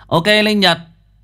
Ok Linh Nhật.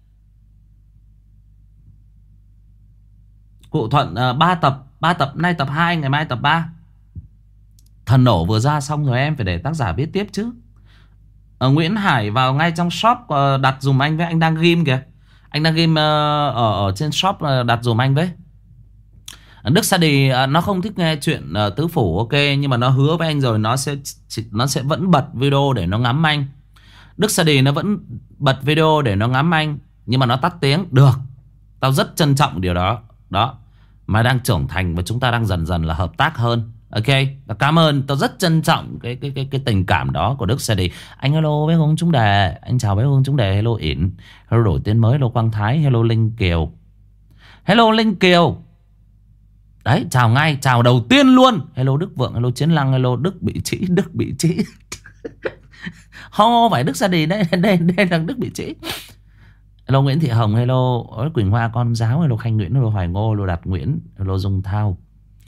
Cụ Thuận 3 tập, nay tập 2, ngày mai tập 3. Thần nổ vừa ra xong rồi, em phải để tác giả viết tiếp chứ. Nguyễn Hải vào ngay trong shop đặt dùm anh với, anh đang ghim kìa. Anh đang ghim ở trên shop, đặt dùm anh với. Đức Sa Đì nó không thích nghe chuyện tứ phủ, ok, nhưng mà nó hứa với anh rồi, nó sẽ vẫn bật video để nó ngắm anh. Đức Sa Đì nó vẫn bật video để nó ngắm anh, nhưng mà nó tắt tiếng. Được, tao rất trân trọng điều đó. Đó, mà đang trưởng thành và chúng ta đang dần dần là hợp tác hơn. Ok, tao cảm ơn, tao rất trân trọng cái tình cảm đó của Đức Sa Đì. Anh hello với Hương Trúng Đề, anh chào với Hương Trúng Đề, hello ỉn, hello đổi tên mới, hello Quang Thái, hello Linh Kiều, hello Linh Kiều. Đấy, chào ngay, chào đầu tiên luôn. Hello Đức Vượng, hello Chiến Lăng, hello Đức Bị Trĩ, Đức Bị Trĩ. Không phải Đức Sa Đì, đây là Đức Bị Trĩ. Hello Nguyễn Thị Hồng, hello Quỳnh Hoa Con Giáo, hello Khanh Nguyễn, hello Hoài Ngô, hello Đạt Nguyễn, hello Dung Thao,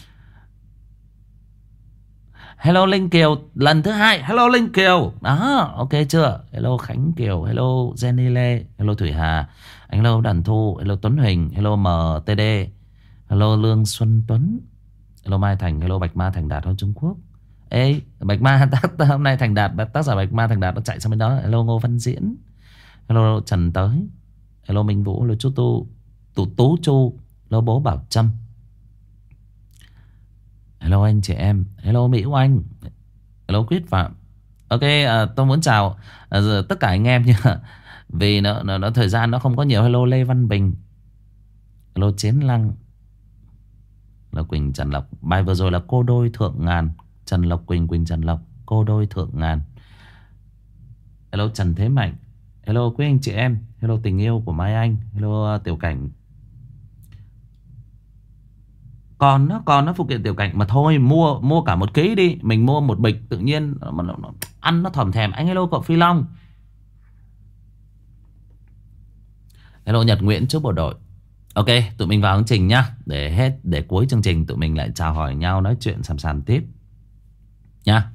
hello Linh Kiều lần thứ 2, hello Linh Kiều. Đó, ok chưa? Hello Khánh Kiều, hello Jenny Lê, hello Thủy Hà, anh hello Đàn Thu, hello Tuấn Huỳnh, hello MTD, hello Lương Xuân Tuấn, hello Mai Thành, hello Bạch Ma Thành Đạt ở Trung Quốc. Ê, Bạch Ma hôm nay Thành Đạt, tác giả Bạch Ma Thành Đạt nó chạy sang bên đó. Hello Ngô Văn Diễn, hello Trần Tới, hello Minh Vũ, hello chú Tú Chu, hello bố Bảo Trâm, hello anh chị em, hello Mỹ Oanh, hello Quyết Phạm. Ok, tôi muốn chào tất cả anh em nha. Vì nó thời gian nó không có nhiều. Hello Lê Văn Bình, hello Chiến Lăng, hello Quỳnh Trần Lộc. Bài vừa rồi là Cô Đôi Thượng Ngàn, Trần Lộc Quỳnh, Quỳnh Trần Lộc, Cô Đôi Thượng Ngàn. Hello Trần Thế Mạnh, hello quý anh chị em, hello Tình Yêu của Mai Anh, hello Tiểu Cảnh. Còn nó phụ kiện Tiểu Cảnh mà thôi, mua cả 1 ký đi. Mình mua 1 bịch tự nhiên nó ăn nó thòm thèm. Anh hello cậu Phi Long, hello Nhật Nguyễn, chúc bộ đội. Ok, tụi mình vào chương trình nhá. Để cuối chương trình tụi mình lại chào hỏi nhau, nói chuyện sàm tiếp nhá.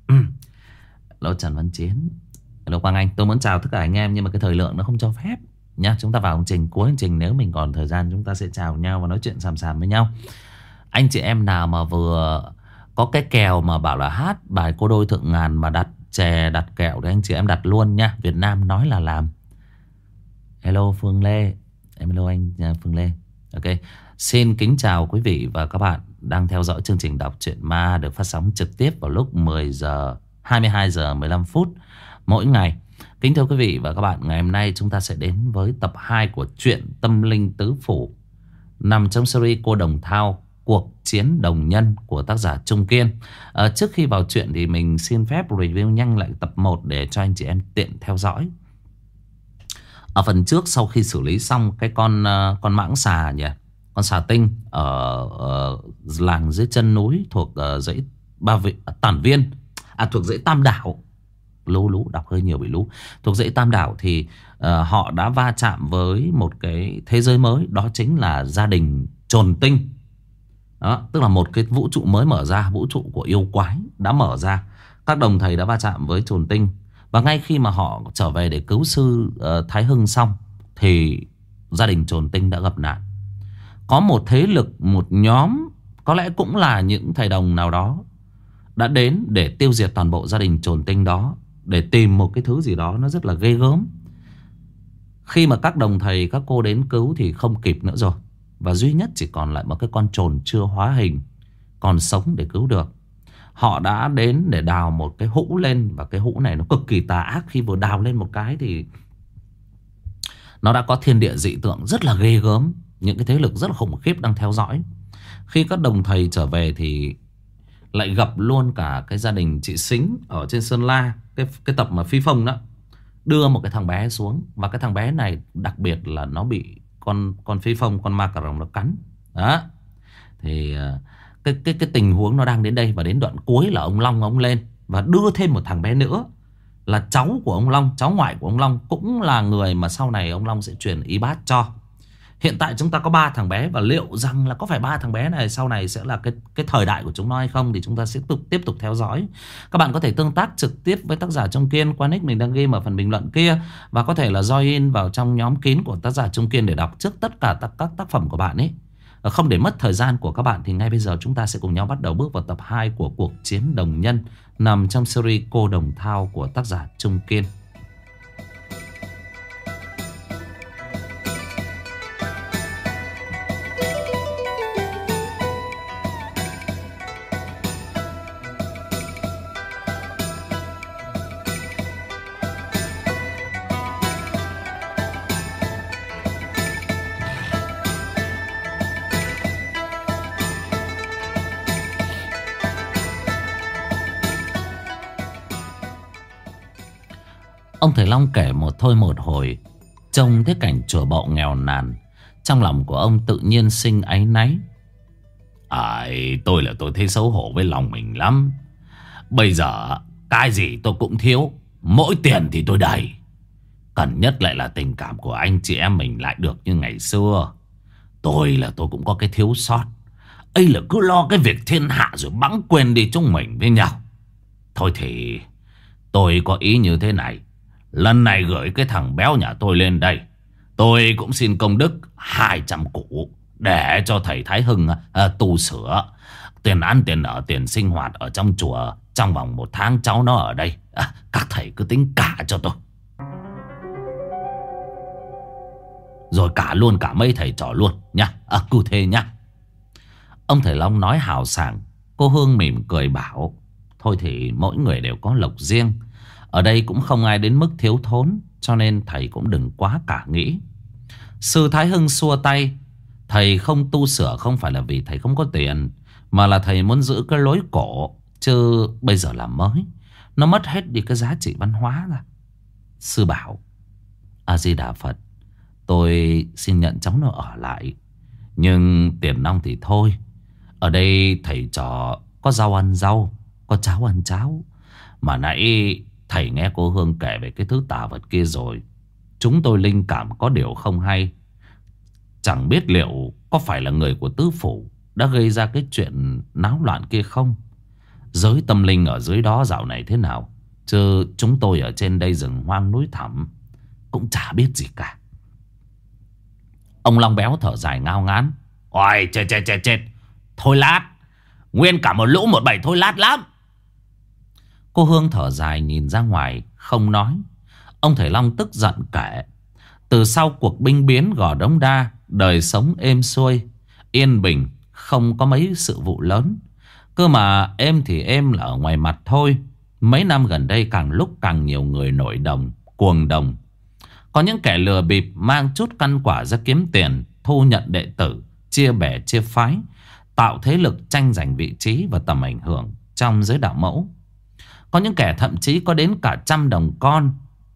Hello Trần Văn Chiến, hello Quang Anh. Tôi muốn chào tất cả anh em nhưng mà cái thời lượng nó không cho phép nhá. Chúng ta vào chương trình, cuối chương trình nếu mình còn thời gian chúng ta sẽ chào nhau và nói chuyện sàm với nhau. Anh chị em nào mà vừa có cái kèo mà bảo là hát bài Cô Đôi Thượng Ngàn mà đặt chè đặt kẹo thì anh chị em đặt luôn nha. Việt Nam nói là làm. Hello Phương Lê, hello anh Phương Lê. Ok, xin kính chào quý vị và các bạn đang theo dõi chương trình Đọc Truyện Ma được phát sóng trực tiếp vào lúc 10 giờ 22 giờ 15 phút mỗi ngày. Kính thưa quý vị và các bạn, ngày hôm nay chúng ta sẽ đến với tập 2 của truyện Tâm Linh Tứ Phủ, nằm trong series Cô Đồng Thao, Cuộc Chiến Đồng Nhân của tác giả Trung Kiên. Trước khi vào truyện thì mình xin phép review nhanh lại tập 1 để cho anh chị em tiện theo dõi. Ở phần trước, sau khi xử lý xong cái con mãng xà nhỉ, con xà tinh ở làng dưới chân núi thuộc dãy Tản Viên, thuộc dãy Tam Đảo. Lú đọc hơi nhiều bị lú. Thuộc dãy Tam Đảo thì họ đã va chạm với một cái thế giới mới, đó chính là gia đình Trồn Tinh. Đó, tức là một cái vũ trụ mới mở ra, vũ trụ của yêu quái đã mở ra. Các đồng thầy đã va chạm với Trồn Tinh. Và ngay khi mà họ trở về để cứu sư Thái Hưng xong thì gia đình Trồn Tinh đã gặp nạn. Có một thế lực, một nhóm, có lẽ cũng là những thầy đồng nào đó, đã đến để tiêu diệt toàn bộ gia đình Trồn Tinh đó, để tìm một cái thứ gì đó nó rất là ghê gớm. Khi mà các đồng thầy, các cô đến cứu thì không kịp nữa rồi. Và duy nhất chỉ còn lại một cái con trồn chưa hóa hình còn sống để cứu được. Họ đã đến để đào một cái hũ lên. Và cái hũ này nó cực kỳ tà ác. Khi vừa đào lên một cái thì nó đã có thiên địa dị tượng rất là ghê gớm. Những cái thế lực rất là khủng khiếp đang theo dõi. Khi các đồng thầy trở về thì lại gặp luôn cả cái gia đình chị Sính ở trên Sơn La. Cái tập mà Phi Phong đó đưa một cái thằng bé xuống. Và cái thằng bé này đặc biệt là nó bị con Phi Phong, con ma cà rồng nó cắn. Đó. Thì cái tình huống nó đang đến đây. Và đến đoạn cuối là ông Long ông lên và đưa thêm một thằng bé nữa, là cháu của ông Long, cháu ngoại của ông Long, cũng là người mà sau này ông Long sẽ truyền y bát cho. Hiện tại chúng ta có 3 thằng bé, và liệu rằng là có phải 3 thằng bé này sau này sẽ là cái thời đại của chúng nó hay không thì chúng ta sẽ tiếp tục theo dõi. Các bạn có thể tương tác trực tiếp với tác giả Trung Kiên qua nick mình đang ghi ở phần bình luận kia, và có thể là join vào trong nhóm kín của tác giả Trung Kiên để đọc trước tất cả các tác phẩm của bạn ấy. Không để mất thời gian của các bạn thì ngay bây giờ chúng ta sẽ cùng nhau bắt đầu bước vào tập 2 của Cuộc Chiến Đồng Nhân, nằm trong series Cô Đồng Thao của tác giả Trung Kiên. Ông Thầy Long kể một hồi, trông thấy cảnh chùa Bậu nghèo nàn, trong lòng của ông tự nhiên sinh áy náy. Tôi thấy xấu hổ với lòng mình lắm. Bây giờ cái gì tôi cũng thiếu, mỗi tiền thì tôi đầy. Cần nhất lại là tình cảm của anh chị em mình lại được như ngày xưa. Tôi cũng có cái thiếu sót ấy, là cứ lo cái việc thiên hạ rồi bẵng quên đi chúng mình với nhau. Thôi thì tôi có ý như thế này. Lần này gửi cái thằng béo nhà tôi lên đây, tôi cũng xin công đức 200 củ để cho thầy Thái Hưng tu sửa, tiền ăn tiền ở tiền sinh hoạt ở trong chùa trong vòng 1 tháng cháu nó ở đây. Các thầy cứ tính cả cho tôi, rồi cả luôn cả mấy thầy trò luôn nha. Cụ thể nha. Ông Thầy Long nói hào sảng. Cô Hương mỉm cười bảo thôi thì mỗi người đều có lộc riêng, ở đây cũng không ai đến mức thiếu thốn, cho nên thầy cũng đừng quá cả nghĩ. Sư Thái Hưng xua tay. Thầy không tu sửa không phải là vì thầy không có tiền, mà là thầy muốn giữ cái lối cổ. Chứ bây giờ làm mới, nó mất hết đi cái giá trị văn hóa ra. Sư bảo A-di-đà Phật, tôi xin nhận cháu nó ở lại, nhưng tiền nong thì thôi. Ở đây thầy trò có rau ăn rau, có cháo ăn cháo. Mà nãy thầy nghe cô Hương kể về cái thứ tà vật kia rồi, chúng tôi linh cảm có điều không hay. Chẳng biết liệu có phải là người của tứ phủ đã gây ra cái chuyện náo loạn kia không. Giới tâm linh ở dưới đó dạo này thế nào, chứ chúng tôi ở trên đây rừng hoang núi thẳm cũng chả biết gì cả. Ông Long Béo thở dài ngao ngán. Ôi chết. Thôi lát, nguyên cả một lũ một bầy thôi lát lắm. Cô Hương thở dài nhìn ra ngoài không nói. Ông Thầy Long tức giận kể. Từ sau cuộc binh biến Gò Đống Đa, đời sống êm xuôi, yên bình, không có mấy sự vụ lớn. Cơ mà êm thì êm là ở ngoài mặt thôi. Mấy năm gần đây càng lúc càng nhiều người nổi đồng, cuồng đồng. Có những kẻ lừa bịp mang chút căn quả ra kiếm tiền, thu nhận đệ tử, chia bè chia phái, tạo thế lực tranh giành vị trí và tầm ảnh hưởng trong giới đạo mẫu. Có những kẻ thậm chí có đến cả 100 đồng con,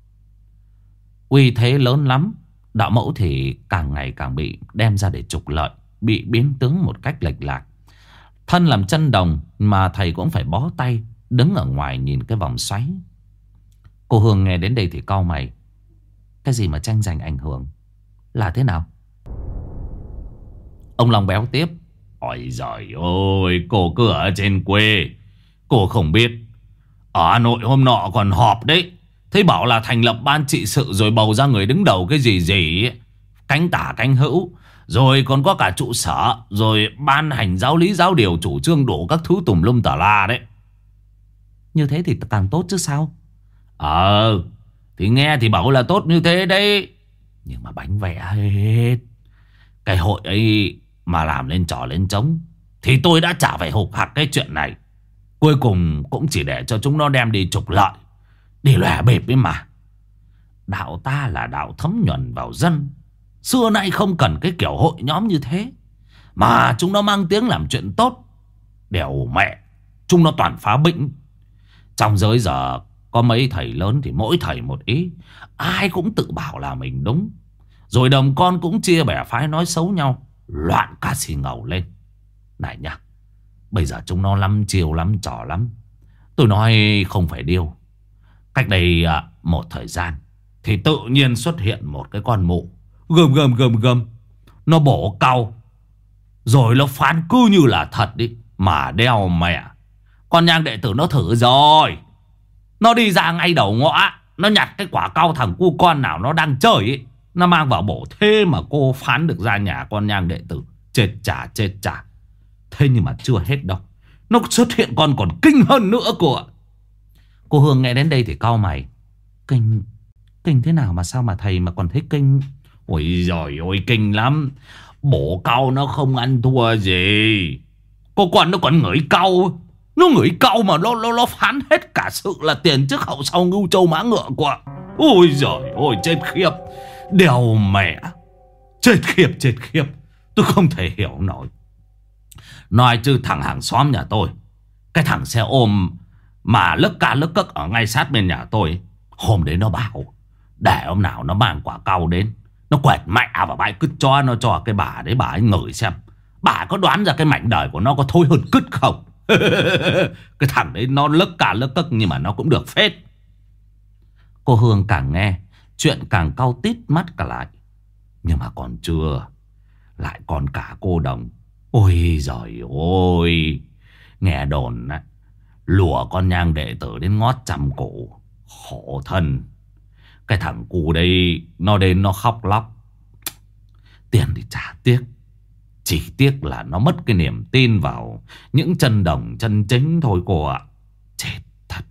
uy thế lớn lắm. Đạo mẫu thì càng ngày càng bị đem ra để trục lợi, bị biến tướng một cách lệch lạc. Thân làm chân đồng mà thầy cũng phải bó tay, đứng ở ngoài nhìn cái vòng xoáy. Cô Hương nghe đến đây thì cau mày. Cái gì mà tranh giành ảnh hưởng là thế nào? Ông Long Béo tiếp. Ôi giời ơi, cô cứ ở trên quê, cô không biết. Ở Hà Nội hôm nọ còn họp đấy, thấy bảo là thành lập ban trị sự rồi bầu ra người đứng đầu cái gì ấy, cánh tả cánh hữu. Rồi còn có cả trụ sở, rồi ban hành giáo lý giáo điều chủ trương đủ các thứ tùm lum tà la đấy. Như thế thì càng tốt chứ sao? Thì nghe thì bảo là tốt như thế đấy, nhưng mà bánh vẽ hết. Cái hội ấy mà làm lên trò lên trống thì tôi đã chả phải hục hặc cái chuyện này. Cuối cùng cũng chỉ để cho chúng nó đem đi trục lợi, đi lòe bịp ấy mà. Đạo ta là đạo thấm nhuần vào dân, xưa nay không cần cái kiểu hội nhóm như thế. Mà chúng nó mang tiếng làm chuyện tốt, đẻo mẹ, chúng nó toàn phá bĩnh. Trong giới giờ có mấy thầy lớn thì mỗi thầy một ý, ai cũng tự bảo là mình đúng. Rồi đồng con cũng chia bè phái nói xấu nhau, loạn cả xì ngầu lên. Này nhá, bây giờ chúng nó lắm chiều lắm trò lắm. Tôi nói không phải điêu. Cách đây một thời gian thì tự nhiên xuất hiện một cái con mụ gầm Nó bổ cau rồi nó phán cứ như là thật đi. Mà đeo mẹ, con nhang đệ tử nó thử rồi. Nó đi ra ngay đầu ngõ, nó nhặt cái quả cau thằng cu con nào nó đang chơi ấy, nó mang vào bổ. Thế mà cô phán được ra nhà con nhang đệ tử. Chết chà chết chà. Thế nhưng mà chưa hết đâu, nó xuất hiện còn kinh hơn nữa cô ạ. Cô Hương nghe đến đây thì cau mày. Kinh thế nào mà sao mà thầy mà còn thấy kinh? Ôi giời ơi, kinh lắm. Bổ cau nó không ăn thua gì. Cô con nó còn ngửi cau. Nó ngửi cau mà nó phán hết cả sự là tiền trước hậu sau ngưu trâu mã ngựa của. Ôi giời ơi, chết khiếp. Đèo mẹ. Chết khiếp. Tôi không thể hiểu nổi. Nói chứ thằng hàng xóm nhà tôi, cái thằng xe ôm mà lấc ca lấc cấc ở ngay sát bên nhà tôi, hôm đấy nó bảo để hôm nào nó mang quả cau đến, nó quẹt mẹ vào bãi cứt cho cái bà đấy, bà ấy ngửi xem. Bà có đoán ra cái mảnh đời của nó có thối hơn cứt không? Cái thằng đấy nó lấc ca lấc cấc nhưng mà nó cũng được phết. Cô Hương càng nghe chuyện càng cau tít mắt cả lại. Nhưng mà còn chưa, lại còn cả cô Đồng. Ôi giời ơi, nghe đồn á, lùa con nhang đệ tử đến ngót trăm cổ. Khổ thân. Cái thằng cu đây nó đến nó khóc lóc. Tiền thì trả tiếc, chỉ tiếc là nó mất cái niềm tin vào những chân đồng chân chính thôi cô ạ. Chết thật.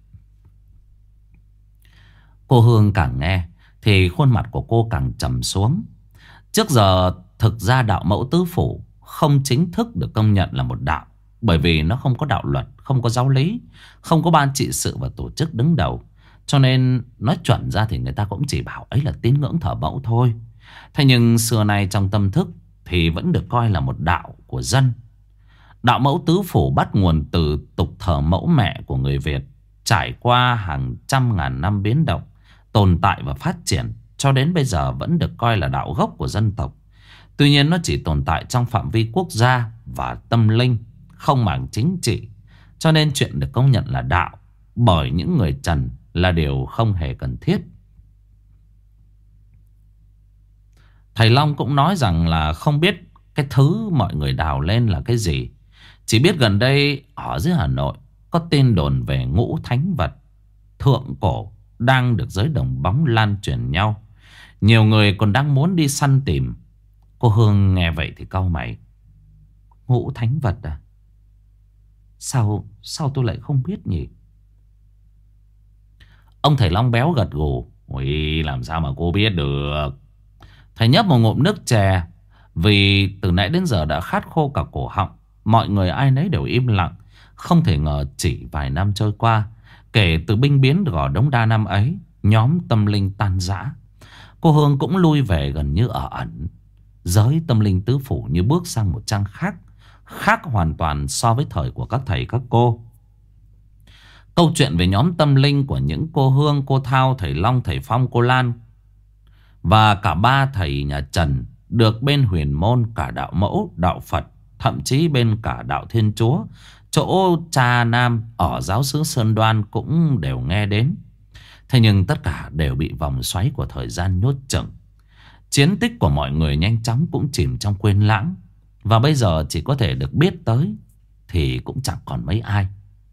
Cô Hương càng nghe thì khuôn mặt của cô càng trầm xuống. Trước giờ thực ra đạo mẫu tứ phủ không chính thức được công nhận là một đạo, bởi vì nó không có đạo luật, không có giáo lý, không có ban trị sự và tổ chức đứng đầu. Cho nên nói chuẩn ra thì người ta cũng chỉ bảo ấy là tín ngưỡng thờ mẫu thôi. Thế nhưng xưa nay trong tâm thức thì vẫn được coi là một đạo của dân. Đạo mẫu tứ phủ bắt nguồn từ tục thờ mẫu mẹ của người Việt, trải qua hàng trăm ngàn năm biến động, tồn tại và phát triển, cho đến bây giờ vẫn được coi là đạo gốc của dân tộc. Tuy nhiên nó chỉ tồn tại trong phạm vi quốc gia và tâm linh, không mảng chính trị. Cho nên chuyện được công nhận là đạo bởi những người trần là điều không hề cần thiết. Thầy Long cũng nói rằng là không biết cái thứ mọi người đào lên là cái gì. Chỉ biết gần đây ở dưới Hà Nội có tin đồn về ngũ thánh vật thượng cổ đang được giới đồng bóng lan truyền nhau. Nhiều người còn đang muốn đi săn tìm. Cô Hương nghe vậy thì cau mày. Ngũ thánh vật à? Sao tôi lại không biết nhỉ? Ông thầy Long béo gật gù. Ôi, làm sao mà cô biết được? Thầy nhấp một ngụm nước chè, vì từ nãy đến giờ đã khát khô cả cổ họng. Mọi người ai nấy đều im lặng. Không thể ngờ chỉ vài năm trôi qua, kể từ binh biến Gò Đống Đa năm ấy, nhóm tâm linh tan rã. Cô Hương cũng lui về gần như ở ẩn. Giới tâm linh tứ phủ như bước sang một trang khác, khác hoàn toàn so với thời của các thầy các cô. Câu chuyện về nhóm tâm linh của những cô Hương, cô Thao, thầy Long, thầy Phong, cô Lan và cả ba thầy nhà Trần được bên huyền môn, cả đạo mẫu, đạo Phật, thậm chí bên cả đạo Thiên Chúa, chỗ cha Nam ở giáo xứ Sơn Đoan cũng đều nghe đến. Thế nhưng tất cả đều bị vòng xoáy của thời gian nhốt chừng. Chiến tích của mọi người nhanh chóng cũng chìm trong quên lãng, và bây giờ chỉ có thể được biết tới thì cũng chẳng còn mấy ai.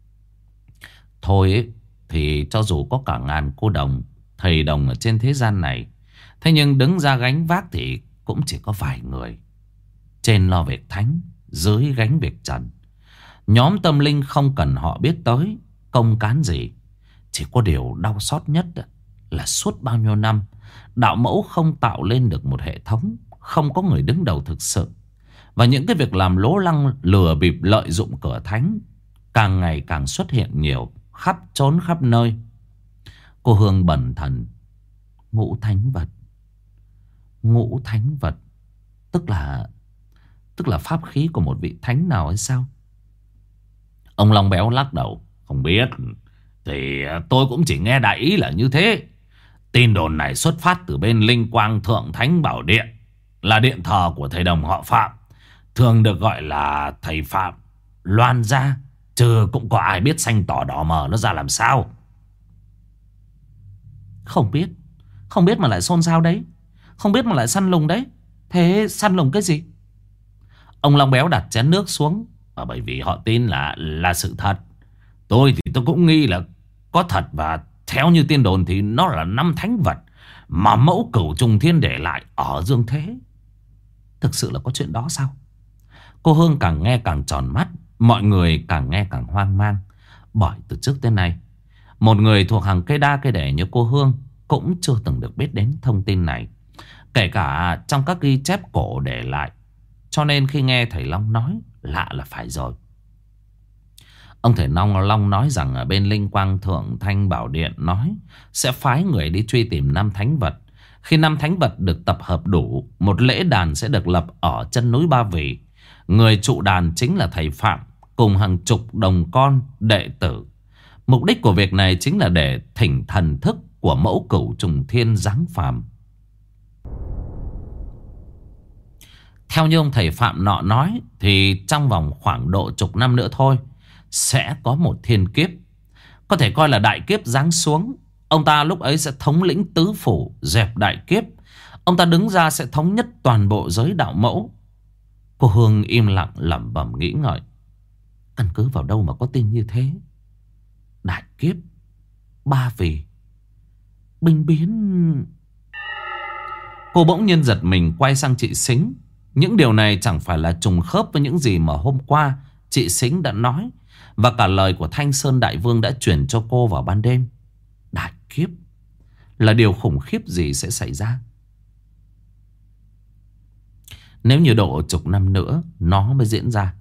Thôi ấy, thì cho dù có cả ngàn cô đồng, thầy đồng ở trên thế gian này, thế nhưng đứng ra gánh vác thì cũng chỉ có vài người. Trên lo việc thánh, dưới gánh việc trần. Nhóm tâm linh không cần họ biết tới công cán gì. Chỉ có điều đau xót nhất là suốt bao nhiêu năm, đạo mẫu không tạo lên được một hệ thống, không có người đứng đầu thực sự. Và những cái việc làm lố lăng, lừa bịp, lợi dụng cửa thánh càng ngày càng xuất hiện nhiều, khắp trốn khắp nơi. Cô Hương bần thần. Ngũ thánh vật. Ngũ thánh vật Tức là pháp khí của một vị thánh nào hay sao? Ông Long béo lắc đầu. Không biết. Thì tôi cũng chỉ nghe đại ý là như thế. Tin đồn này xuất phát từ bên Linh Quang Thượng Thánh Bảo Điện, là điện thờ của thầy đồng họ Phạm, thường được gọi là thầy Phạm loan ra. Chứ cũng có ai biết xanh tỏ đỏ mờ nó ra làm sao. Không biết mà lại xôn xao đấy, không biết mà lại săn lùng đấy. Thế săn lùng cái gì? Ông Long Béo đặt chén nước xuống. Bởi vì họ tin là sự thật. Tôi thì tôi cũng nghĩ là có thật. Và theo như tin đồn thì nó là 5 thánh vật mà mẫu Cửu Trùng Thiên để lại ở dương thế. Thực sự là có chuyện đó sao? Cô Hương càng nghe càng tròn mắt. Mọi người càng nghe càng hoang mang. Bởi từ trước tới nay, một người thuộc hàng cây đa cây đẻ như cô Hương cũng chưa từng được biết đến thông tin này, kể cả trong các ghi chép cổ để lại. Cho nên khi nghe thầy Long nói, lạ là phải rồi. Ông thầy Long nói rằng ở bên Linh Quang Thượng Thanh Bảo Điện nói sẽ phái người đi truy tìm 5 thánh vật. Khi 5 thánh vật được tập hợp đủ, một lễ đàn sẽ được lập ở chân núi Ba Vì. Người trụ đàn chính là thầy Phạm cùng hàng chục đồng con đệ tử. Mục đích của việc này chính là để thỉnh thần thức của mẫu Cửu Trùng Thiên giáng phàm. Theo như ông thầy Phạm nọ nói thì trong vòng khoảng độ chục năm nữa thôi sẽ có một thiên kiếp, có thể coi là đại kiếp giáng xuống. Ông ta lúc ấy sẽ thống lĩnh tứ phủ dẹp đại kiếp. Ông ta đứng ra sẽ thống nhất toàn bộ giới đạo mẫu. Cô Hương im lặng lẩm bẩm nghĩ ngợi. Căn cứ vào đâu mà có tin như thế? Đại kiếp, Ba Vì, binh biến. Cô bỗng nhiên giật mình quay sang chị Sính. Những điều này chẳng phải là trùng khớp với những gì mà hôm qua chị Sính đã nói, và cả lời của Thanh Sơn Đại Vương đã truyền cho cô vào ban đêm. Đại kiếp là điều khủng khiếp gì sẽ xảy ra? Nếu như độ chục năm nữa nó mới diễn ra,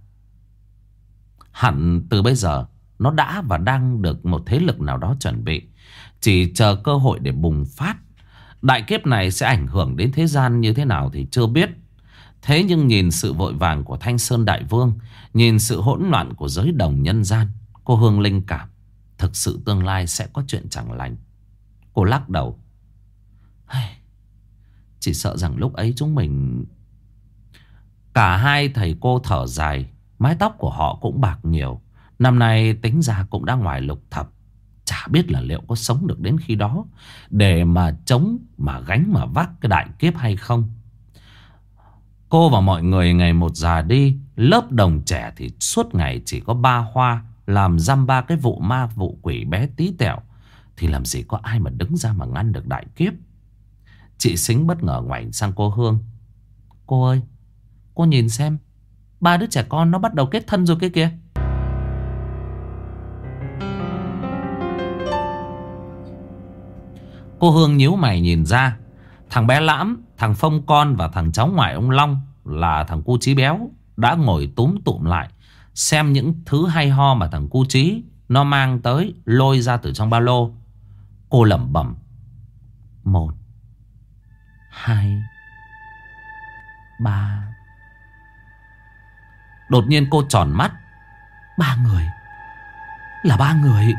hẳn từ bây giờ nó đã và đang được một thế lực nào đó chuẩn bị, chỉ chờ cơ hội để bùng phát. Đại kiếp này sẽ ảnh hưởng đến thế gian như thế nào thì chưa biết. Thế nhưng nhìn sự vội vàng của Thanh Sơn Đại Vương, nhìn sự hỗn loạn của giới đồng nhân gian, cô Hương linh cảm thực sự tương lai sẽ có chuyện chẳng lành. Cô lắc đầu. Chỉ sợ rằng lúc ấy chúng mình... Cả hai thầy cô thở dài. Mái tóc của họ cũng bạc nhiều. Năm nay tính ra cũng đã ngoài lục thập. Chả biết là liệu có sống được đến khi đó để mà chống, mà gánh, mà vác cái đại kiếp hay không. Cô và mọi người ngày một già đi. Lớp đồng trẻ thì suốt ngày chỉ có ba hoa, làm dăm ba cái vụ ma vụ quỷ bé tí tẹo, thì làm gì có ai mà đứng ra mà ngăn được đại kiếp. Chị Sính bất ngờ ngoảnh sang cô Hương. Cô ơi, cô nhìn xem, ba đứa trẻ con nó bắt đầu kết thân rồi kia kìa. Cô Hương nhíu mày nhìn ra. Thằng bé Lãm, thằng Phong con và thằng cháu ngoại ông Long là thằng Cu Chí béo đã ngồi túm tụm lại xem những thứ hay ho mà thằng Cu Chí nó mang tới, lôi ra từ trong ba lô. Cô lẩm bẩm. 1, 2, 3. Đột nhiên cô tròn mắt. 3 người. Là 3 người.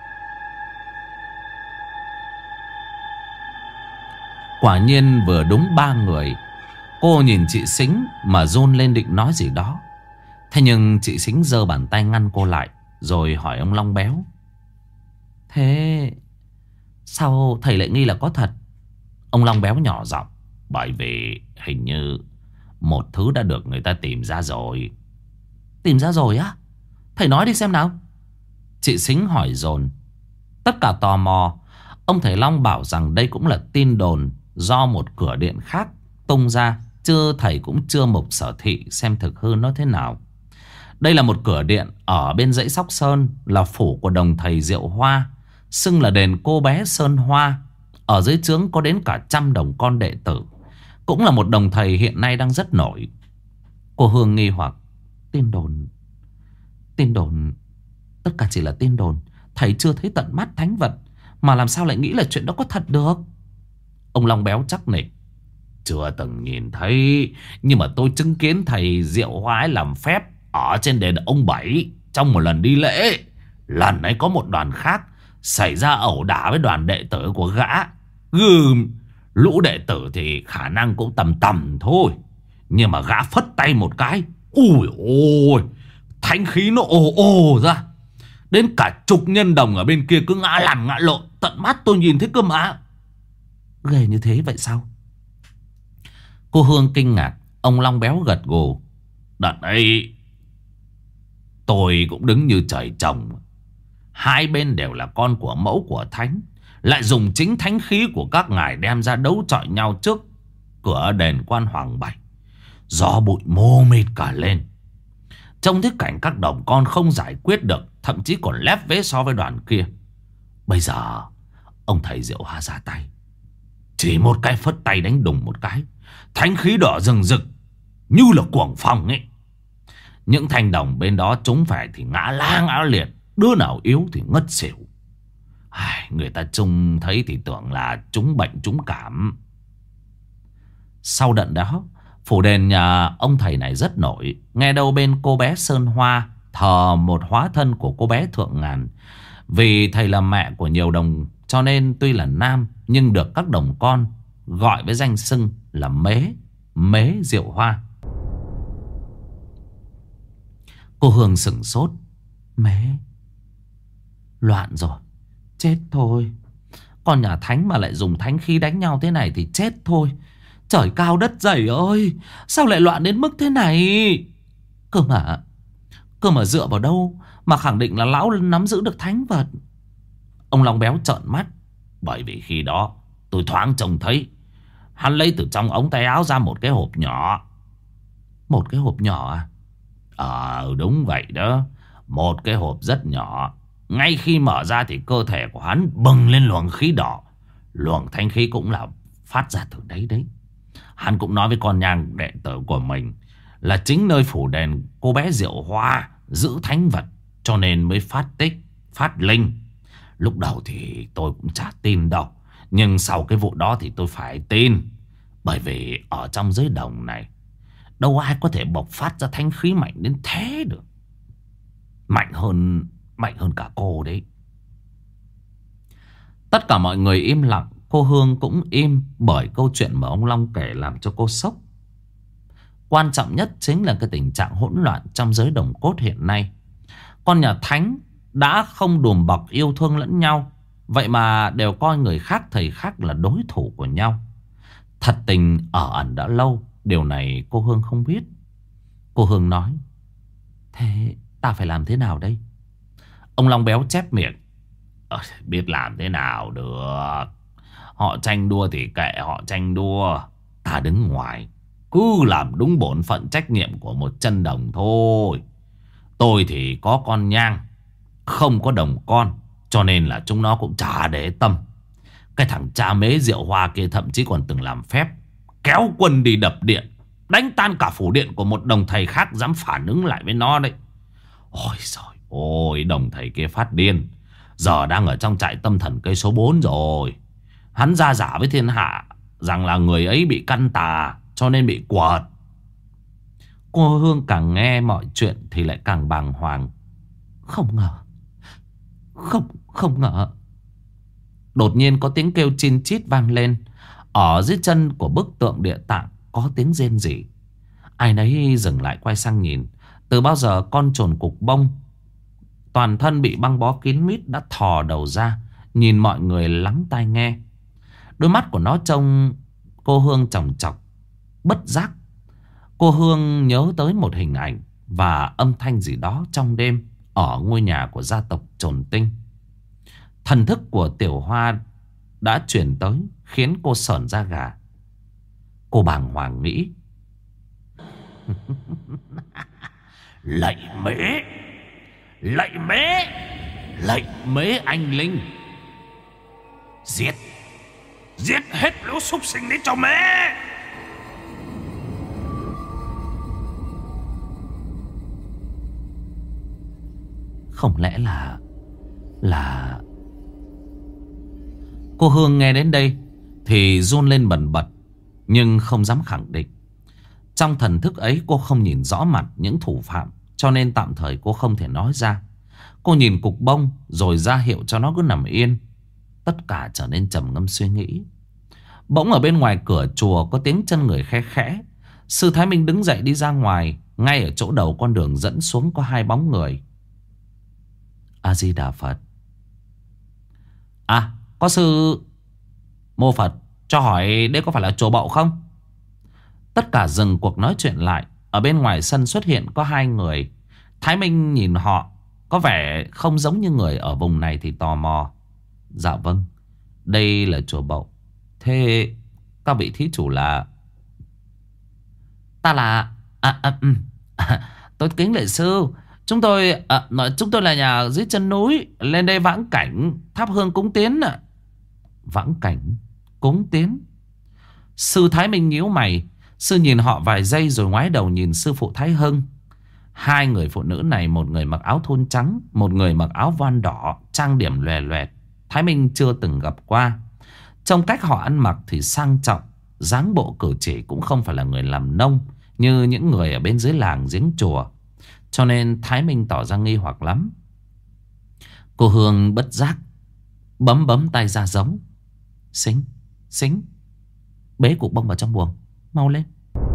Quả nhiên vừa đúng 3 người. Cô nhìn chị Sính mà run lên định nói gì đó. Thế nhưng chị Sính giơ bàn tay ngăn cô lại, rồi hỏi ông Long Béo. Thế sao thầy lại nghi là có thật? Ông Long Béo nhỏ giọng. Bởi vì hình như một thứ đã được người ta tìm ra rồi. Tìm ra rồi á? Thầy nói đi xem nào. Chị Sính hỏi dồn. Tất cả tò mò. Ông thầy Long bảo rằng đây cũng là tin đồn do một cửa điện khác tung ra, chứ thầy cũng chưa mục sở thị xem thực hư nó thế nào. Đây là một cửa điện ở bên dãy Sóc Sơn, là phủ của đồng thầy Diệu Hoa, xưng là đền cô bé Sơn Hoa. Ở dưới trướng có đến cả 100 đồng con đệ tử, cũng là một đồng thầy hiện nay đang rất nổi. Cô Hương nghi hoặc. Tin đồn? Tin đồn? Tất cả chỉ là tin đồn. Thầy chưa thấy tận mắt thánh vật, mà làm sao lại nghĩ là chuyện đó có thật được? Ông Long Béo chắc nịch. Chưa từng nhìn thấy, nhưng mà tôi chứng kiến thầy Diệu Hoa ấy làm phép ở trên đền ông Bảy trong một lần đi lễ. Lần ấy có một đoàn khác xảy ra ẩu đả với đoàn đệ tử của gã. Lũ đệ tử thì khả năng cũng tầm tầm thôi, nhưng mà gã phất tay một cái, ui ôi, thánh khí nó ồ ồ ra. Đến cả chục nhân đồng ở bên kia cứ ngã lăn ngã lộn, tận mắt tôi nhìn thấy cơ mà. Ghê như thế vậy sao? Cô Hương kinh ngạc. Ông Long Béo gật gù. Đợt ấy tôi cũng đứng như trời trồng. Hai bên đều là con của mẫu của thánh, lại dùng chính thánh khí của các ngài đem ra đấu chọi nhau trước cửa đền quan Hoàng Bảy. Gió bụi mù mịt cả lên. Trông thấy cảnh các đồng con không giải quyết được, thậm chí còn lép vế so với đoàn kia. Bây giờ ông thầy Diệu Hoa ra tay, chỉ một cái phất tay đánh đùng một cái, thánh khí đỏ rừng rực như là cuồng phong ấy. Những thanh đồng bên đó chúng phải thì ngã la ngã liệt, đứa nào yếu thì ngất xỉu. Người ta trông thấy thì tưởng là chúng bệnh chúng cảm. Sau đợt đó, phủ đền nhà ông thầy này rất nổi. Nghe đâu bên cô bé Sơn Hoa thờ một hóa thân của cô bé Thượng Ngàn. Vì thầy là mẹ của nhiều đồng, cho nên tuy là nam nhưng được các đồng con gọi với danh xưng là Mế Diệu Hoa. Cô Hương sửng sốt. Mế loạn rồi, chết thôi. Con nhà thánh mà lại dùng thánh khí đánh nhau thế này thì chết thôi. Trời cao đất dày ơi, sao lại loạn đến mức thế này? Cơ mà dựa vào đâu mà khẳng định là lão nắm giữ được thánh vật? Ông Long Béo trợn mắt. Bởi vì khi đó tôi thoáng trông thấy hắn lấy từ trong ống tay áo ra một cái hộp nhỏ. Một cái hộp nhỏ à? Đúng vậy đó. Một cái hộp rất nhỏ. Ngay khi mở ra thì cơ thể của hắn bừng lên luồng khí đỏ. Luồng thanh khí cũng là phát ra từ đấy. Hắn cũng nói với con nhang đệ tử của mình là chính nơi phủ đền cô bé Diệu Hoa giữ thánh vật, cho nên mới phát tích, phát linh. Lúc đầu thì tôi cũng chả tin đâu, nhưng sau cái vụ đó thì tôi phải tin. Bởi vì ở trong giới đồng này đâu ai có thể bộc phát ra thánh khí mạnh đến thế được. Mạnh hơn cả cô đấy. Tất cả mọi người im lặng. Cô Hương cũng im, bởi câu chuyện mà ông Long kể làm cho cô sốc. Quan trọng nhất chính là cái tình trạng hỗn loạn trong giới đồng cốt hiện nay. Con nhà thánh đã không đùm bọc yêu thương lẫn nhau, vậy mà đều coi người khác thầy khác là đối thủ của nhau. Thật tình ở ẩn đã lâu. Điều này cô Hương không biết. Cô Hương nói: Thế ta phải làm thế nào đây? Ông Long Béo chép miệng: Biết làm thế nào được. Họ tranh đua thì kệ họ tranh đua. Ta đứng ngoài, cứ làm đúng bổn phận trách nhiệm của một chân đồng thôi. Tôi thì có con nhang, không có đồng con, cho nên là chúng nó cũng chả để tâm. Cái thằng cha Mế Diệu Hoa kia thậm chí còn từng làm phép kéo quân đi đập điện, đánh tan cả phủ điện của một đồng thầy khác dám phản ứng lại với nó đấy. Ôi giời ôi, đồng thầy kia phát điên, giờ đang ở trong trại tâm thần cây số 4 rồi. Hắn ra giả với thiên hạ rằng là người ấy bị căn tà, cho nên bị quật. Cô Hương càng nghe mọi chuyện thì lại càng bàng hoàng. Không ngờ. Không ngờ. Đột nhiên có tiếng kêu chin chít vang lên. Ở dưới chân của bức tượng địa tạng có tiếng rên rỉ. Ai nấy dừng lại quay sang nhìn. Từ bao giờ con trồn cục bông toàn thân bị băng bó kín mít đã thò đầu ra, nhìn mọi người lắng tai nghe. Đôi mắt của nó trông cô Hương chòng chọc. Bất giác cô Hương nhớ tới một hình ảnh và âm thanh gì đó trong đêm ở ngôi nhà của gia tộc Trồn Tinh. Thần thức của Tiểu Hoa đã chuyển tới, khiến cô sởn da gà. Cô bàng hoàng nghĩ: Lạy Mế, lạy Mế, lạy Mế anh linh, giết hết lũ súc sinh đấy cho Mế. Không lẽ là... Cô Hương nghe đến đây thì run lên bần bật, nhưng không dám khẳng định. Trong thần thức ấy cô không nhìn rõ mặt những thủ phạm, cho nên tạm thời cô không thể nói ra. Cô nhìn cục bông rồi ra hiệu cho nó cứ nằm yên. Tất cả trở nên trầm ngâm suy nghĩ. Bỗng ở bên ngoài cửa chùa có tiếng chân người khe khẽ. Sư Thái Minh đứng dậy đi ra ngoài. Ngay ở chỗ đầu con đường dẫn xuống có hai bóng người. A Di Đà Phật. À, có sư Mô Phật, cho hỏi đây có phải là chùa Bậu không? Tất cả dừng cuộc nói chuyện lại. Ở bên ngoài sân xuất hiện có 2 người. Thái Minh nhìn họ có vẻ không giống như người ở vùng này thì tò mò. Dạ vâng, đây là chùa Bậu. Thế các vị thí chủ là? Ta là tôi kính lệ sư. Chúng tôi là nhà dưới chân núi, lên đây vãng cảnh thắp hương cúng tiến ạ. Vãng cảnh cúng tiến? Sư Thái Minh nhíu mày. Sư nhìn họ vài giây rồi ngoái đầu nhìn sư phụ Thái Hưng. 2 người phụ nữ này, một người mặc áo thun trắng, một người mặc áo voan đỏ, trang điểm lòe loẹt. Thái Minh chưa từng gặp qua. Trong cách họ ăn mặc thì sang trọng, dáng bộ cử chỉ cũng không phải là người làm nông như những người ở bên dưới làng giếng chùa. Cho nên Thái Minh tỏ ra nghi hoặc lắm. Cô Hương bất giác bấm tay ra giống. Xính, bế cục bông vào trong buồng, mau lên.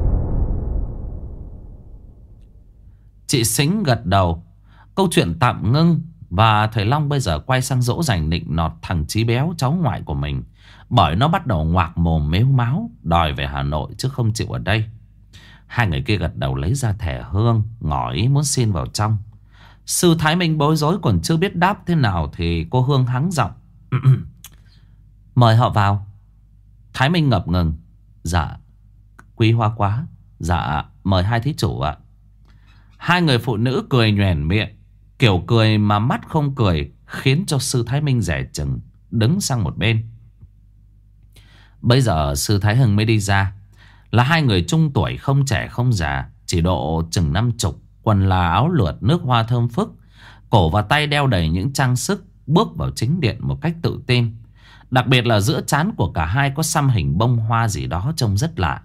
Chị Xính gật đầu. Câu chuyện tạm ngưng. Và thầy Long bây giờ quay sang dỗ dành nịnh nọt thằng Chí Béo, cháu ngoại của mình. Bởi nó bắt đầu ngoạc mồm mếu máo đòi về Hà Nội chứ không chịu ở đây. 2 người kia gật đầu lấy ra thẻ hương, ngỏ ý muốn xin vào trong. Sư Thái Minh bối rối còn chưa biết đáp thế nào thì cô Hương hắng giọng. Mời họ vào. Thái Minh ngập ngừng. Dạ, quý hoa quá. Dạ, mời 2 thí chủ ạ. 2 người phụ nữ cười nhoẻn miệng. Kiểu cười mà mắt không cười khiến cho sư Thái Minh dè chừng, đứng sang một bên. Bây giờ sư Thái Hưng mới đi ra. Là 2 người trung tuổi, không trẻ không già, chỉ độ chừng 50. Quần là áo lượt nước hoa thơm phức, cổ và tay đeo đầy những trang sức. Bước vào chính điện một cách tự tin. Đặc biệt là giữa trán của cả hai có xăm hình bông hoa gì đó trông rất lạ.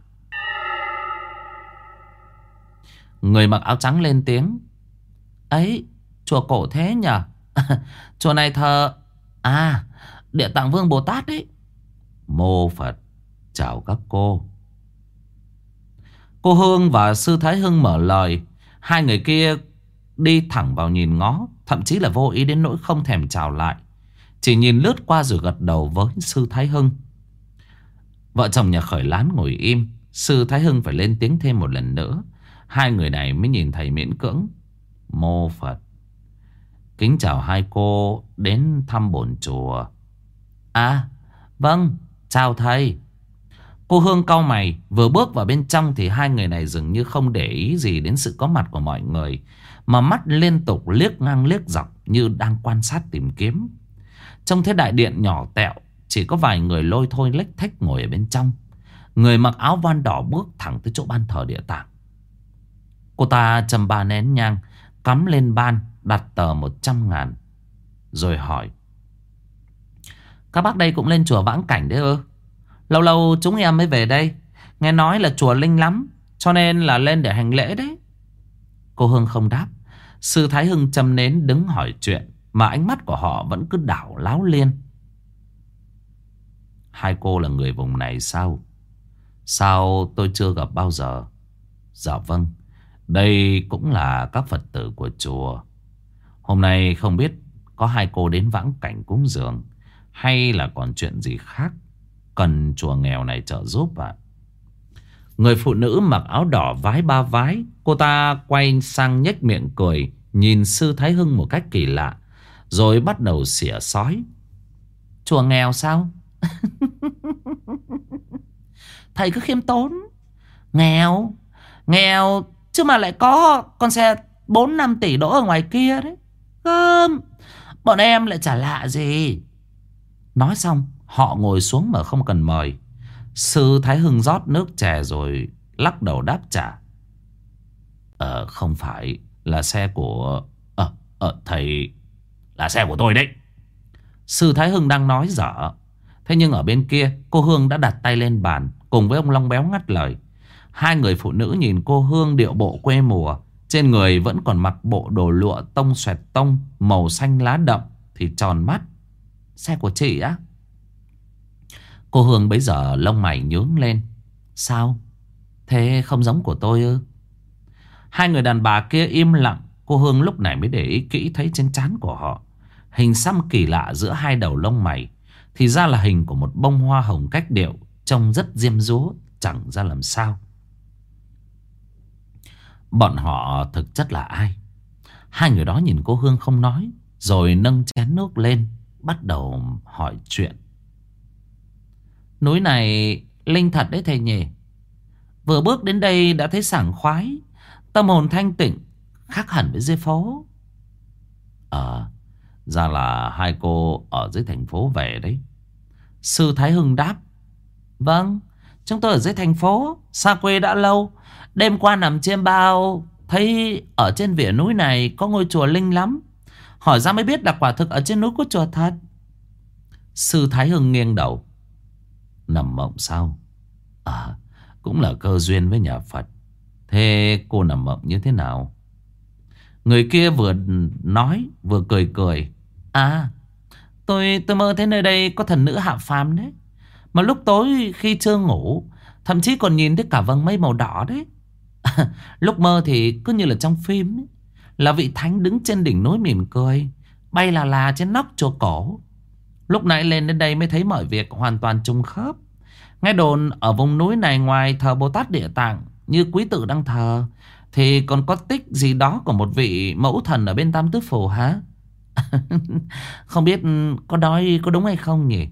Người mặc áo trắng lên tiếng. Ấy, chùa cổ thế nhờ? Chùa này thờ Địa Tạng Vương Bồ Tát đấy. Mô Phật, chào các cô. Cô Hương và sư Thái Hưng mở lời. 2 người kia đi thẳng vào nhìn ngó, thậm chí là vô ý đến nỗi không thèm chào lại, chỉ nhìn lướt qua rồi gật đầu với sư Thái Hưng. Vợ chồng nhà Khởi Lán ngồi im. Sư Thái Hưng phải lên tiếng thêm một lần nữa. 2 người này mới nhìn thầy miễn cưỡng. Mô Phật, kính chào 2 cô đến thăm bổn chùa. Vâng, chào thầy. Cô Hương cau mày. Vừa bước vào bên trong thì 2 người này dường như không để ý gì đến sự có mặt của mọi người, mà mắt liên tục liếc ngang liếc dọc như đang quan sát tìm kiếm. Trong thế đại điện nhỏ tẹo, chỉ có vài người lôi thôi lếch thếch ngồi ở bên trong. Người mặc áo voan đỏ bước thẳng tới chỗ ban thờ Địa Tạng. Cô ta châm 3 nén nhang, cắm lên ban, đặt tờ 100.000, rồi hỏi. Các bác đây cũng lên chùa vãng cảnh đấy ư? Lâu lâu chúng em mới về đây. Nghe nói là chùa linh lắm, cho nên là lên để hành lễ đấy. Cô Hương không đáp. Sư Thái Hưng châm nến đứng hỏi chuyện, mà ánh mắt của họ vẫn cứ đảo láo liên. 2 cô là người vùng này sao? Sao tôi chưa gặp bao giờ? Dạ vâng, đây cũng là các Phật tử của chùa. Hôm nay không biết có 2 cô đến vãng cảnh cúng dường, hay là còn chuyện gì khác cần chùa nghèo này trợ giúp ạ? Người phụ nữ mặc áo đỏ vái 3 vái. Cô ta quay sang nhếch miệng cười, nhìn sư Thái Hưng một cách kỳ lạ, rồi bắt đầu xỉa sói. Chùa nghèo sao? Thầy cứ khiêm tốn. Nghèo chứ mà lại có con xe 4-5 tỷ đỗ ở ngoài kia đấy. Không, bọn em lại chả lạ gì. Nói xong họ ngồi xuống mà không cần mời. Sư Thái Hưng rót nước chè rồi lắc đầu đáp trả. Không phải là xe của... thầy... Là xe của tôi đấy. Sư Thái Hưng đang nói dở. Thế nhưng ở bên kia cô Hương đã đặt tay lên bàn, cùng với ông Long Béo ngắt lời. 2 người phụ nữ nhìn cô Hương điệu bộ quê mùa, trên người vẫn còn mặc bộ đồ lụa tông xoẹt tông màu xanh lá đậm, thì tròn mắt. Xe của chị á? Cô Hương bấy giờ lông mày nhướng lên. Sao? Thế không giống của tôi ư? 2 người đàn bà kia im lặng. Cô Hương lúc này mới để ý kỹ thấy trên trán của họ hình xăm kỳ lạ giữa 2 đầu lông mày. Thì ra là hình của một bông hoa hồng cách điệu, trông rất diêm dúa, chẳng ra làm sao. Bọn họ thực chất là ai? Hai người đó nhìn cô Hương không nói, rồi nâng chén nước lên, bắt đầu hỏi chuyện. Núi này linh thật đấy thầy nhỉ. Vừa bước đến đây đã thấy sảng khoái, tâm hồn thanh tịnh, khác hẳn với dưới phố. Ra là hai cô ở dưới thành phố về đấy. Sư Thái Hưng đáp. Vâng, chúng tôi ở dưới thành phố, xa quê đã lâu. Đêm qua nằm chiêm bao, thấy ở trên vỉa núi này có ngôi chùa linh lắm. Hỏi ra mới biết là quả thực ở trên núi có chùa thật. Sư Thái Hưng nghiêng đầu. Nằm mộng sao? Cũng là cơ duyên với nhà Phật. Thế cô nằm mộng như thế nào? Người kia vừa nói vừa cười cười. Tôi mơ thấy nơi đây có thần nữ hạ phàm đấy. Mà lúc tối khi chưa ngủ, thậm chí còn nhìn thấy cả vầng mây màu đỏ đấy. Lúc mơ thì cứ như là trong phim ấy, là vị thánh đứng trên đỉnh núi mỉm cười, bay là trên nóc chùa cổ. Lúc nãy lên đến đây mới thấy mọi việc hoàn toàn trùng khớp. Nghe đồn ở vùng núi này ngoài thờ Bồ Tát Địa Tạng như quý tử đang thờ, thì còn có tích gì đó của một vị mẫu thần ở bên Tam Tứ Phủ hả? Không biết có nói có đúng hay không nhỉ?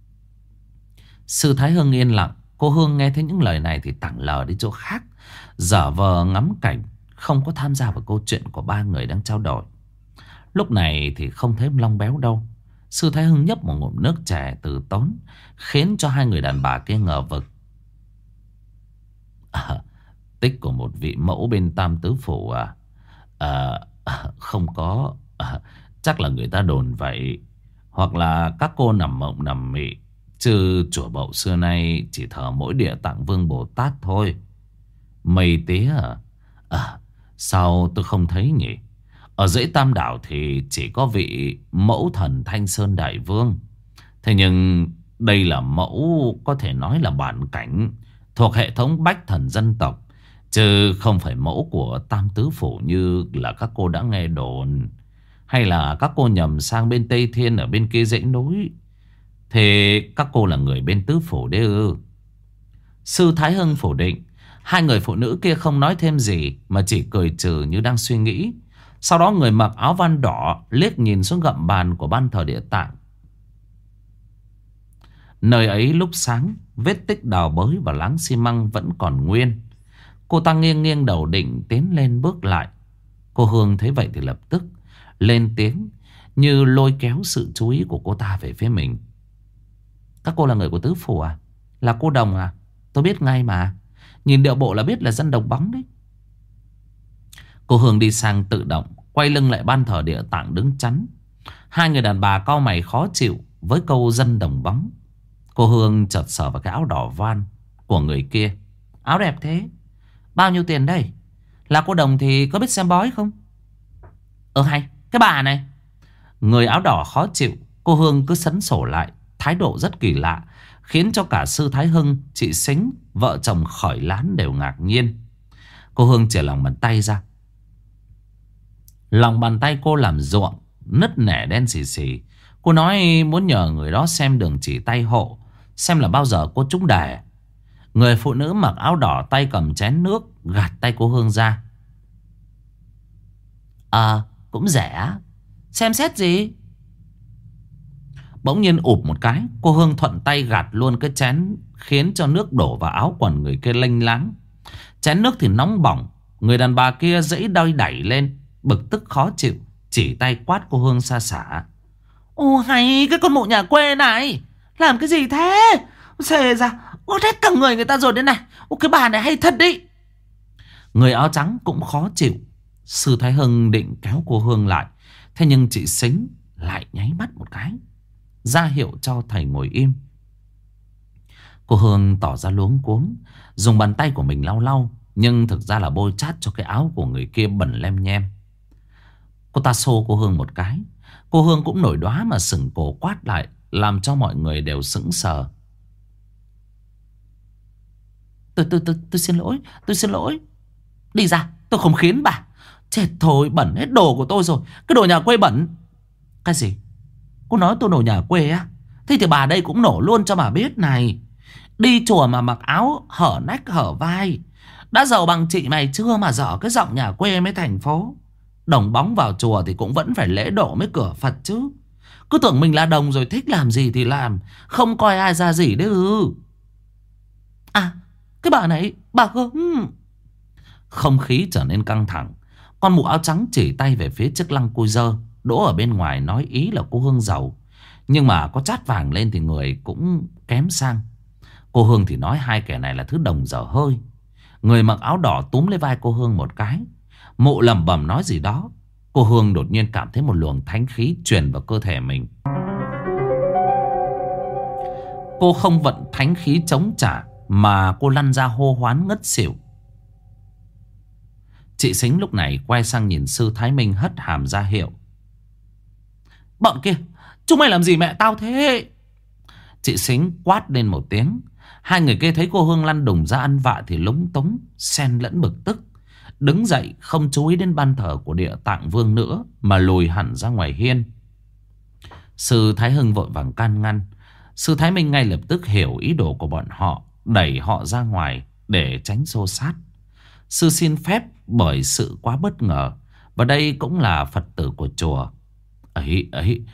Sư Thái Hưng yên lặng. Cô Hương nghe thấy những lời này thì tảng lờ đi chỗ khác, dở vờ ngắm cảnh, không có tham gia vào câu chuyện của ba người đang trao đổi. Lúc này thì không thấy Long Béo đâu. Sư Thái Hưng nhấp một ngụm nước chè từ tốn, khiến cho hai người đàn bà kia ngờ vực. Tích của một vị mẫu bên Tam Tứ Phủ à? Không có. Chắc là người ta đồn vậy, hoặc là các cô nằm mộng nằm mị. Chứ chùa Bậu xưa nay chỉ thờ mỗi Địa Tạng Vương Bồ Tát thôi. Mây tía à? Sao tôi không thấy nhỉ? Ở dãy Tam Đảo thì chỉ có vị mẫu thần Thanh Sơn Đại Vương. Thế nhưng đây là mẫu có thể nói là bản cảnh thuộc hệ thống bách thần dân tộc, chứ không phải mẫu của Tam Tứ Phủ như là các cô đã nghe đồn. Hay là các cô nhầm sang bên Tây Thiên ở bên kia dãy núi? Thế các cô là người bên Tứ Phủ đấy ư? Sư Thái Hưng phủ định. Hai người phụ nữ kia không nói thêm gì, mà chỉ cười trừ như đang suy nghĩ. Sau đó người mặc áo van đỏ liếc nhìn xuống gậm bàn của ban thờ Địa Tạng. Nơi ấy lúc sáng, vết tích đào bới và láng xi măng vẫn còn nguyên. Cô ta nghiêng nghiêng đầu định tiến lên bước lại. Cô Hương thấy vậy thì lập tức lên tiếng, như lôi kéo sự chú ý của cô ta về phía mình. Các cô là người của Tứ Phủ à? Là cô Đồng à? Tôi biết ngay mà. Nhìn điệu bộ là biết là dân Đồng Bóng đấy. Cô Hương đi sang tự động, quay lưng lại ban thờ Địa Tạng đứng chắn. Hai người đàn bà cau mày khó chịu với câu dân Đồng Bóng. Cô Hương chợt sờ vào cái áo đỏ van của người kia. Áo đẹp thế, bao nhiêu tiền đây? Là cô Đồng thì có biết xem bói không? Hay, cái bà này. Người áo đỏ khó chịu. Cô Hương cứ sấn sổ lại, thái độ rất kỳ lạ, khiến cho cả Sư Thái Hưng, chị Sính, vợ chồng Khởi Lán đều ngạc nhiên. Cô Hương chìa lòng bàn tay ra. Lòng bàn tay cô làm ruộng, nứt nẻ đen xì xì. Cô nói muốn nhờ người đó xem đường chỉ tay hộ, xem là bao giờ cô trúng đề. Người phụ nữ mặc áo đỏ tay cầm chén nước gạt tay cô Hương ra. Cũng rẻ. Xem xét gì? Bỗng nhiên ụp một cái, cô Hương thuận tay gạt luôn cái chén, khiến cho nước đổ vào áo quần người kia lênh láng. Chén nước thì nóng bỏng. Người đàn bà kia dãy đôi đẩy lên, bực tức khó chịu, chỉ tay quát cô Hương xa xả. Hay cái con mụ nhà quê này, làm cái gì thế? Xề ra, ốt hết cả người ta rồi đây này. Cái bà này hay thật đi. Người áo trắng cũng khó chịu. Sư Thái Hưng định kéo cô Hương lại, thế nhưng chị Sính lại nháy mắt một cái, ra hiệu cho thầy ngồi im. Cô Hương tỏ ra luống cuống, dùng bàn tay của mình lau lau, nhưng thực ra là bôi chát cho cái áo của người kia bẩn lem nhem. Cô ta xô cô Hương một cái. Cô Hương cũng nổi đoá mà sừng cổ quát lại, làm cho mọi người đều sững sờ. Tôi xin lỗi, tôi xin lỗi. Đi ra, tôi không khiến bà. Chết thôi, bẩn hết đồ của tôi rồi. Cái đồ nhà quê bẩn. Cái gì? Cô nói tôi nổ nhà quê á? Thế thì bà đây cũng nổ luôn cho bà biết này. Đi chùa mà mặc áo hở nách hở vai, Đã giàu bằng chị mày chưa mà dở cái giọng nhà quê mới thành phố. Đồng bóng vào chùa thì cũng vẫn phải lễ độ mới cửa Phật chứ. Cứ tưởng mình là đồng rồi thích làm gì thì làm, không coi ai ra gì đấy ư? À, cái bà này, bà Hương. Không khí trở nên căng thẳng. Con mụ áo trắng chỉ tay về phía chiếc lăng cô dơ đỗ ở bên ngoài, nói ý là cô Hương giàu. Nhưng mà có chát vàng lên thì người cũng kém sang. Cô Hương thì nói hai kẻ này là thứ đồng dở hơi. Người mặc áo đỏ túm lấy vai cô Hương một cái. Mụ lẩm bẩm nói gì đó. Cô Hương đột nhiên cảm thấy một luồng thánh khí truyền vào cơ thể mình. Cô không vận thánh khí chống trả mà cô lăn ra hô hoán ngất xỉu. Chị Sính lúc này quay sang nhìn sư Thái Minh, hất hàm ra hiệu. Bọn kia, chúng mày làm gì mẹ tao thế? Chị Sính quát lên một tiếng. Hai người kia thấy cô Hương lăn đùng ra ăn vạ thì lúng túng, xen lẫn bực tức. Đứng dậy không chú ý đến ban thờ của Địa Tạng Vương nữa, mà lùi hẳn ra ngoài hiên. Sư Thái Hưng vội vàng can ngăn. Sư Thái Minh ngay lập tức hiểu ý đồ của bọn họ, đẩy họ ra ngoài để tránh xô xát. Sư xin phép bởi sự quá bất ngờ, và đây cũng là Phật tử của chùa. Ấy,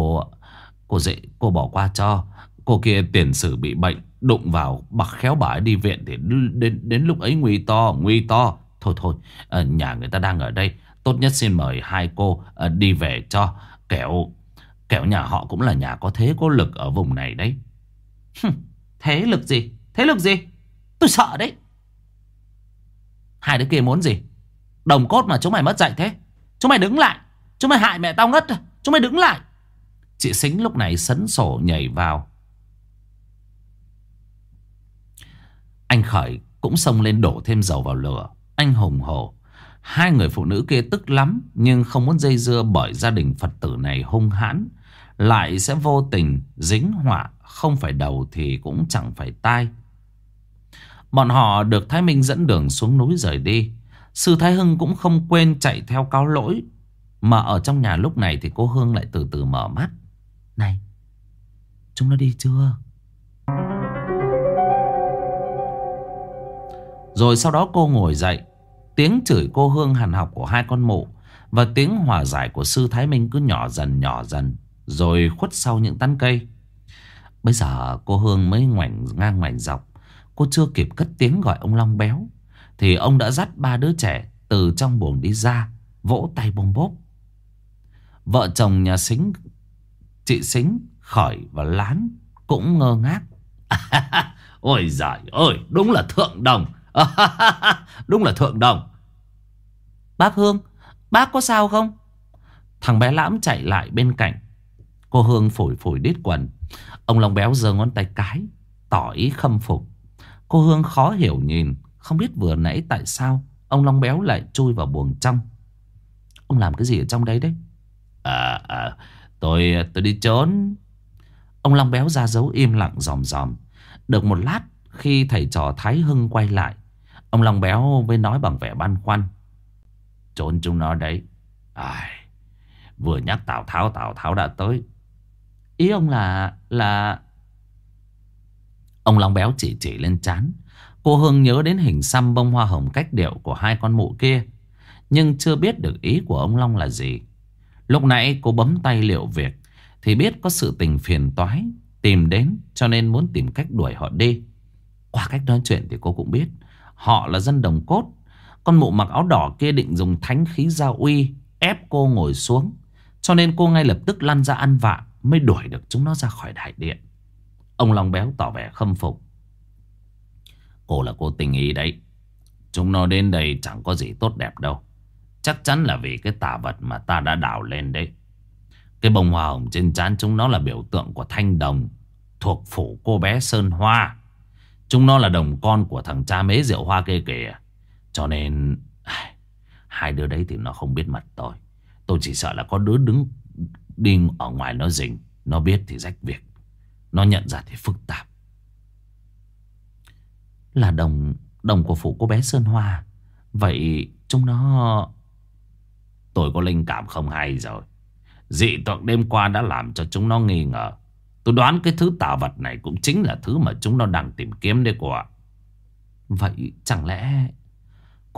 cô bỏ qua cho. Cô kia tiền sử bị bệnh, đụng vào bạc khéo bà ấy đi viện thì đến lúc ấy nguy to. Thôi, nhà người ta đang ở đây, tốt nhất xin mời hai cô đi về cho. Kẻo nhà họ cũng là nhà có thế có lực ở vùng này đấy. Thế lực gì? Tôi sợ đấy. Hai đứa kia muốn gì? Đồng cốt mà chúng mày mất dạy thế. Chúng mày đứng lại. Chúng mày hại mẹ tao ngất. Chúng mày đứng lại. Chị Sính lúc này sấn sổ nhảy vào. Anh Khởi cũng xông lên đổ thêm dầu vào lửa. Anh hùng hổ. Hai người phụ nữ kia tức lắm, nhưng không muốn dây dưa bởi gia đình Phật tử này hung hãn, lại sẽ vô tình dính họa. Không phải đầu thì cũng chẳng phải tai. Bọn họ được Thái Minh dẫn đường xuống núi rời đi. Sư Thái Hưng cũng không quên chạy theo cáo lỗi. Mà ở trong nhà lúc này thì cô Hương lại từ từ mở mắt. Này, chúng nó đi chưa? Rồi sau đó cô ngồi dậy. Tiếng chửi cô Hương hằn học của hai con mụ và tiếng hòa giải của sư Thái Minh cứ nhỏ dần, rồi khuất sau những tán cây. Bây giờ cô Hương mới ngoảnh ngang ngoảnh dọc. Cô chưa kịp cất tiếng gọi ông Long Béo thì ông đã dắt ba đứa trẻ từ trong buồng đi ra, vỗ tay bôm bốp. Vợ chồng nhà Sính, chị Sính, Khởi và Lán cũng ngơ ngác. Ôi giời ơi, đúng là thượng đồng. Đúng là thượng đồng. Bác Hương, bác có sao không? Thằng bé Lãm chạy lại bên cạnh. Cô Hương phủi đít quần. Ông Long Béo giơ ngón tay cái, tỏ ý khâm phục. Cô Hương khó hiểu nhìn, không biết vừa nãy tại sao ông Long Béo lại chui vào buồng trong. Ông làm cái gì ở trong đấy đấy? Tôi đi trốn. Ông Long Béo ra dấu im lặng ròm. Được một lát, khi thầy trò Thái Hưng quay lại, ông Long Béo mới nói bằng vẻ băn khoăn. Trốn chúng nó đấy. Vừa nhắc Tào Tháo đã tới. Ý ông là... Ông Long Béo chỉ lên trán. Cô Hương nhớ đến hình xăm bông hoa hồng cách điệu của hai con mụ kia, nhưng chưa biết được ý của ông Long là gì. Lúc nãy cô bấm tay liệu việc thì biết có sự tình phiền toái tìm đến, cho nên muốn tìm cách đuổi họ đi. Qua cách nói chuyện thì cô cũng biết họ là dân đồng cốt. Con mụ mặc áo đỏ kia định dùng thánh khí gia uy ép cô ngồi xuống, cho nên cô ngay lập tức lăn ra ăn vạ mới đuổi được chúng nó ra khỏi đại điện. Ông Long Béo tỏ vẻ khâm phục. Cô là cô tình ý đấy. Chúng nó đến đây chẳng có gì tốt đẹp đâu. Chắc chắn là vì cái tà vật mà ta đã đào lên đấy. Cái bông hoa hồng trên trán chúng nó là biểu tượng của thanh đồng thuộc phủ cô bé Sơn Hoa. Chúng nó là đồng con của thằng cha mế rượu hoa kia kìa. Cho nên hai đứa đấy thì nó không biết mặt tôi. Tôi chỉ sợ là có đứa đứng đi ở ngoài nó rình. Nó biết thì rách việc, nó nhận ra thì phức tạp. Là đồng của phủ cô bé Sơn Hoa. Vậy chúng nó... Tôi có linh cảm không hay rồi. Dị tượng đêm qua đã làm cho chúng nó nghi ngờ. Tôi đoán cái thứ tà vật này cũng chính là thứ mà chúng nó đang tìm kiếm đấy cô ạ. Vậy chẳng lẽ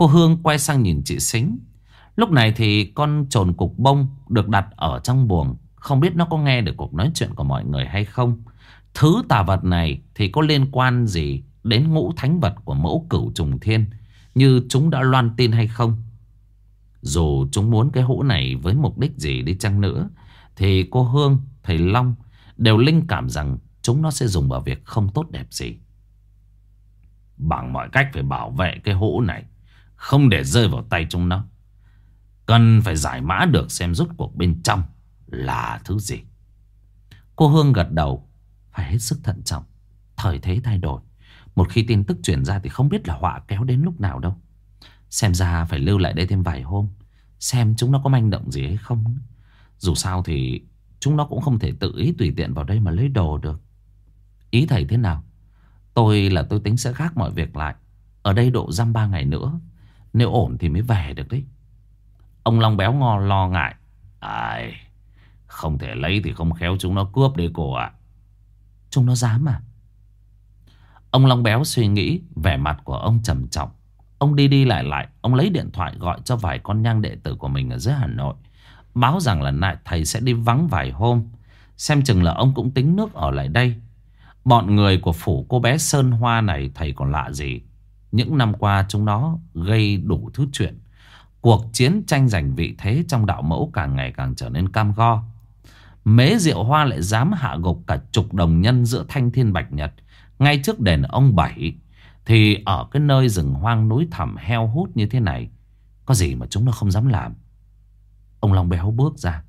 Cô Hương quay sang nhìn chị Sính. Lúc này thì con chồn cục bông được đặt ở trong buồng. Không biết nó có nghe được cuộc nói chuyện của mọi người hay không. Thứ tà vật này thì có liên quan gì đến ngũ thánh vật của mẫu Cửu Trùng Thiên như chúng đã loan tin hay không? Dù chúng muốn cái hũ này với mục đích gì đi chăng nữa thì cô Hương, thầy Long đều linh cảm rằng chúng nó sẽ dùng vào việc không tốt đẹp gì. Bằng mọi cách phải bảo vệ cái hũ này, không để rơi vào tay chúng nó. Cần phải giải mã được xem rốt cuộc bên trong là thứ gì. Cô Hương gật đầu. Phải hết sức thận trọng. Thời thế thay đổi. Một khi tin tức truyền ra thì không biết là họa kéo đến lúc nào đâu. Xem ra phải lưu lại đây thêm vài hôm, xem chúng nó có manh động gì hay không. Dù sao thì chúng nó cũng không thể tự ý tùy tiện vào đây mà lấy đồ được. Ý thầy thế nào? Tôi tính sẽ gác mọi việc lại, ở đây độ dăm 3 ngày nữa. Nếu ổn thì mới về được đấy. Ông Long Béo lo ngại. Ai, không thể lấy thì không khéo chúng nó cướp đấy cô ạ. Chúng nó dám à? Ông Long Béo suy nghĩ. Vẻ mặt của ông trầm trọng. Ông đi lại. Ông lấy điện thoại gọi cho vài con nhang đệ tử của mình ở dưới Hà Nội, báo rằng là lại thầy sẽ đi vắng vài hôm. Xem chừng là ông cũng tính nước ở lại đây. Bọn người của phủ cô bé Sơn Hoa này thầy còn lạ gì. Những năm qua chúng nó gây đủ thứ chuyện. Cuộc chiến tranh giành vị thế trong đạo mẫu càng ngày càng trở nên cam go. Mế Diệu Hoa lại dám hạ gục cả chục đồng nhân giữa Thanh Thiên Bạch Nhật ngay trước đền ông Bảy. Thì ở cái nơi rừng hoang núi thẳm heo hút như thế này, có gì mà chúng nó không dám làm. Ông Long Béo bước ra.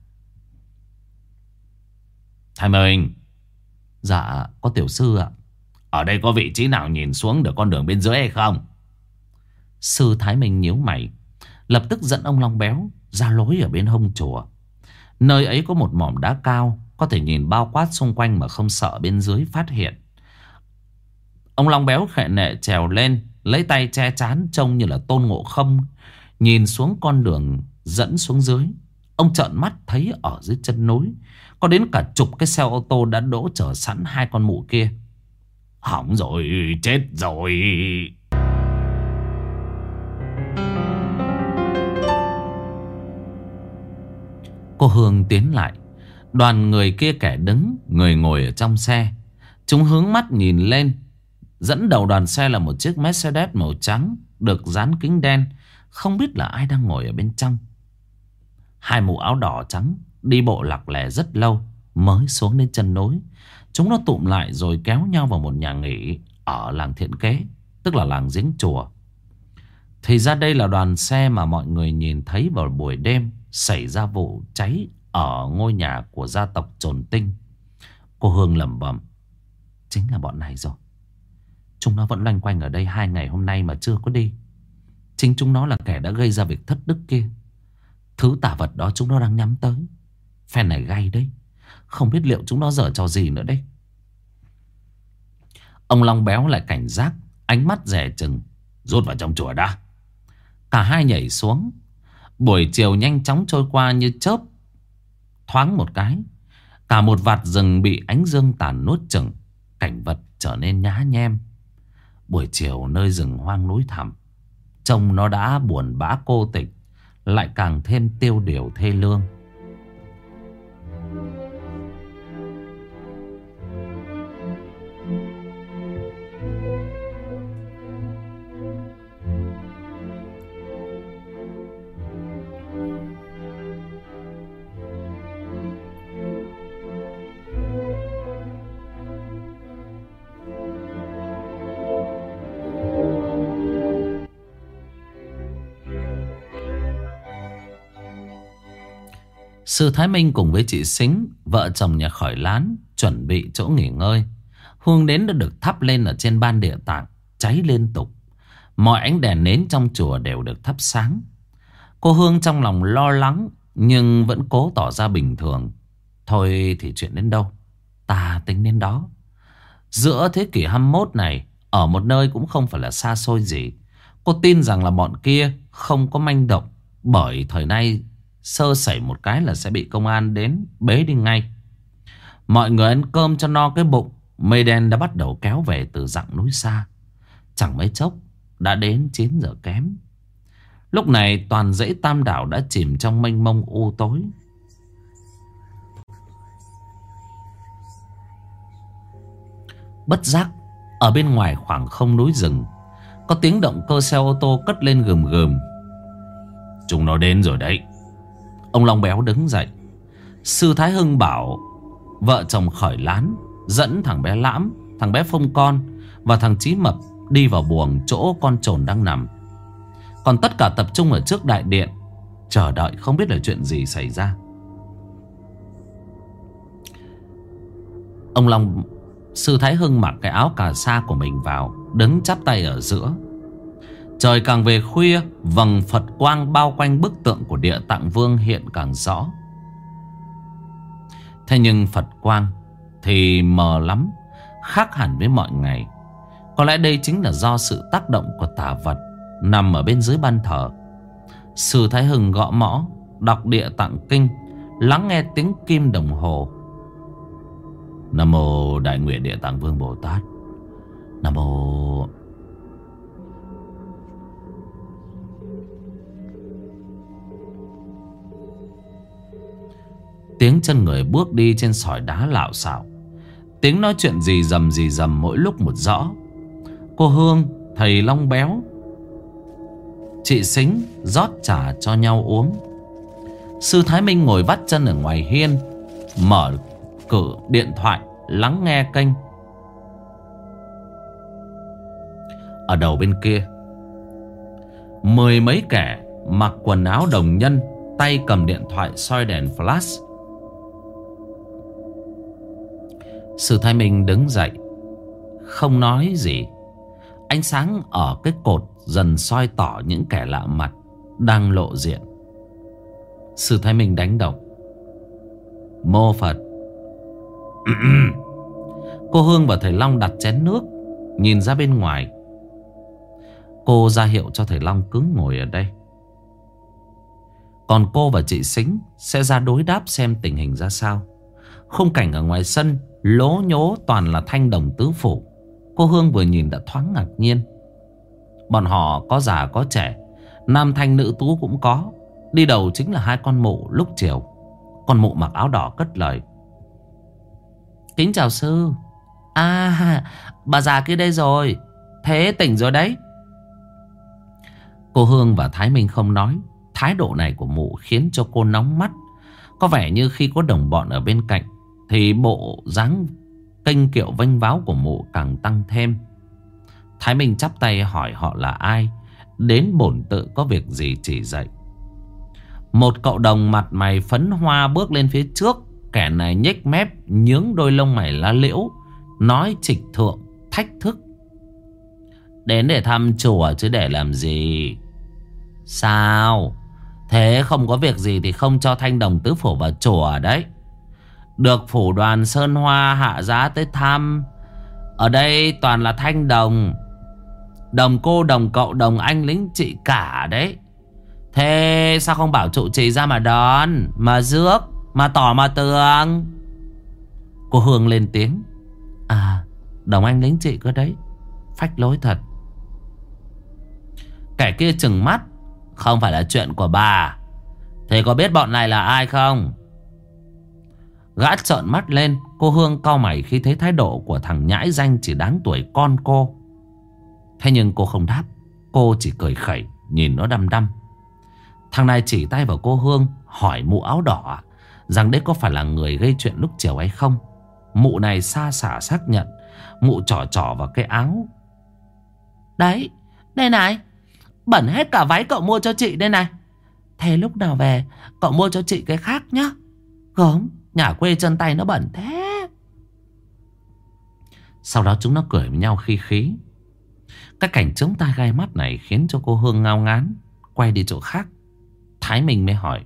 Thầy Minh. Dạ có tiểu sư ạ. Ở đây có vị trí nào nhìn xuống được con đường bên dưới hay không? Sư Thái Minh nhíu mày, lập tức dẫn ông Long Béo ra lối ở bên hông chùa. Nơi ấy có một mỏm đá cao, có thể nhìn bao quát xung quanh mà không sợ bên dưới phát hiện. Ông Long Béo khệ nệ trèo lên, lấy tay che chán trông như là Tôn Ngộ Không, nhìn xuống con đường dẫn xuống dưới. Ông trợn mắt thấy ở dưới chân núi có đến cả chục cái xe ô tô đã đỗ chờ sẵn hai con mụ kia. Hỏng rồi, chết rồi. Cô Hương tiến lại. Đoàn người kia kẻ đứng, người ngồi ở trong xe. Chúng hướng mắt nhìn lên. Dẫn đầu đoàn xe là một chiếc Mercedes màu trắng được dán kính đen. Không biết là ai đang ngồi ở bên trong. Hai mụ áo đỏ trắng đi bộ lặc lè rất lâu mới xuống đến chân núi. Chúng nó tụm lại rồi kéo nhau vào một nhà nghỉ ở làng Thiện Kế, tức là làng giếng chùa. Thì ra đây là đoàn xe mà mọi người nhìn thấy vào buổi đêm xảy ra vụ cháy ở ngôi nhà của gia tộc Trồn Tinh. Cô Hương lẩm bẩm. Chính là bọn này rồi. Chúng nó vẫn loanh quanh ở đây 2 ngày hôm nay mà chưa có đi. Chính chúng nó là kẻ đã gây ra việc thất đức kia. Thứ tà vật đó chúng nó đang nhắm tới. Phen này gay đấy. Không biết liệu chúng nó giở trò gì nữa đấy. Ông Long Béo lại cảnh giác, ánh mắt dè chừng. Rút vào trong chùa đã. Cả hai nhảy xuống. Buổi chiều nhanh chóng trôi qua như chớp. Thoáng một cái, cả một vạt rừng bị ánh dương tàn nuốt chửng. Cảnh vật trở nên nhá nhem. Buổi chiều nơi rừng hoang núi thẳm, trông nó đã buồn bã cô tịch, lại càng thêm tiêu điều thê lương. Sư Thái Minh cùng với chị Sính, vợ chồng nhà Khởi Lán, chuẩn bị chỗ nghỉ ngơi. Hương nến đã được thắp lên ở trên ban địa tạng, cháy liên tục. Mọi ánh đèn nến trong chùa đều được thắp sáng. Cô Hương trong lòng lo lắng nhưng vẫn cố tỏ ra bình thường. Thôi thì chuyện đến đâu, ta tính đến đó. Giữa thế kỷ 21 này, ở một nơi cũng không phải là xa xôi gì, cô tin rằng là bọn kia không có manh động. Bởi thời nay sơ sẩy một cái là sẽ bị công an đến bế đi ngay. Mọi người ăn cơm cho no cái bụng. Mây đen đã bắt đầu kéo về từ dặng núi xa. Chẳng mấy chốc đã đến 9 giờ kém. Lúc này toàn dãy Tam Đảo đã chìm trong mênh mông u tối. Bất giác ở bên ngoài khoảng không núi rừng có tiếng động cơ xe ô tô cất lên gầm gầm. Chúng nó đến rồi đấy. Ông Long Béo đứng dậy. Sư Thái Hưng bảo vợ chồng Khởi Lán dẫn thằng bé Lãm, thằng bé Phong Con và thằng Chí Mập đi vào buồng chỗ con trồn đang nằm. Còn tất cả tập trung ở trước đại điện, chờ đợi không biết là chuyện gì xảy ra. Sư Thái Hưng mặc cái áo cà sa của mình vào, đứng chắp tay ở giữa. Trời càng về khuya, vầng Phật quang bao quanh bức tượng của Địa Tạng Vương hiện càng rõ. Thế nhưng Phật quang thì mờ lắm, khác hẳn với mọi ngày. Có lẽ đây chính là do sự tác động của tà vật nằm ở bên dưới ban thờ. Sư Thái Hưng gõ mõ, đọc Địa Tạng Kinh, lắng nghe tiếng kim đồng hồ. Nam mô Đại Nguyện Địa Tạng Vương Bồ Tát. Nam mô. Tiếng chân người bước đi trên sỏi đá lạo xạo. Tiếng nói chuyện rì rầm mỗi lúc một rõ. Cô Hương, thầy Long Béo, chị Sính rót trà cho nhau uống. Sư Thái Minh ngồi vắt chân ở ngoài hiên, mở cửa điện thoại lắng nghe kênh. Ở đầu bên kia, mười mấy kẻ mặc quần áo đồng nhân, tay cầm điện thoại soi đèn flash. Sư Thái Minh đứng dậy, không nói gì. Ánh sáng ở cái cột dần soi tỏ những kẻ lạ mặt đang lộ diện. Sư Thái Minh đánh động. Mô Phật. Cô Hương và thầy Long đặt chén nước, nhìn ra bên ngoài. Cô ra hiệu cho thầy Long cứ ngồi ở đây. Còn cô và chị Sính sẽ ra đối đáp xem tình hình ra sao. Khung cảnh ở ngoài sân lố nhố toàn là thanh đồng tứ phủ. Cô Hương vừa nhìn đã thoáng ngạc nhiên. Bọn họ có già có trẻ, nam thanh nữ tú cũng có. Đi đầu chính là hai con mụ lúc chiều. Con mụ mặc áo đỏ cất lời. Kính chào sư. À, bà già kia đây rồi. Thế tỉnh rồi đấy. Cô Hương và Thái Minh không nói. Thái độ này của mụ khiến cho cô nóng mắt. Có vẻ như khi có đồng bọn ở bên cạnh thì bộ dáng kênh kiệu vênh váo của mụ càng tăng thêm. Thái Minh chắp tay hỏi họ là ai, đến bổn tự có việc gì chỉ dạy. Một cậu đồng mặt mày phấn hoa bước lên phía trước. Kẻ này nhếch mép, nhướng đôi lông mày lá liễu, nói trịch thượng, thách thức. Đến để thăm chùa chứ để làm gì? Sao? Thế không có việc gì thì không cho thanh đồng tứ phủ vào chùa đấy. Được phủ đoàn Sơn Hoa hạ giá tới thăm. Ở đây toàn là thanh đồng. Đồng cô, đồng cậu, đồng anh lính chị cả đấy. Thế sao không bảo trụ trì ra mà đón, mà rước, mà tỏ mà tường? Cô Hương lên tiếng. À, đồng anh lính chị cơ đấy. Phách lối thật. Kẻ kia trừng mắt. Không phải là chuyện của bà. Thế có biết bọn này là ai không? Gã trợn mắt lên. Cô Hương cau mày khi thấy thái độ của thằng nhãi danh chỉ đáng tuổi con cô. Thế nhưng cô không đáp. Cô chỉ cười khẩy nhìn nó đăm đăm. Thằng này chỉ tay vào cô Hương, hỏi mụ áo đỏ rằng đấy có phải là người gây chuyện lúc chiều hay không. Mụ này xa xả xác nhận. Mụ trỏ trỏ vào cái áo. Đấy, đây này, bẩn hết cả váy cậu mua cho chị đây này. Thế lúc nào về cậu mua cho chị cái khác nhá. Gớm, nhà quê chân tay nó bẩn thế. Sau đó chúng nó cười với nhau khi khí. Cái cảnh chống tai gai mắt này khiến cho cô Hương ngao ngán, quay đi chỗ khác. Thái Minh mới hỏi.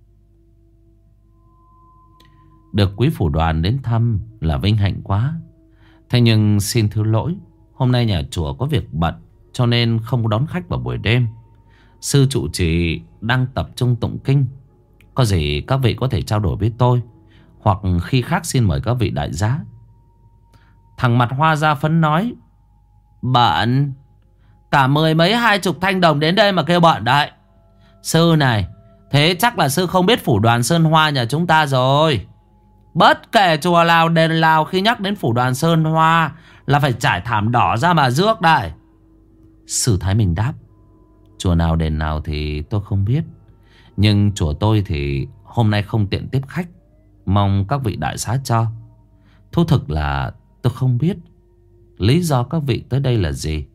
Được quý phủ đoàn đến thăm là vinh hạnh quá. Thế nhưng xin thứ lỗi, hôm nay nhà chùa có việc bận cho nên không đón khách vào buổi đêm. Sư trụ trì đang tập trung tụng kinh. Có gì các vị có thể trao đổi với tôi, hoặc khi khác xin mời các vị đại giá. Thằng mặt hoa da phấn nói. Bận. Cả 10 mấy 20 thanh đồng đến đây mà kêu bận đấy. Sư này, thế chắc là sư không biết phủ đoàn Sơn Hoa nhà chúng ta rồi. Bất kể chùa nào đền nào, khi nhắc đến phủ đoàn Sơn Hoa là phải trải thảm đỏ ra mà rước đây. Sư Thái Minh đáp: chùa nào đền nào thì tôi không biết, nhưng chùa tôi thì hôm nay không tiện tiếp khách, mong các vị đại xá cho. Thú thực là tôi không biết lý do các vị tới đây là gì.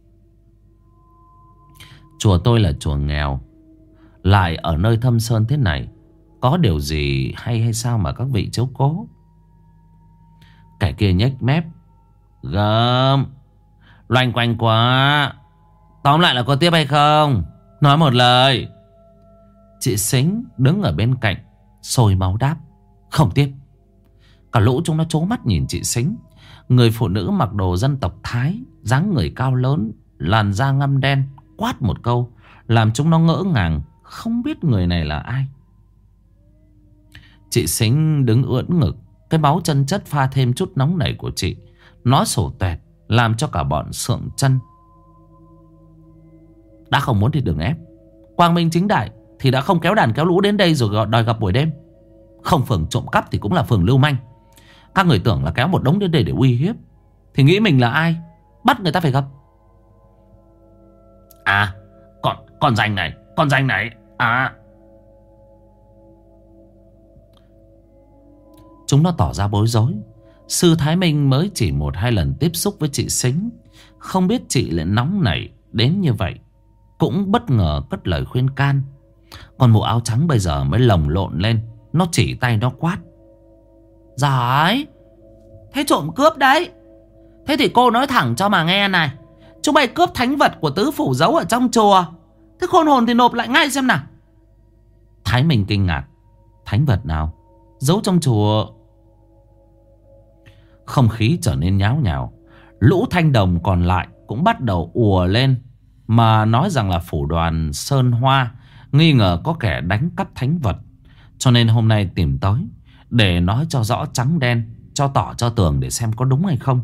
Chùa tôi là chùa nghèo, lại ở nơi thâm sơn thế này, có điều gì hay sao mà các vị chiếu cố? Kẻ kia nhếch mép: gớm, loanh quanh quá. Tóm lại là có tiếp hay không? Nói một lời. Chị Sính đứng ở bên cạnh sôi máu đáp: không tiếp. Cả lũ chúng nó trố mắt nhìn chị Sính. Người phụ nữ mặc đồ dân tộc Thái, dáng người cao lớn, làn da ngăm đen, quát một câu làm chúng nó ngỡ ngàng, không biết người này là ai. Chị Sính đứng ưỡn ngực, cái máu chân chất pha thêm chút nóng nảy của chị nói sổ toẹt, làm cho cả bọn sượng chân. Đã không muốn thì đừng ép. Quang minh chính đại thì đã không kéo đàn kéo lũ đến đây rồi đòi gặp buổi đêm. Không phường trộm cắp thì cũng là phường lưu manh. Các người tưởng là kéo một đống đến đây để uy hiếp thì nghĩ mình là ai, bắt người ta phải gặp. À, con danh này à. Chúng nó tỏ ra bối rối. Sư Thái Minh mới chỉ 1-2 lần tiếp xúc với chị Sính, không biết chị lại nóng nảy đến như vậy, cũng bất ngờ cất lời khuyên can. Còn mụ áo trắng bây giờ mới lồng lộn lên, nó chỉ tay nó quát: giỏi, thế trộm cướp đấy. Thế thì cô nói thẳng cho mà nghe này, chúng mày cướp thánh vật của tứ phủ giấu ở trong chùa, thế khôn hồn thì nộp lại ngay xem nào. Thái Minh kinh ngạc: thánh vật nào? Giấu trong chùa? Không khí trở nên nháo nhào. Lũ thanh đồng còn lại cũng bắt đầu ùa lên mà nói rằng là phủ đoàn Sơn Hoa nghi ngờ có kẻ đánh cắp thánh vật, cho nên hôm nay tìm tới để nói cho rõ trắng đen, cho tỏ cho tường để xem có đúng hay không.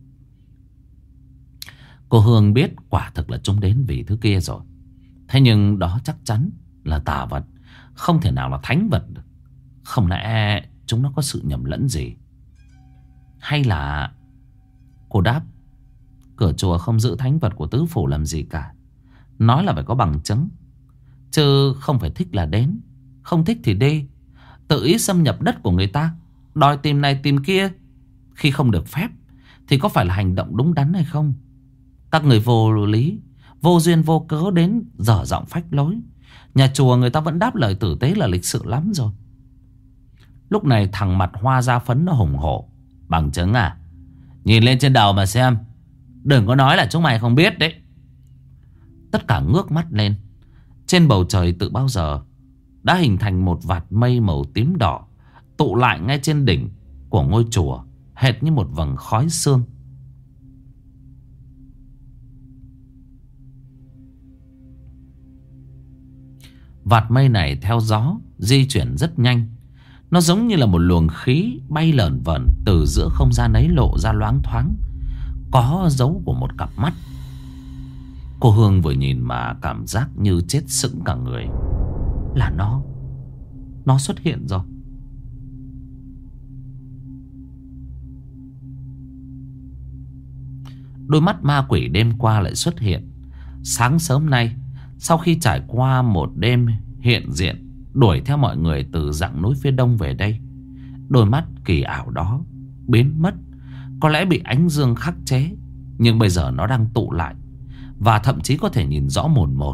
Cô Hương biết quả thực là chúng đến vì thứ kia rồi. Thế nhưng đó chắc chắn là tà vật, không thể nào là thánh vật được. Không lẽ chúng nó có sự nhầm lẫn gì? Hay là... Cô đáp: cửa chùa không giữ thánh vật của tứ phủ làm gì cả. Nói là phải có bằng chứng, chứ không phải thích là đến, không thích thì đi. Tự ý xâm nhập đất của người ta, đòi tìm này tìm kia khi không được phép, thì có phải là hành động đúng đắn hay không? Các người vô lý, vô duyên vô cớ đến dở giọng phách lối. Nhà chùa người ta vẫn đáp lời tử tế là lịch sự lắm rồi. Lúc này thằng mặt hoa da phấn nó hùng hổ: bằng chứng à? Nhìn lên trên đầu mà xem, đừng có nói là chúng mày không biết đấy. Tất cả ngước mắt lên. Trên bầu trời từ bao giờ đã hình thành một vạt mây màu tím đỏ, tụ lại ngay trên đỉnh của ngôi chùa, hệt như một vầng khói sương. Vạt mây này theo gió di chuyển rất nhanh. Nó giống như là một luồng khí bay lởn vởn từ giữa không gian ấy lộ ra loáng thoáng, có dấu của một cặp mắt. Cô Hương vừa nhìn mà cảm giác như chết sững cả người. Là nó xuất hiện rồi. Đôi mắt ma quỷ đêm qua lại xuất hiện. Sáng sớm nay, sau khi trải qua một đêm hiện diện đuổi theo mọi người từ dặng núi phía đông về đây, đôi mắt kỳ ảo đó biến mất. Có lẽ bị ánh dương khắc chế, nhưng bây giờ nó đang tụ lại, và thậm chí có thể nhìn rõ mồn một.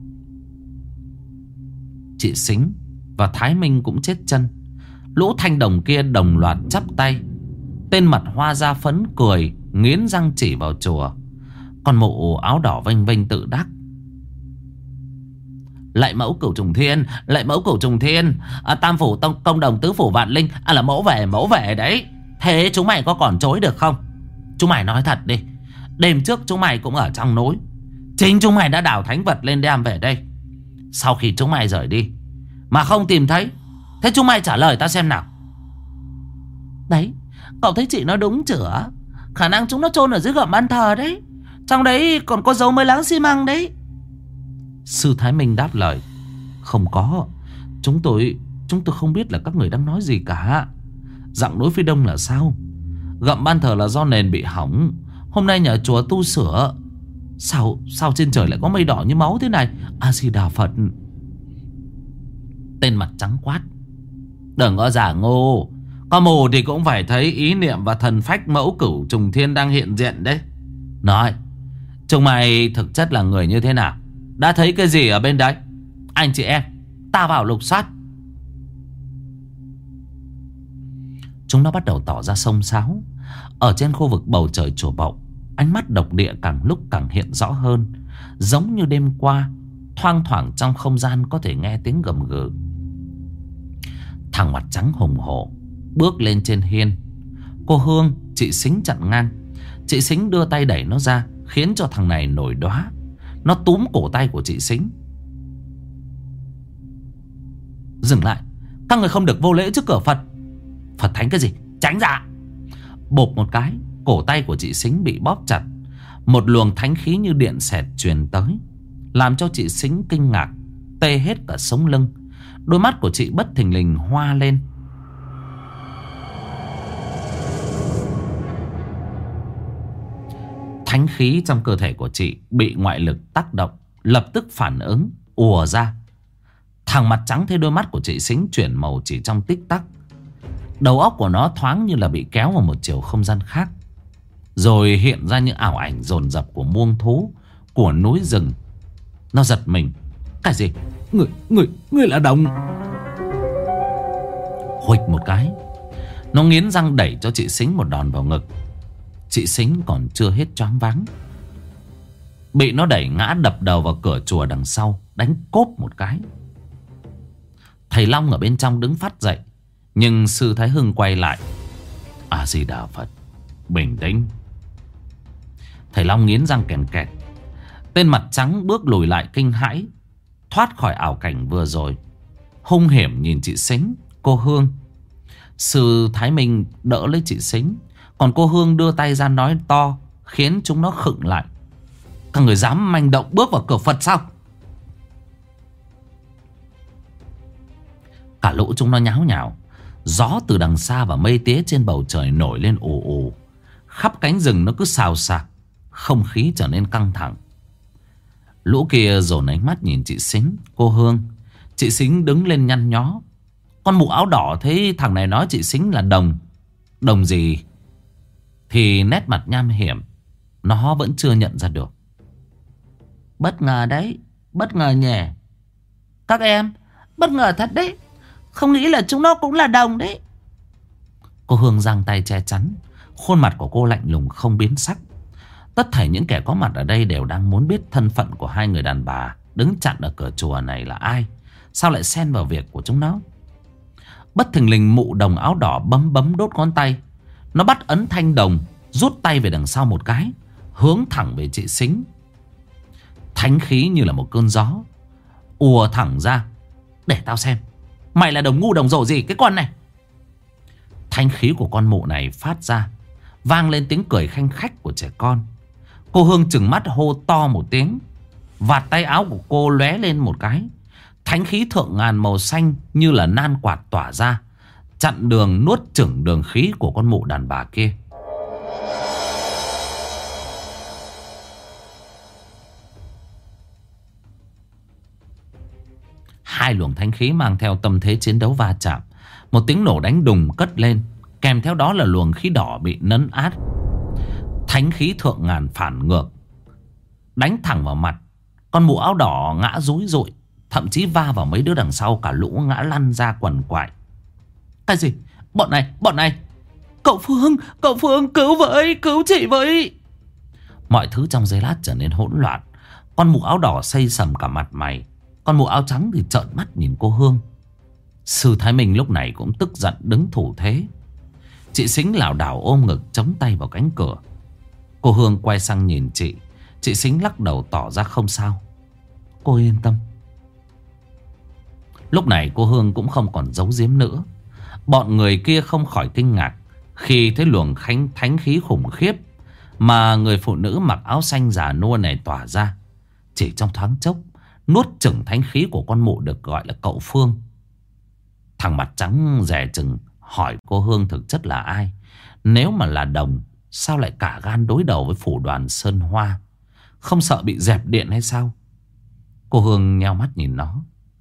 Chị Sính và Thái Minh cũng chết chân. Lũ thanh đồng kia đồng loạt chắp tay. Tên mặt hoa da phấn cười nghiến răng chỉ vào chùa. Còn mụ áo đỏ vênh vênh tự đắc: lạy mẫu Cửu Trùng Thiên, lạy mẫu Cửu Trùng Thiên, tam phủ công đồng tứ phủ vạn linh, là mẫu về đấy. Thế chúng mày có còn chối được không? Chúng mày nói thật đi, đêm trước chúng mày cũng ở trong núi, chính chúng mày đã đào thánh vật lên đem về đây. Sau khi chúng mày rời đi mà không tìm thấy, thế chúng mày trả lời ta xem nào. Đấy, cậu thấy chị nói đúng chửa. Khả năng chúng nó chôn ở dưới gầm ban thờ đấy, trong đấy còn có dấu mới láng xi măng đấy. Sư Thái Minh đáp lời: Không có. Chúng tôi không biết là các người đang nói gì cả. Dặng núi phía đông là sao? Gậm ban thờ là do nền bị hỏng. Hôm nay nhà chùa tu sửa. Sao trên trời lại có mây đỏ như máu thế này? A Di Đà Phật. Tên mặt trắng quát: đừng có giả ngu. Có mù thì cũng phải thấy ý niệm và thần phách mẫu cửu trùng thiên đang hiện diện đấy. Nói, chúng mày thực chất là người như thế nào? Đã thấy cái gì ở bên đấy? Anh chị em, ta vào lục soát. Chúng nó bắt đầu tỏ ra xông xáo. Ở trên khu vực bầu trời chùa Bậu, ánh mắt độc địa càng lúc càng hiện rõ hơn. Giống như đêm qua, thoang thoảng trong không gian có thể nghe tiếng gầm gừ. Thằng mặt trắng hùng hổ bước lên trên hiên. Cô Hương, chị Sính chặn ngang. Chị Sính đưa tay đẩy nó ra, khiến cho thằng này nổi đóa. Nó túm cổ tay của chị Sính. Dừng lại, các người không được vô lễ trước cửa Phật. Phật thánh cái gì, tránh ra. Bộp một cái, cổ tay của chị Sính bị bóp chặt. Một luồng thánh khí như điện xẹt truyền tới, làm cho chị Sính kinh ngạc, tê hết cả sống lưng. Đôi mắt của chị bất thình lình hoa lên. Thánh khí trong cơ thể của chị bị ngoại lực tác động, lập tức phản ứng, ùa ra. Thằng mặt trắng thấy đôi mắt của chị Sính chuyển màu chỉ trong tích tắc. Đầu óc của nó thoáng như là bị kéo vào một chiều không gian khác, rồi hiện ra những ảo ảnh dồn dập của muông thú, của núi rừng. Nó giật mình. Cái gì? Người là Đồng. Huỵch một cái, nó nghiến răng đẩy cho chị Sính một đòn vào ngực. Chị Sính còn chưa hết choáng váng, bị nó đẩy ngã đập đầu vào cửa chùa đằng sau, đánh cốp một cái. Thầy Long ở bên trong đứng phát dậy, nhưng sư Thái Hưng quay lại. A Di Đà Phật, bình tĩnh. Thầy Long nghiến răng kèn kẹt. Tên mặt trắng bước lùi lại kinh hãi, thoát khỏi ảo cảnh vừa rồi, hung hiểm nhìn chị Sính, cô Hương. Sư Thái Minh đỡ lấy chị Sính, còn cô Hương đưa tay ra nói to, khiến chúng nó khựng lại. Các người dám manh động bước vào cửa Phật sao? Cả lũ chúng nó nháo nhào. Gió từ đằng xa và mây tía trên bầu trời nổi lên ù ù. Khắp cánh rừng nó cứ xào xạc, không khí trở nên căng thẳng. Lũ kia dồn ánh mắt nhìn chị Sính, cô Hương. Chị Sính đứng lên nhăn nhó. Con mụ áo đỏ thấy thằng này nói chị Sính là Đồng. Đồng gì thì nét mặt nham hiểm, nó vẫn chưa nhận ra được. Bất ngờ đấy, bất ngờ nhỉ. Các em, bất ngờ thật đấy. Không nghĩ là chúng nó cũng là Đồng đấy. Cô Hương giang tay che chắn. Khuôn mặt của cô lạnh lùng không biến sắc. Tất thảy những kẻ có mặt ở đây đều đang muốn biết thân phận của hai người đàn bà đứng chặn ở cửa chùa này là ai. Sao lại xen vào việc của chúng nó? Bất thình lình mụ Đồng áo đỏ bấm đốt ngón tay. Nó bắt ấn thanh đồng, rút tay về đằng sau một cái, hướng thẳng về chị Sính. Thánh khí như là một cơn gió ùa thẳng ra. Để tao xem, mày là đồng ngu đồng dỗ gì cái con này? Thánh khí của con mụ này phát ra, vang lên tiếng cười khanh khách của trẻ con. Cô Hương trừng mắt hô to một tiếng. Vạt tay áo của cô lóe lên một cái. Thánh khí thượng ngàn màu xanh như là nan quạt tỏa ra, chặn đường nuốt chửng đường khí của con mụ đàn bà kia. Hai luồng thánh khí mang theo tâm thế chiến đấu va chạm. Một tiếng nổ đánh đùng cất lên, kèm theo đó là luồng khí đỏ bị nấn át. Thánh khí thượng ngàn phản ngược, đánh thẳng vào mặt. Con mụ áo đỏ ngã rúi rụi, thậm chí va vào mấy đứa đằng sau, cả lũ ngã lăn ra quằn quại. Cái gì? Bọn này. Cậu Phương cứu với, cứu chị với. Mọi thứ trong giây lát trở nên hỗn loạn. Con mụ áo đỏ xây sầm cả mặt mày. Con mụ áo trắng thì trợn mắt nhìn cô Hương. Sư Thái Minh lúc này cũng tức giận đứng thủ thế. Chị Sính lảo đảo ôm ngực chống tay vào cánh cửa. Cô Hương quay sang nhìn chị. Chị Sính lắc đầu tỏ ra không sao. Cô yên tâm. Lúc này cô Hương cũng không còn giấu giếm nữa. Bọn người kia không khỏi kinh ngạc khi thấy luồng thánh khí khủng khiếp mà người phụ nữ mặc áo xanh già nua này tỏa ra. Chỉ trong thoáng chốc, nuốt chửng thánh khí của con mụ được gọi là cậu Phương. Thằng mặt trắng dè chừng hỏi cô Hương thực chất là ai. Nếu mà là đồng, sao lại cả gan đối đầu với phủ đoàn Sơn Hoa? Không sợ bị dẹp điện hay sao? Cô Hương nheo mắt nhìn nó.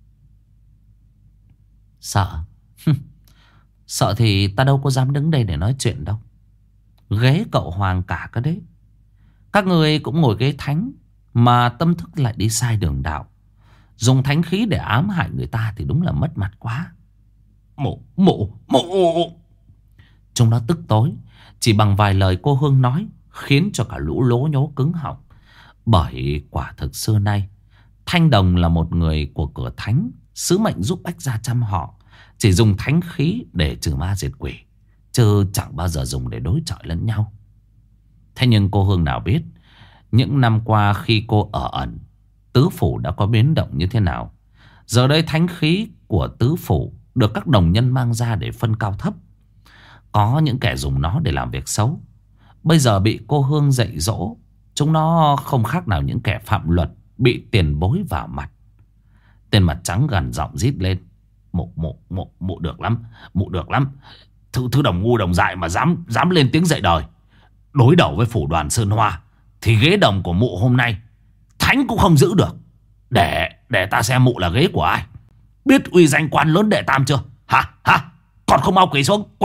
Sợ? Sợ thì ta đâu có dám đứng đây để nói chuyện đâu. Ghế cậu Hoàng cả cái đấy. Các người cũng ngồi ghế thánh mà tâm thức lại đi sai đường đạo. Dùng thánh khí để ám hại người ta thì đúng là mất mặt quá. Mụ. Chúng nó tức tối. Chỉ bằng vài lời cô Hương nói khiến cho cả lũ lố nhố cứng họng. Bởi quả thực xưa nay Thanh Đồng là một người của cửa thánh, sứ mệnh giúp ách gia chăm họ. Chỉ dùng thánh khí để trừ ma diệt quỷ, chứ chẳng bao giờ dùng để đối chọi lẫn nhau. Thế nhưng cô Hương nào biết, những năm qua khi cô ở ẩn, tứ phủ đã có biến động như thế nào. Giờ đây thánh khí của tứ phủ được các đồng nhân mang ra để phân cao thấp. Có những kẻ dùng nó để làm việc xấu. Bây giờ bị cô Hương dạy dỗ, chúng nó không khác nào những kẻ phạm luật bị tiền bối vào mặt. Tên mặt trắng gằn giọng rít lên. Mụ được lắm. Mụ được lắm. Thứ đồng ngu đồng dại mà dám lên tiếng dạy đời. Đối đầu với phủ đoàn Sơn Hoa thì ghế đồng của mụ hôm nay thánh cũng không giữ được. Để ta xem mụ là ghế của ai. Biết uy danh quan lớn đệ tam chưa? Hả? Còn không mau quỳ xuống.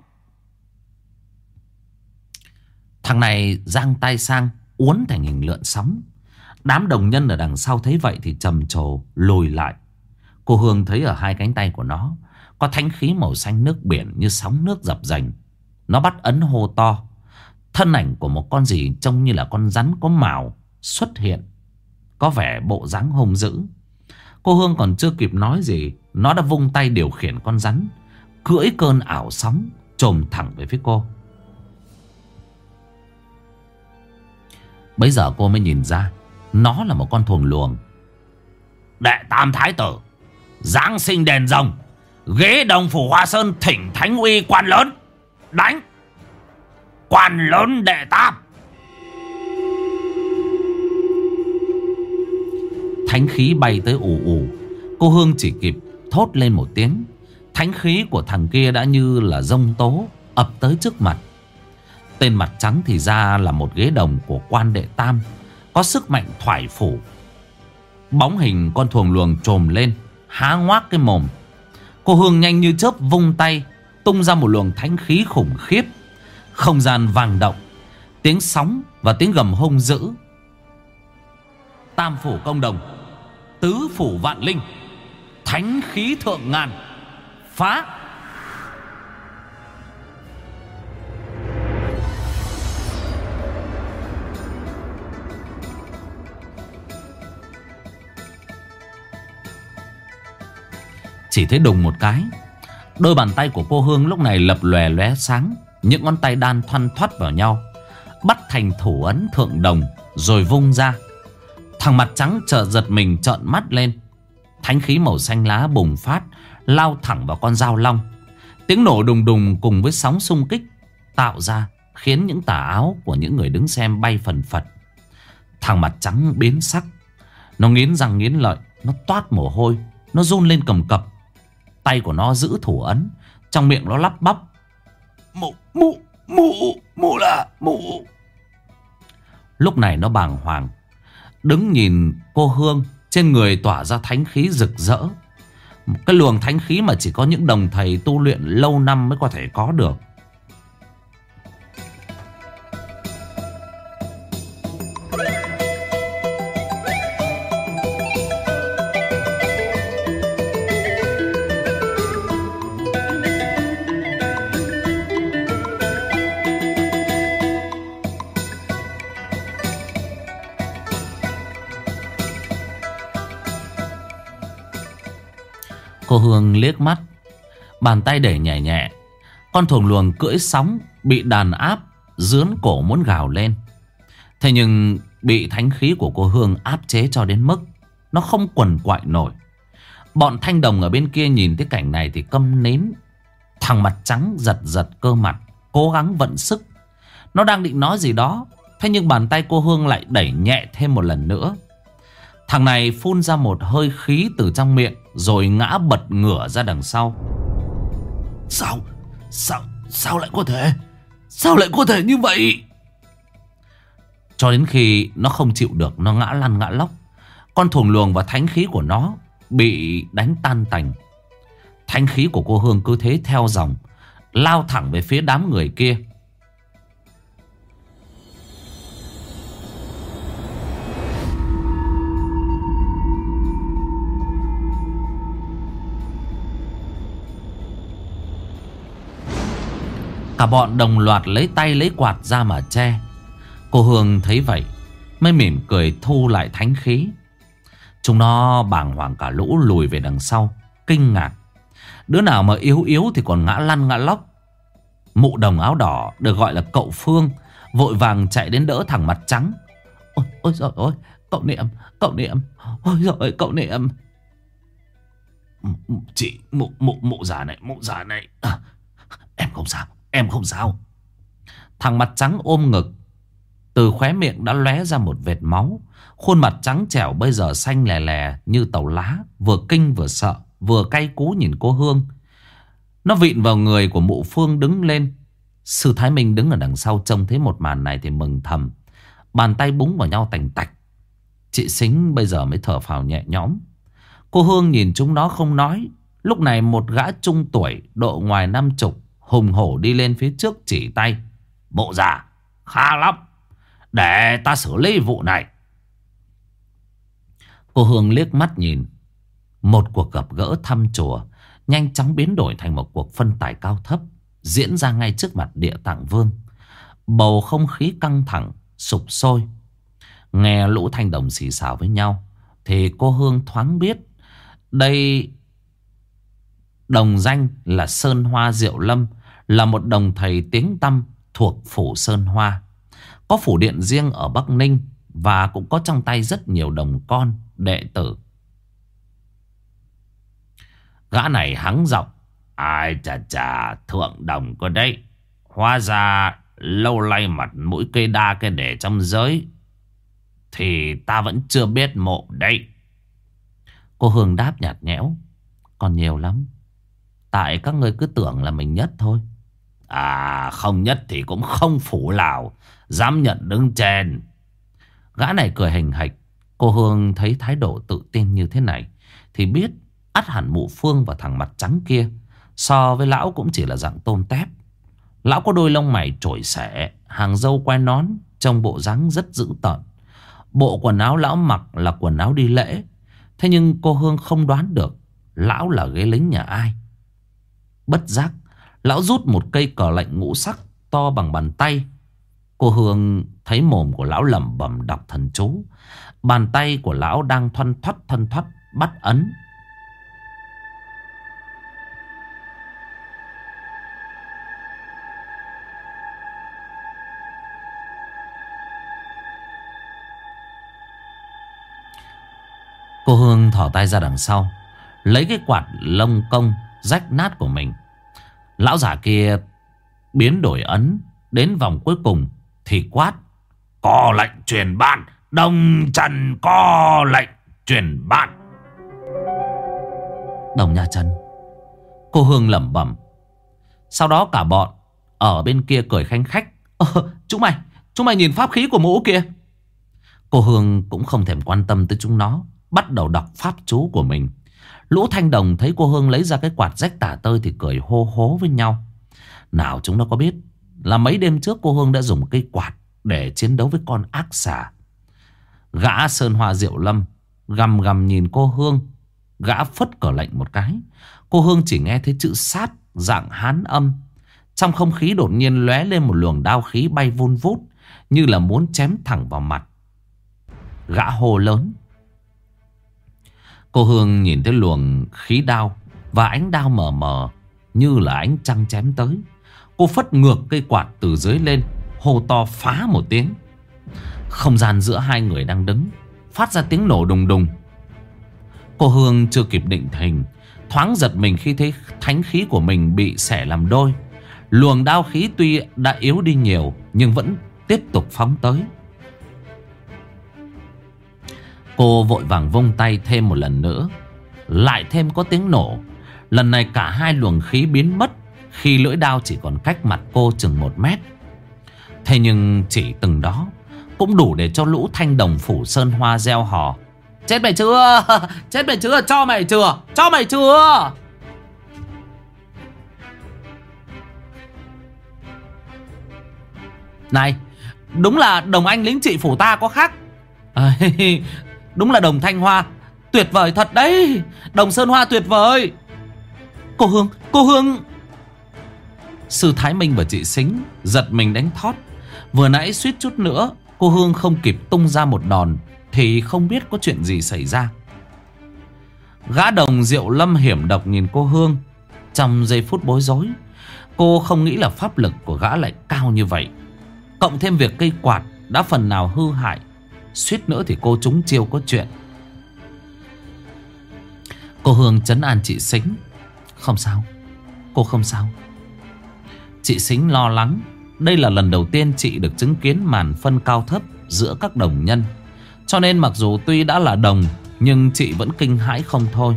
Thằng này giang tay sang, uốn thành hình lượn sóng. Đám đồng nhân ở đằng sau thấy vậy thì trầm trồ lùi lại. Cô Hương thấy ở hai cánh tay của nó có thánh khí màu xanh nước biển như sóng nước dập dềnh. Nó bắt ấn hô to. Thân ảnh của một con gì trông như là con rắn có mào xuất hiện, có vẻ bộ dáng hung dữ. Cô Hương còn chưa kịp nói gì, nó đã vung tay điều khiển con rắn, cưỡi cơn ảo sóng chồm thẳng về phía cô. Bấy giờ cô mới nhìn ra nó là một con thuồng luồng. Đệ tam thái tử giáng sinh đèn rồng, ghế đồng phủ Hoa Sơn thỉnh thánh uy quan lớn. Đánh! Quan lớn đệ tam! Thánh khí bay tới ù ù. Cô Hương chỉ kịp thốt lên một tiếng. Thánh khí của thằng kia đã như là giông tố ập tới trước mặt. Tên mặt trắng thì ra là một ghế đồng của quan đệ tam, có sức mạnh thoải phủ. Bóng hình con thuồng luồng trồm lên, há ngoác cái mồm. Cô Hương nhanh như chớp vung tay, tung ra một luồng thánh khí khủng khiếp. Không gian vang động, tiếng sóng và tiếng gầm hung dữ. Tam phủ công đồng, tứ phủ vạn linh, thánh khí thượng ngàn, phá! Chỉ thấy đùng một cái, đôi bàn tay của cô Hương lúc này lập lòe lóe sáng. Những ngón tay đan thoăn thoắt vào nhau, bắt thành thủ ấn thượng đồng, rồi vung ra. Thằng mặt trắng chợt giật mình trợn mắt lên. Thánh khí màu xanh lá bùng phát, lao thẳng vào con dao long. Tiếng nổ đùng đùng cùng với sóng xung kích tạo ra khiến những tà áo của những người đứng xem bay phần phật. Thằng mặt trắng biến sắc, nó nghiến răng nghiến lợi, nó toát mồ hôi, nó run lên cầm cập. Tay của nó giữ thủ ấn, trong miệng nó lắp bắp. Mụ là mụ. Lúc này nó bàng hoàng, đứng nhìn cô Hương trên người tỏa ra thánh khí rực rỡ. Một cái luồng thánh khí mà chỉ có những đồng thầy tu luyện lâu năm mới có thể có được. Cô Hương liếc mắt, bàn tay đẩy nhẹ nhẹ. Con thuồng luồng cưỡi sóng bị đàn áp, dướn cổ muốn gào lên. Thế nhưng bị thánh khí của cô Hương áp chế cho đến mức nó không quằn quại nổi. Bọn thanh đồng ở bên kia nhìn thấy cảnh này thì câm nín. Thằng mặt trắng giật giật cơ mặt, cố gắng vận sức. Nó đang định nói gì đó, thế nhưng bàn tay cô Hương lại đẩy nhẹ thêm một lần nữa. Thằng này phun ra một hơi khí từ trong miệng, rồi ngã bật ngửa ra đằng sau. Sao lại có thể? Sao lại có thể như vậy? Cho đến khi nó không chịu được, nó ngã lăn ngã lóc. Con thuồng luồng và thánh khí của nó bị đánh tan tành. Thánh khí của cô Hương cứ thế theo dòng, lao thẳng về phía đám người kia. Cả bọn đồng loạt lấy tay lấy quạt ra mà che. Cô Hương thấy vậy mới mỉm cười thu lại thánh khí. Chúng nó bàng hoàng cả lũ lùi về đằng sau, kinh ngạc. Đứa nào mà yếu yếu thì còn ngã lăn ngã lóc. Mụ đồng áo đỏ được gọi là cậu Phương vội vàng chạy đến đỡ thằng mặt trắng. Ôi giời ơi, cậu Niệm. Ôi giời ơi, cậu Niệm. Chị, mụ già này. Em không sao. Thằng mặt trắng ôm ngực. Từ khóe miệng đã lóe ra một vệt máu. Khuôn mặt trắng trẻo bây giờ xanh lè lè như tàu lá. Vừa kinh vừa sợ, vừa cay cú nhìn cô Hương. Nó vịn vào người của mụ Phương đứng lên. Sư Thái Minh đứng ở đằng sau trông thấy một màn này thì mừng thầm. Bàn tay búng vào nhau tành tạch. Chị Sính bây giờ mới thở phào nhẹ nhõm. Cô Hương nhìn chúng nó không nói. Lúc này một gã trung tuổi độ ngoài 50 hùng hổ đi lên phía trước chỉ tay. Bộ già, khá lắm. Để ta xử lý vụ này. Cô Hương liếc mắt nhìn. Một cuộc gặp gỡ thăm chùa nhanh chóng biến đổi thành một cuộc phân tài cao thấp, diễn ra ngay trước mặt Địa Tạng Vương. Bầu không khí căng thẳng, sục sôi. Nghe lũ thanh đồng xì xào với nhau thì cô Hương thoáng biết đây đồng danh là Sơn Hoa Diệu Lâm, là một đồng thầy tiếng tăm thuộc phủ Sơn Hoa. Có phủ điện riêng ở Bắc Ninh và cũng có trong tay rất nhiều đồng con, đệ tử. Gã này hắng giọng. Ai chà, thượng đồng có đấy. Hóa ra lâu nay mặt mũi cây đa cái để trong giới thì ta vẫn chưa biết mộ đấy. Cô Hương đáp nhạt nhẽo. Còn nhiều lắm. Tại các ngươi cứ tưởng là mình nhất thôi. À, không nhất thì cũng không phủ lào dám nhận đứng trên. Gã này cười hình hạch. Cô Hương thấy thái độ tự tin như thế này thì biết ắt hẳn mụ Phương và thằng mặt trắng kia so với lão cũng chỉ là dạng tôm tép. Lão có đôi lông mày trổi xẻ, hàng râu quai nón, trông bộ dáng rất dữ tợn. Bộ quần áo lão mặc là quần áo đi lễ. Thế nhưng cô Hương không đoán được lão là ghế lính nhà ai. Bất giác lão rút một cây cờ lệnh ngũ sắc to bằng bàn tay. Cô Hương thấy mồm của lão lẩm bẩm đọc thần chú. Bàn tay của lão đang thoăn thoắt bắt ấn. Cô Hương thỏ tay ra đằng sau, lấy cái quạt lông công rách nát của mình. Lão giả kia biến đổi ấn. Đến vòng cuối cùng thì quát. Có lệnh truyền ban. Đồng Trần có lệnh truyền ban. Đồng Nha Trần. Cô Hương lẩm bẩm. Sau đó cả bọn ở bên kia cười khanh khách. Chúng mày nhìn pháp khí của mũ kia. Cô Hương cũng không thèm quan tâm tới chúng nó, bắt đầu đọc pháp chú của mình. Lũ thanh đồng thấy cô Hương lấy ra cái quạt rách tả tơi thì cười hô hố với nhau. Nào chúng nó có biết là mấy đêm trước cô Hương đã dùng cây quạt để chiến đấu với con ác xà. Gã Sơn Hoa Diệu Lâm gầm gầm nhìn cô Hương. Gã phất cờ lệnh một cái. Cô Hương chỉ nghe thấy chữ sát dạng Hán âm. Trong không khí đột nhiên lóe lên một luồng đao khí bay vun vút, như là muốn chém thẳng vào mặt. Gã hô lớn. Cô Hương nhìn thấy luồng khí đao và ánh đao mờ mờ như là ánh trăng chém tới. Cô phất ngược cây quạt từ dưới lên, hô to phá một tiếng. Không gian giữa hai người đang đứng phát ra tiếng nổ đùng đùng. Cô Hương chưa kịp định hình, thoáng giật mình khi thấy thánh khí của mình bị xẻ làm đôi. Luồng đao khí tuy đã yếu đi nhiều nhưng vẫn tiếp tục phóng tới. Cô vội vàng vung tay thêm một lần nữa. Lại thêm có tiếng nổ. Lần này cả hai luồng khí biến mất khi lưỡi đao chỉ còn cách mặt cô chừng 1 mét. Thế nhưng chỉ từng đó cũng đủ để cho lũ thanh đồng phủ sơn hoa reo hò: chết mày chưa? Chết mày chưa? Cho mày chưa? Cho mày chưa? Này, đúng là đồng anh lính trị phủ ta có khác. Đúng là đồng Thanh Hoa tuyệt vời thật đấy. Đồng Sơn Hoa tuyệt vời. Cô Hương, cô Hương. Sư Thái Minh và chị Sính giật mình đánh thót. Vừa nãy suýt chút nữa cô Hương không kịp tung ra một đòn thì không biết có chuyện gì xảy ra. Gã đồng Diệu Lâm hiểm độc nhìn cô Hương. Trong giây phút bối rối, cô không nghĩ là pháp lực của gã lại cao như vậy. Cộng thêm việc cây quạt đã phần nào hư hại, suýt nữa thì cô trúng chiêu có chuyện. Cô Hương trấn an chị Sính: không sao, cô không sao. Chị Sính lo lắng. Đây là lần đầu tiên chị được chứng kiến màn phân cao thấp giữa các đồng nhân. Cho nên mặc dù tuy đã là đồng, nhưng chị vẫn kinh hãi không thôi.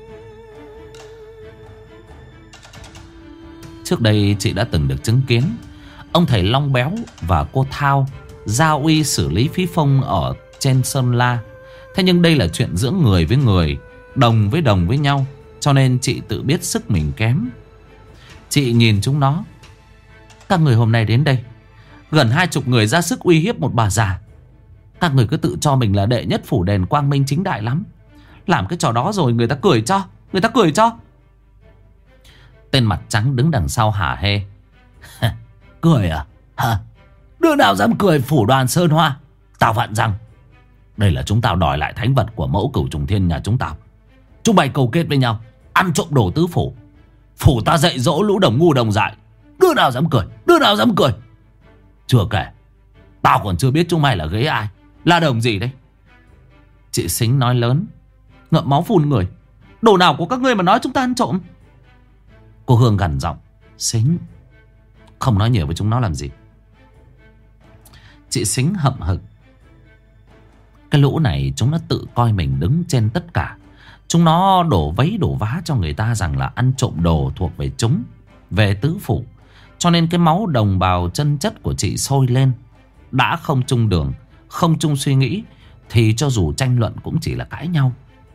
Trước đây chị đã từng được chứng kiến ông thầy Long Béo và cô Thao giao uy xử lý phí phong ở trên Sơn La. Thế nhưng đây là chuyện giữa người với người, đồng với nhau, cho nên chị tự biết sức mình kém. Chị nhìn chúng nó: các người hôm nay đến đây gần 20 người ra sức uy hiếp một bà già. Các người cứ tự cho mình là đệ nhất phủ đền quang minh chính đại lắm. Làm cái trò đó rồi người ta cười cho. Người ta cười cho. Tên mặt trắng đứng đằng sau hả hê: cười à? Hả? Đứa nào dám cười phủ đoàn Sơn Hoa? Tao vặn rằng đây là chúng tao đòi lại thánh vật của mẫu Cửu Trùng Thiên nhà chúng tao. Chúng mày cầu kết với nhau ăn trộm đồ tứ phủ. Phủ ta dạy dỗ lũ đồng ngu đồng dại. Đứa nào dám cười? Đứa nào dám cười? Chưa kể, tao còn chưa biết chúng mày là ghế ai, là đồng gì đấy. Chị Sính nói lớn: ngậm máu phun người. Đồ nào của các ngươi mà nói chúng ta ăn trộm? Cô Hương gằn giọng: Sính, không nói nhiều với chúng nó làm gì. Chị Sính hậm hực: cái lũ này chúng nó tự coi mình đứng trên tất cả. Chúng nó đổ vấy đổ vá cho người ta rằng là ăn trộm đồ thuộc về chúng, về tứ phủ. Cho nên cái máu đồng bào chân chất của chị sôi lên. Đã không chung đường, không chung suy nghĩ, thì cho dù tranh luận cũng chỉ là cãi nhau.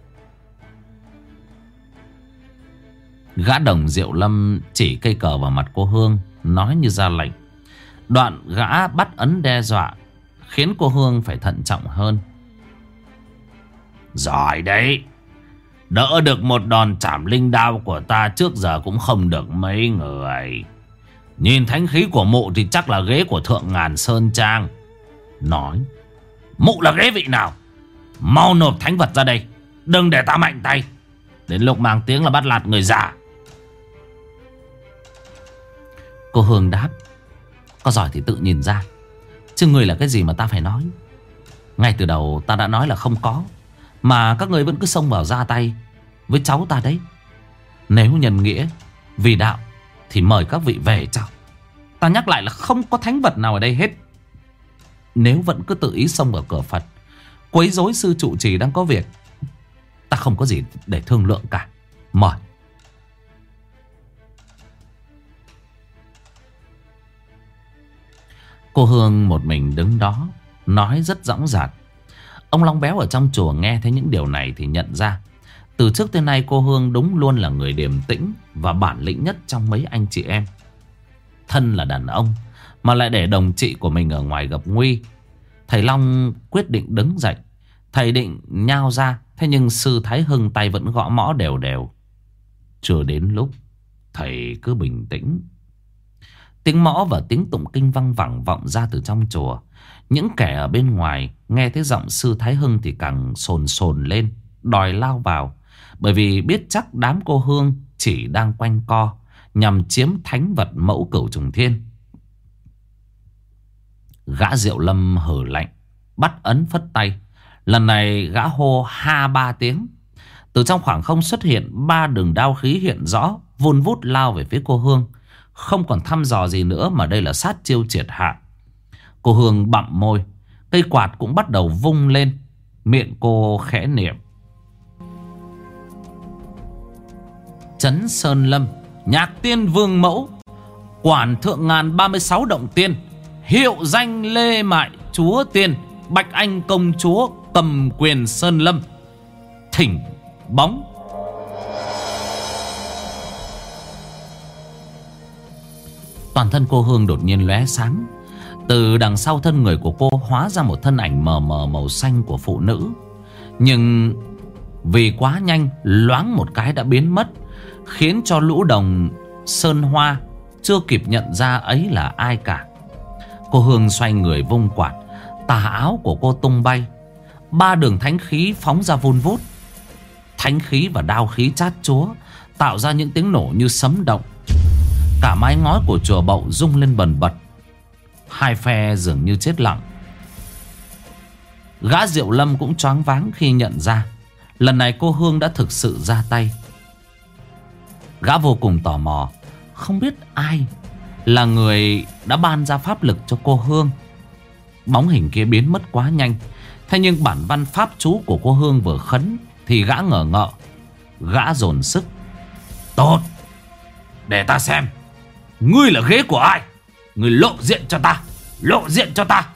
Gã đồng Diệu Lâm chỉ cây cờ vào mặt cô Hương, nói như ra lệnh. Đoạn gã bắt ấn đe dọa, khiến cô Hương phải thận trọng hơn. Giỏi đấy. Đỡ được một đòn chảm linh đao của ta trước giờ cũng không được mấy người. Nhìn thánh khí của mụ thì chắc là ghế của Thượng Ngàn Sơn Trang. Nói: mụ là ghế vị nào? Mau nộp thánh vật ra đây, đừng để ta mạnh tay. Đến lúc mang tiếng là bắt nạt người già. Cô Hương đáp: có giỏi thì tự nhìn ra, chứ người là cái gì mà ta phải nói. Ngay từ đầu ta đã nói là không có, mà các người vẫn cứ xông vào ra tay với cháu ta đấy. Nếu nhân nghĩa vì đạo thì mời các vị về cho. Ta nhắc lại là không có thánh vật nào ở đây hết. Nếu vẫn cứ tự ý xông vào cửa Phật, quấy rối sư trụ trì đang có việc, ta không có gì để thương lượng cả. Mời. Cô Hương một mình đứng đó, nói rất dõng dạc. Ông Long Béo ở trong chùa nghe thấy những điều này thì nhận ra từ trước tới nay cô Hương đúng luôn là người điềm tĩnh và bản lĩnh nhất trong mấy anh chị em. Thân là đàn ông mà lại để đồng chị của mình ở ngoài gặp nguy. Thầy Long quyết định đứng dậy. Thầy định nhao ra, thế nhưng sư Thái Hưng tay vẫn gõ mõ đều đều. Chưa đến lúc, thầy cứ bình tĩnh. Tiếng mõ và tiếng tụng kinh văng vẳng vọng ra từ trong chùa. Những kẻ ở bên ngoài nghe thấy giọng sư Thái Hưng thì càng sồn sồn lên, đòi lao vào. Bởi vì biết chắc đám cô Hương chỉ đang quanh co nhằm chiếm thánh vật mẫu Cửu Trùng Thiên. Gã Diệu Lâm hừ lạnh, bắt ấn phất tay. Lần này gã hô ha 3 tiếng. Từ trong khoảng không xuất hiện 3 đường đao khí hiện rõ, vun vút lao về phía cô Hương. Không còn thăm dò gì nữa mà đây là sát chiêu triệt hạ. Cô Hương bặm môi, cây quạt cũng bắt đầu vung lên. Miệng cô khẽ niệm: Trấn Sơn Lâm, Nhạc Tiên Vương Mẫu, quản thượng ngàn 36 động tiên, hiệu danh Lê Mại Chúa Tiên, Bạch Anh Công Chúa, cầm quyền Sơn Lâm, thỉnh bóng. Toàn thân cô Hương đột nhiên lóe sáng. Từ đằng sau thân người của cô hóa ra một thân ảnh mờ mờ màu xanh của phụ nữ. Nhưng vì quá nhanh, loáng một cái đã biến mất, khiến cho lũ đồng Sơn Hoa chưa kịp nhận ra ấy là ai cả. Cô Hương xoay người vung quạt, tà áo của cô tung bay, 3 đường thánh khí phóng ra vun vút. Thánh khí và đao khí chát chúa tạo ra những tiếng nổ như sấm động. Cả mái ngói của chùa Bậu rung lên bần bật. Hai phe dường như chết lặng. Gã Diệu Lâm cũng choáng váng khi nhận ra lần này cô Hương đã thực sự ra tay. Gã vô cùng tò mò, không biết ai là người đã ban ra pháp lực cho cô Hương. Bóng hình kia biến mất quá nhanh. Thế nhưng bản văn pháp chú của cô Hương vừa khấn thì gã ngờ ngợ. Gã dồn sức: Tốt, để ta xem ngươi là ghế của ai. Ngươi lộ diện cho ta, lộ diện cho ta.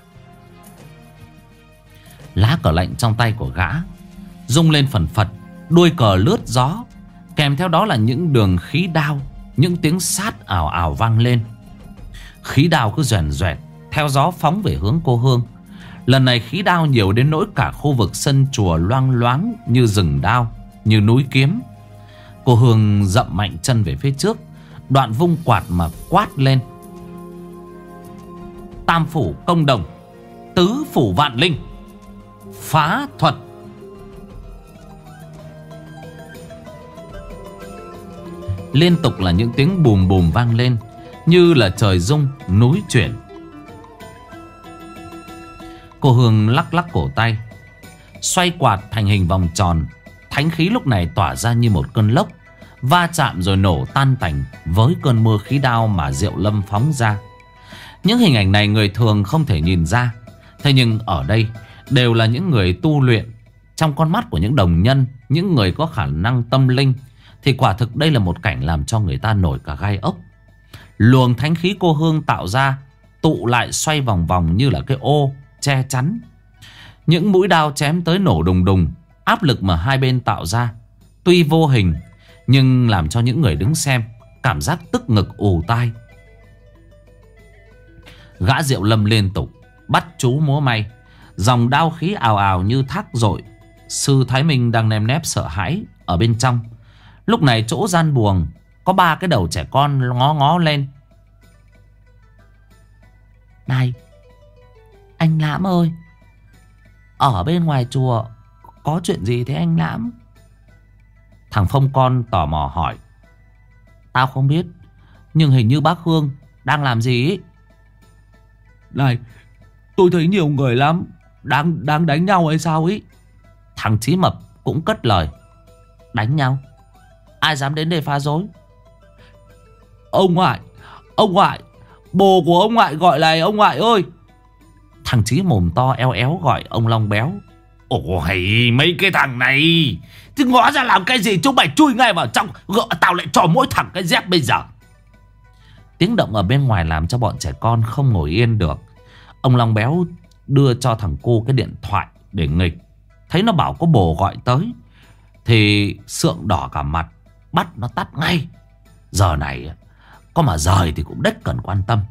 Lá cờ lệnh trong tay của gã rung lên phần phật, đuôi cờ lướt gió, kèm theo đó là những đường khí đao, những tiếng sát ào ào vang lên. Khí đao cứ doèn doẹt theo gió phóng về hướng cô Hương. Lần này khí đao nhiều đến nỗi cả khu vực sân chùa loang loáng như rừng đao, như núi kiếm. Cô Hương dậm mạnh chân về phía trước, đoạn vung quạt mà quát lên: Tam phủ công đồng, tứ phủ vạn linh, phá thuật. Liên tục là những tiếng bùm bùm vang lên, như là trời rung núi chuyển. Cô Hương lắc lắc cổ tay, xoay quạt thành hình vòng tròn. Thánh khí lúc này tỏa ra như một cơn lốc, va chạm rồi nổ tan tành với cơn mưa khí đao mà Diệu Lâm phóng ra. Những hình ảnh này người thường không thể nhìn ra, thế nhưng ở đây đều là những người tu luyện. Trong con mắt của những đồng nhân, những người có khả năng tâm linh, thì quả thực đây là một cảnh làm cho người ta nổi cả gai ốc. Luồng thánh khí cô Hương tạo ra tụ lại xoay vòng vòng như là cái ô che chắn. Những mũi đao chém tới nổ đùng đùng. Áp lực mà hai bên tạo ra tuy vô hình nhưng làm cho những người đứng xem cảm giác tức ngực ù tai. Gã Diệu Lâm liên tục bắt chú múa may, dòng đao khí ào ào như thác dội. Sư Thái Minh đang nơm nớp sợ hãi ở bên trong. Lúc này chỗ gian buồng có 3 cái đầu trẻ con ngó ngó lên. Này, anh Lãm ơi, ở bên ngoài chùa có chuyện gì thế anh Lãm? Thằng Phong con tò mò hỏi. Tao không biết, nhưng hình như bác Hương đang làm gì ấy. Này, tôi thấy nhiều người lắm, đang đánh nhau hay sao ấy. Thằng Chí Mập cũng cất lời. Đánh nhau? Ai dám đến đây phá rối? Ông ngoại, bồ của ông ngoại gọi này ông ngoại ơi. Thằng Chí mồm to eo éo gọi ông Long Béo. Ôi mấy cái thằng này chứ ngó ra làm cái gì, chúng mày chui ngay vào trong, gỡ tao lại cho mỗi thằng cái dép bây giờ. Tiếng động ở bên ngoài làm cho bọn trẻ con không ngồi yên được. Ông Long Béo đưa cho thằng cu cái điện thoại để nghịch. Thấy nó bảo có bồ gọi tới thì sượng đỏ cả mặt, bắt nó tắt ngay. Giờ này có mà rời thì cũng đếch cần quan tâm.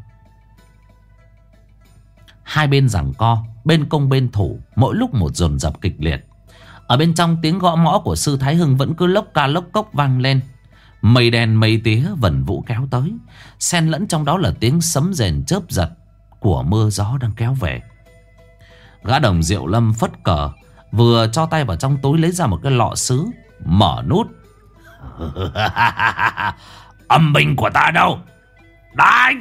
Hai bên giằng co, bên công bên thủ, mỗi lúc một dồn dập kịch liệt. Ở bên trong tiếng gõ mõ của sư Thái Hưng vẫn cứ lốc ca lốc cốc vang lên. Mây đen mây tía vần vũ kéo tới, xen lẫn trong đó là tiếng sấm rền chớp giật của mưa gió đang kéo về. Gã đồng Diệu Lâm phất cờ, vừa cho tay vào trong túi lấy ra một cái lọ sứ, mở nút. Âm binh của ta đâu? Đánh!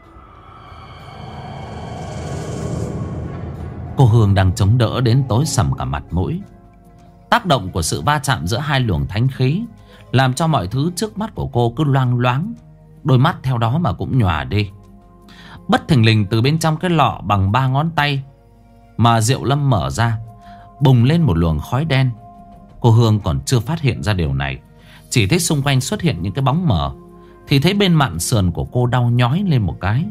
Cô Hương đang chống đỡ đến tối sầm cả mặt mũi. Tác động của sự va chạm giữa hai luồng thánh khí làm cho mọi thứ trước mắt của cô cứ loang loáng, đôi mắt theo đó mà cũng nhòa đi. Bất thình lình từ bên trong cái lọ bằng 3 ngón tay mà Diệu Lâm mở ra, bùng lên một luồng khói đen. Cô Hương còn chưa phát hiện ra điều này, chỉ thấy xung quanh xuất hiện những cái bóng mờ, thì thấy bên mạn sườn của cô đau nhói lên một cái.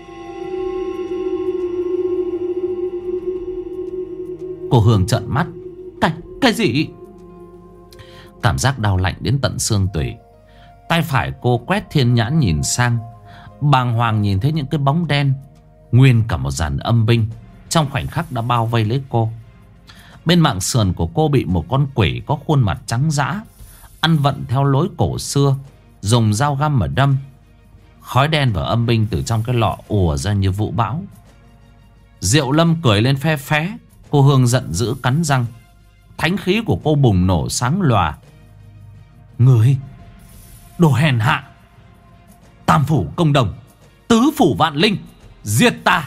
Cô Hương trợn mắt. Cái gì? Cảm giác đau lạnh đến tận xương tủy. Tay phải cô quét thiên nhãn nhìn sang, bàng hoàng nhìn thấy những cái bóng đen, nguyên cả một dàn âm binh trong khoảnh khắc đã bao vây lấy cô. Bên mạn sườn của cô bị một con quỷ có khuôn mặt trắng dã, ăn vận theo lối cổ xưa, dùng dao găm mà đâm. Khói đen và âm binh từ trong cái lọ ùa ra như vũ bão. Diệu Lâm cười lên phe phé. Cô Hương giận dữ cắn răng. Thánh khí của cô bùng nổ sáng lòa. Người đồ hèn hạ, tam phủ công đồng, tứ phủ vạn linh, diệt ta!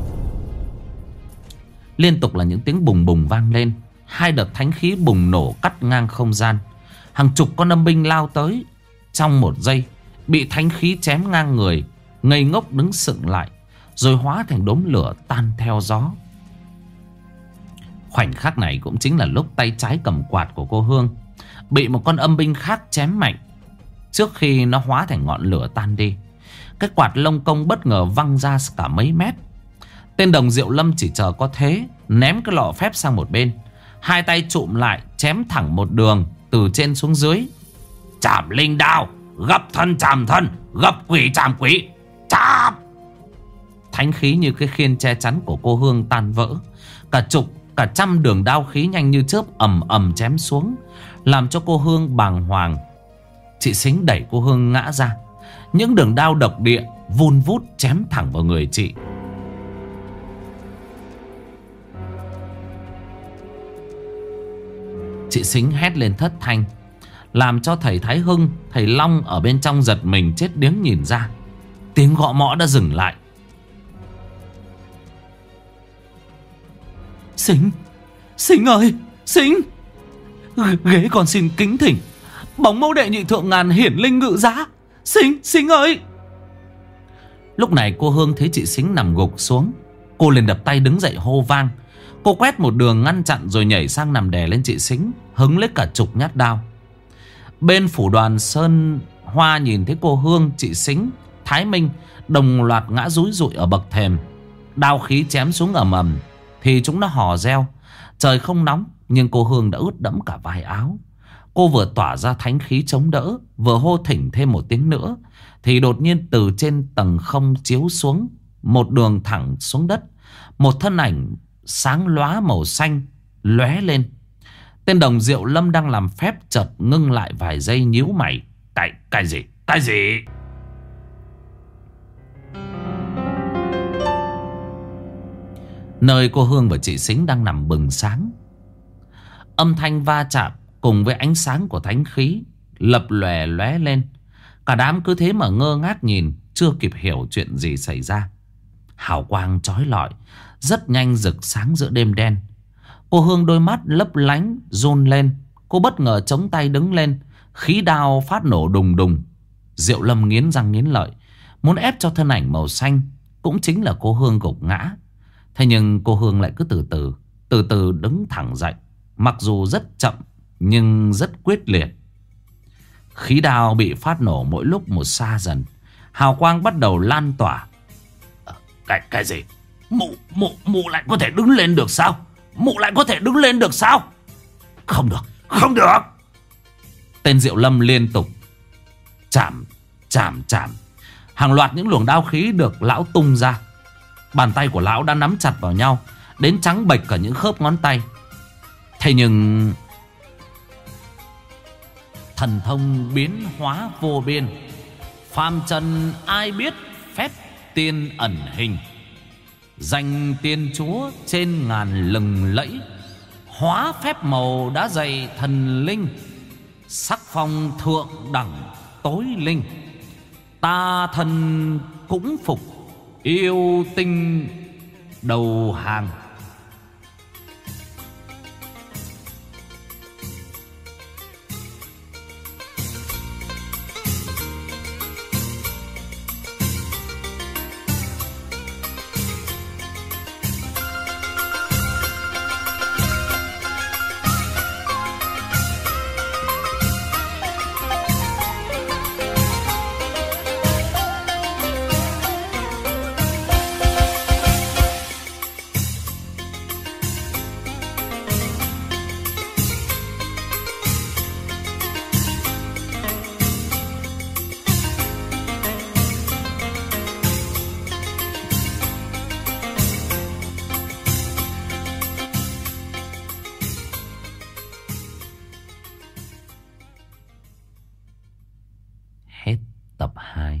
Liên tục là những tiếng bùng bùng vang lên. Hai đợt thánh khí bùng nổ cắt ngang không gian. Hàng chục con âm binh lao tới. Trong một giây bị thánh khí chém ngang người, ngây ngốc đứng sững lại, rồi hóa thành đốm lửa tan theo gió. Khoảnh khắc này cũng chính là lúc tay trái cầm quạt của cô Hương bị một con âm binh khác chém mạnh. Trước khi nó hóa thành ngọn lửa tan đi, cái quạt lông công bất ngờ văng ra cả mấy mét. Tên đồng Diệu Lâm chỉ chờ có thế, ném cái lọ phép sang một bên, hai tay chụm lại chém thẳng một đường từ trên xuống dưới. Chảm linh đao, gập thân chảm thân, gập quỷ chảm quỷ, chạm! Thánh khí như cái khiên che chắn của cô Hương tan vỡ. Cả trăm đường đao khí nhanh như chớp ầm ầm chém xuống, làm cho cô Hương bàng hoàng. Chị Sính đẩy cô Hương ngã ra. Những đường đao độc địa vun vút chém thẳng vào người chị. Chị Sính hét lên thất thanh, làm cho thầy Thái Hưng, thầy Long ở bên trong giật mình chết điếng nhìn ra. Tiếng gõ mõ đã dừng lại. Sính ơi, Sính! Ghế còn xin kính thỉnh bóng mẫu đệ nhị thượng ngàn hiển linh ngự giá. Sính ơi! Lúc này cô Hương thấy chị Sính nằm gục xuống. Cô liền đập tay đứng dậy hô vang. Cô quét một đường ngăn chặn rồi nhảy sang nằm đè lên chị Sính, hứng lấy cả chục nhát đao. Bên phủ đoàn Sơn Hoa nhìn thấy cô Hương, chị Sính, Thái Minh đồng loạt ngã rúi rụi ở bậc thềm. Đao khí chém xuống ầm ầm thì chúng nó hò reo. Trời không nóng nhưng cô Hương đã ướt đẫm cả vai áo. Cô vừa tỏa ra thánh khí chống đỡ, vừa hô thỉnh thêm một tiếng nữa, thì đột nhiên từ trên tầng không chiếu xuống một đường thẳng xuống đất. Một thân ảnh sáng lóa màu xanh lóe lên. Tên đồng Diệu Lâm đang làm phép chợt ngưng lại vài giây, nhíu mày. Cái gì? Nơi cô Hương và chị Sính đang nằm bừng sáng, âm thanh va chạm cùng với ánh sáng của thánh khí lập lòe lóe lên. Cả đám cứ thế mà ngơ ngác nhìn, chưa kịp hiểu chuyện gì xảy ra. Hào quang chói lọi rất nhanh rực sáng giữa đêm đen. Cô Hương đôi mắt lấp lánh run lên. Cô bất ngờ chống tay đứng lên, khí đao phát nổ đùng đùng. Diệu Lâm nghiến răng nghiến lợi, muốn ép cho thân ảnh màu xanh, cũng chính là cô Hương, gục ngã. Thế nhưng cô Hương lại cứ từ từ đứng thẳng dậy, mặc dù rất chậm nhưng rất quyết liệt. Khí đao bị phát nổ mỗi lúc một xa dần. Hào quang bắt đầu lan tỏa. Cái gì? Mụ lại có thể đứng lên được sao? Mụ lại có thể đứng lên được sao? Không được. Tên Diệu Lâm liên tục chạm. Hàng loạt những luồng đao khí được lão tung ra. Bàn tay của lão đã nắm chặt vào nhau đến trắng bệch cả những khớp ngón tay. Thế nhưng thần thông biến hóa vô biên, phàm trần ai biết phép tiên ẩn hình. Danh tiên chúa trên ngàn lừng lẫy, hóa phép màu đã dày thần linh. Sắc phong thượng đẳng tối linh, ta thần cũng phục, yêu tinh đầu hàng. tập 2.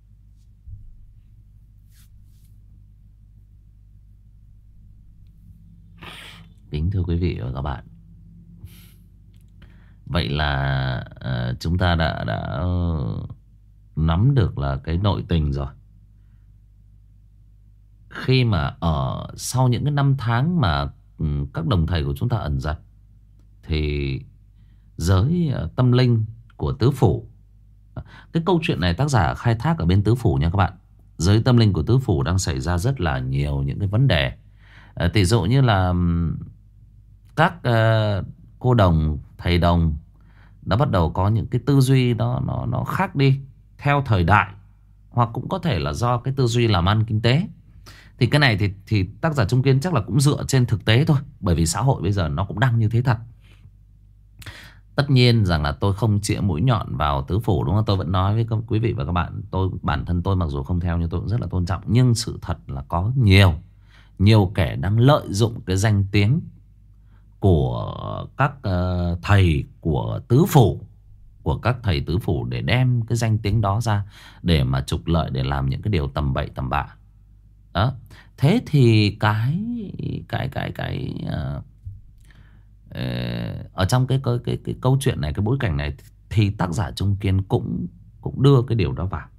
Kính thưa quý vị và các bạn, vậy là chúng ta đã nắm được là cái nội tình rồi. Khi mà ở sau những cái năm tháng mà các đồng thầy của chúng ta ẩn giật, thì giới tâm linh của tứ phủ, cái câu chuyện này tác giả khai thác ở bên tứ phủ nha các bạn. Giới tâm linh của tứ phủ đang xảy ra rất là nhiều những cái vấn đề. Tỷ dụ như là các cô đồng, thầy đồng đã bắt đầu có những cái tư duy nó khác đi theo thời đại, hoặc cũng có thể là do cái tư duy làm ăn kinh tế. Thì cái này thì tác giả Trung Kiên chắc là cũng dựa trên thực tế thôi, bởi vì xã hội bây giờ nó cũng đang như thế thật. Tất nhiên rằng là tôi không chĩa mũi nhọn vào tứ phủ, đúng không? Tôi vẫn nói với các quý vị và các bạn, bản thân tôi mặc dù không theo nhưng tôi cũng rất là tôn trọng. Nhưng sự thật là có nhiều kẻ đang lợi dụng cái danh tiếng của các thầy của tứ phủ, của các thầy tứ phủ, để đem cái danh tiếng đó ra để mà trục lợi, để làm những cái điều tầm bậy tầm bạ đó. Thế thì ở trong cái câu chuyện này, cái bối cảnh này, thì tác giả Trung Kiên cũng đưa cái điều đó vào.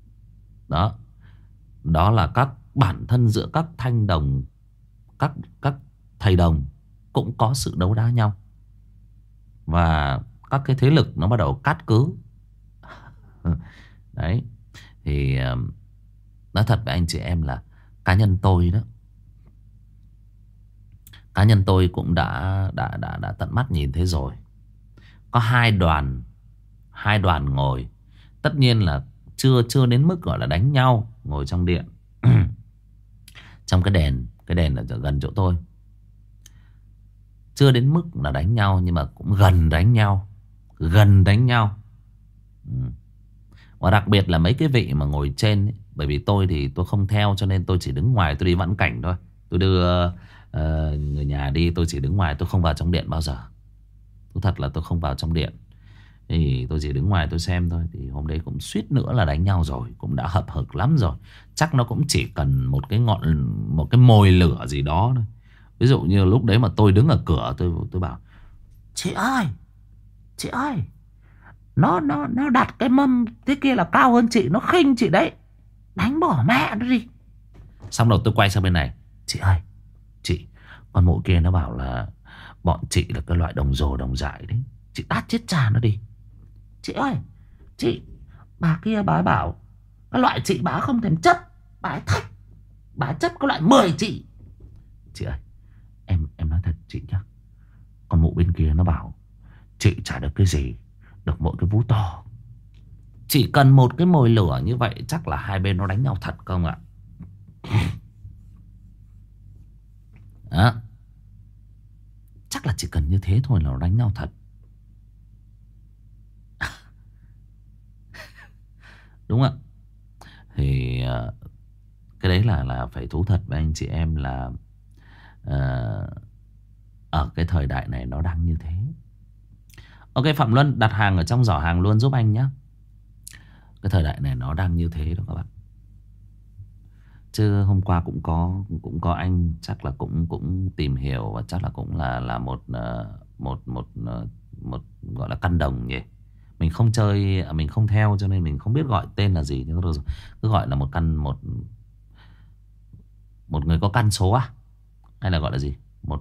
Đó là các bản thân giữa các thanh đồng, các thầy đồng cũng có sự đấu đá nhau, và các cái thế lực nó bắt đầu cát cứ. Đấy. Thì nói thật với anh chị em là cá nhân tôi đó, cá nhân tôi cũng đã tận mắt nhìn thấy rồi. Có hai đoàn ngồi. Tất nhiên là chưa đến mức gọi là đánh nhau, ngồi trong điện. Trong cái đền ở gần chỗ tôi. Chưa đến mức là đánh nhau, nhưng mà cũng gần đánh nhau. Và đặc biệt là mấy cái vị mà ngồi trên ấy, bởi vì tôi thì tôi không theo, cho nên tôi chỉ đứng ngoài, tôi đi vãn cảnh thôi. Tôi đưa người nhà đi, tôi chỉ đứng ngoài, tôi không vào trong điện bao giờ. Tôi thật là tôi không vào trong điện, thì tôi chỉ đứng ngoài tôi xem thôi. Thì hôm đấy cũng suýt nữa là đánh nhau rồi, cũng đã hậm hực lắm rồi. Chắc nó cũng chỉ cần một cái mồi lửa gì đó thôi. Ví dụ như lúc đấy mà tôi đứng ở cửa, tôi bảo: chị ơi, nó đặt cái mâm thế kia là cao hơn chị, nó khinh chị đấy, đánh bỏ mẹ nó đi. Xong rồi tôi quay sang bên này: chị ơi, chị, con mụ kia nó bảo là bọn chị là cái loại đồng rồ đồng dại đấy, chị tát chết cha nó đi. Chị ơi, chị, bà kia bà bảo cái loại chị bà không thèm chấp, bà ấy thách, bà chấp cái loại 10 chị. Chị ơi, em nói thật chị nhá, con mụ bên kia nó bảo chị chả được cái gì, được mỗi cái vú to. Chỉ cần một cái mồi lửa như vậy chắc là hai bên nó đánh nhau thật không ạ? Đó. Chắc là chỉ cần như thế thôi là nó đánh nhau thật. Đúng không ạ? Thì cái đấy là phải thú thật với anh chị em là ở cái thời đại này nó đang như thế. Ok, Phạm Luân đặt hàng ở trong giỏ hàng luôn giúp anh nhé. Cái thời đại này nó đang như thế đó các bạn. Chứ hôm qua cũng có anh chắc là cũng tìm hiểu, và chắc là cũng là một gọi là căn đồng nhỉ. Mình không chơi, mình không theo, cho nên mình không biết gọi tên là gì, nhưng cứ gọi là một người có căn số à, hay là gọi là gì, một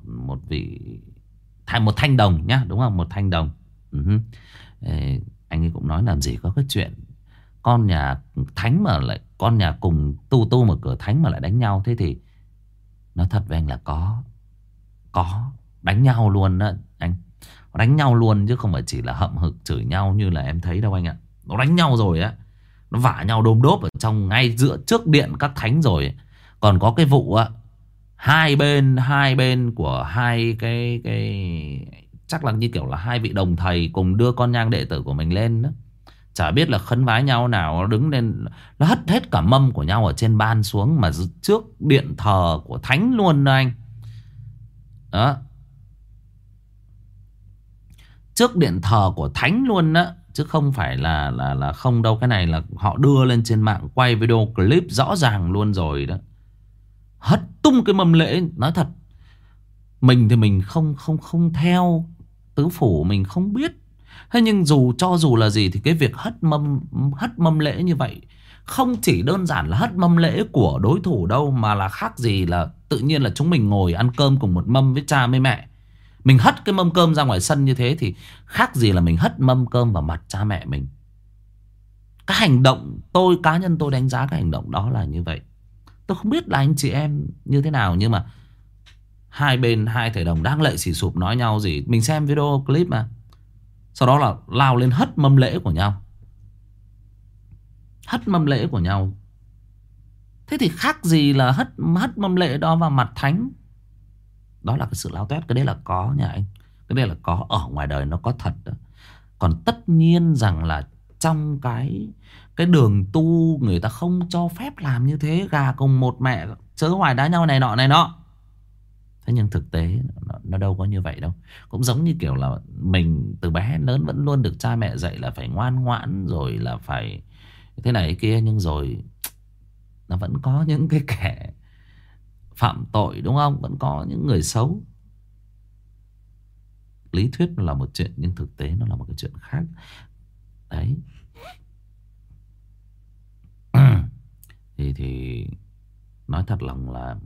thanh đồng nhá, đúng không? Một thanh đồng. Anh ấy cũng nói làm gì có cái chuyện con nhà thánh mà lại, con nhà cùng tu mà cửa thánh mà lại đánh nhau. Thế thì nói thật với anh là có đánh nhau luôn đó anh. Đánh nhau luôn chứ không phải chỉ là hậm hực chửi nhau như là em thấy đâu anh ạ. Nó đánh nhau rồi á, nó vả nhau đôm đốp ở trong ngay giữa trước điện các thánh rồi. Còn có cái vụ á, hai bên của hai cái chắc là như kiểu là hai vị đồng thầy cùng đưa con nhang đệ tử của mình lên đó. Chả biết là khấn vái nhau nào, nó đứng lên, nó hất hết cả mâm của nhau ở trên ban xuống, mà trước điện thờ của thánh luôn đó anh. Đó, trước điện thờ của thánh luôn đó. chứ không phải là không đâu. Cái này là họ đưa lên trên mạng, quay video clip rõ ràng luôn rồi đó. Hất tung cái mâm lễ. Nói thật, mình thì mình không theo tứ phủ, mình không biết. Thế nhưng cho dù là gì thì cái việc hất mâm lễ như vậy không chỉ đơn giản là hất mâm lễ của đối thủ đâu, mà là khác gì là tự nhiên là chúng mình ngồi ăn cơm cùng một mâm với cha với mẹ. Mình hất cái mâm cơm ra ngoài sân như thế thì khác gì là mình hất mâm cơm vào mặt cha mẹ mình. Cái hành động cá nhân tôi đánh giá cái hành động đó là như vậy. Tôi không biết là anh chị em như thế nào, nhưng mà hai bên, hai thầy đồng đang lệ xì sụp nói nhau gì. Mình xem video clip mà. Sau đó là lao lên hất mâm lễ của nhau. Hất mâm lễ của nhau. Thế thì khác gì là hất mâm lễ đó vào mặt thánh. Đó là cái sự lao toét. Cái đấy là có nha anh. Cái đấy là có, ở ngoài đời nó có thật đó. Còn tất nhiên rằng là trong cái đường tu người ta không cho phép làm như thế. Gà cùng một mẹ chớ hoài đá nhau này nọ. Thế nhưng thực tế nó đâu có như vậy đâu. Cũng giống như kiểu là mình từ bé đến lớn vẫn luôn được cha mẹ dạy là phải ngoan ngoãn, rồi là phải thế này thế kia. Nhưng rồi nó vẫn có những cái kẻ phạm tội, đúng không? Vẫn có những người xấu. Lý thuyết nó là một chuyện, nhưng thực tế nó là một cái chuyện khác. Đấy. Thì nói thật lòng là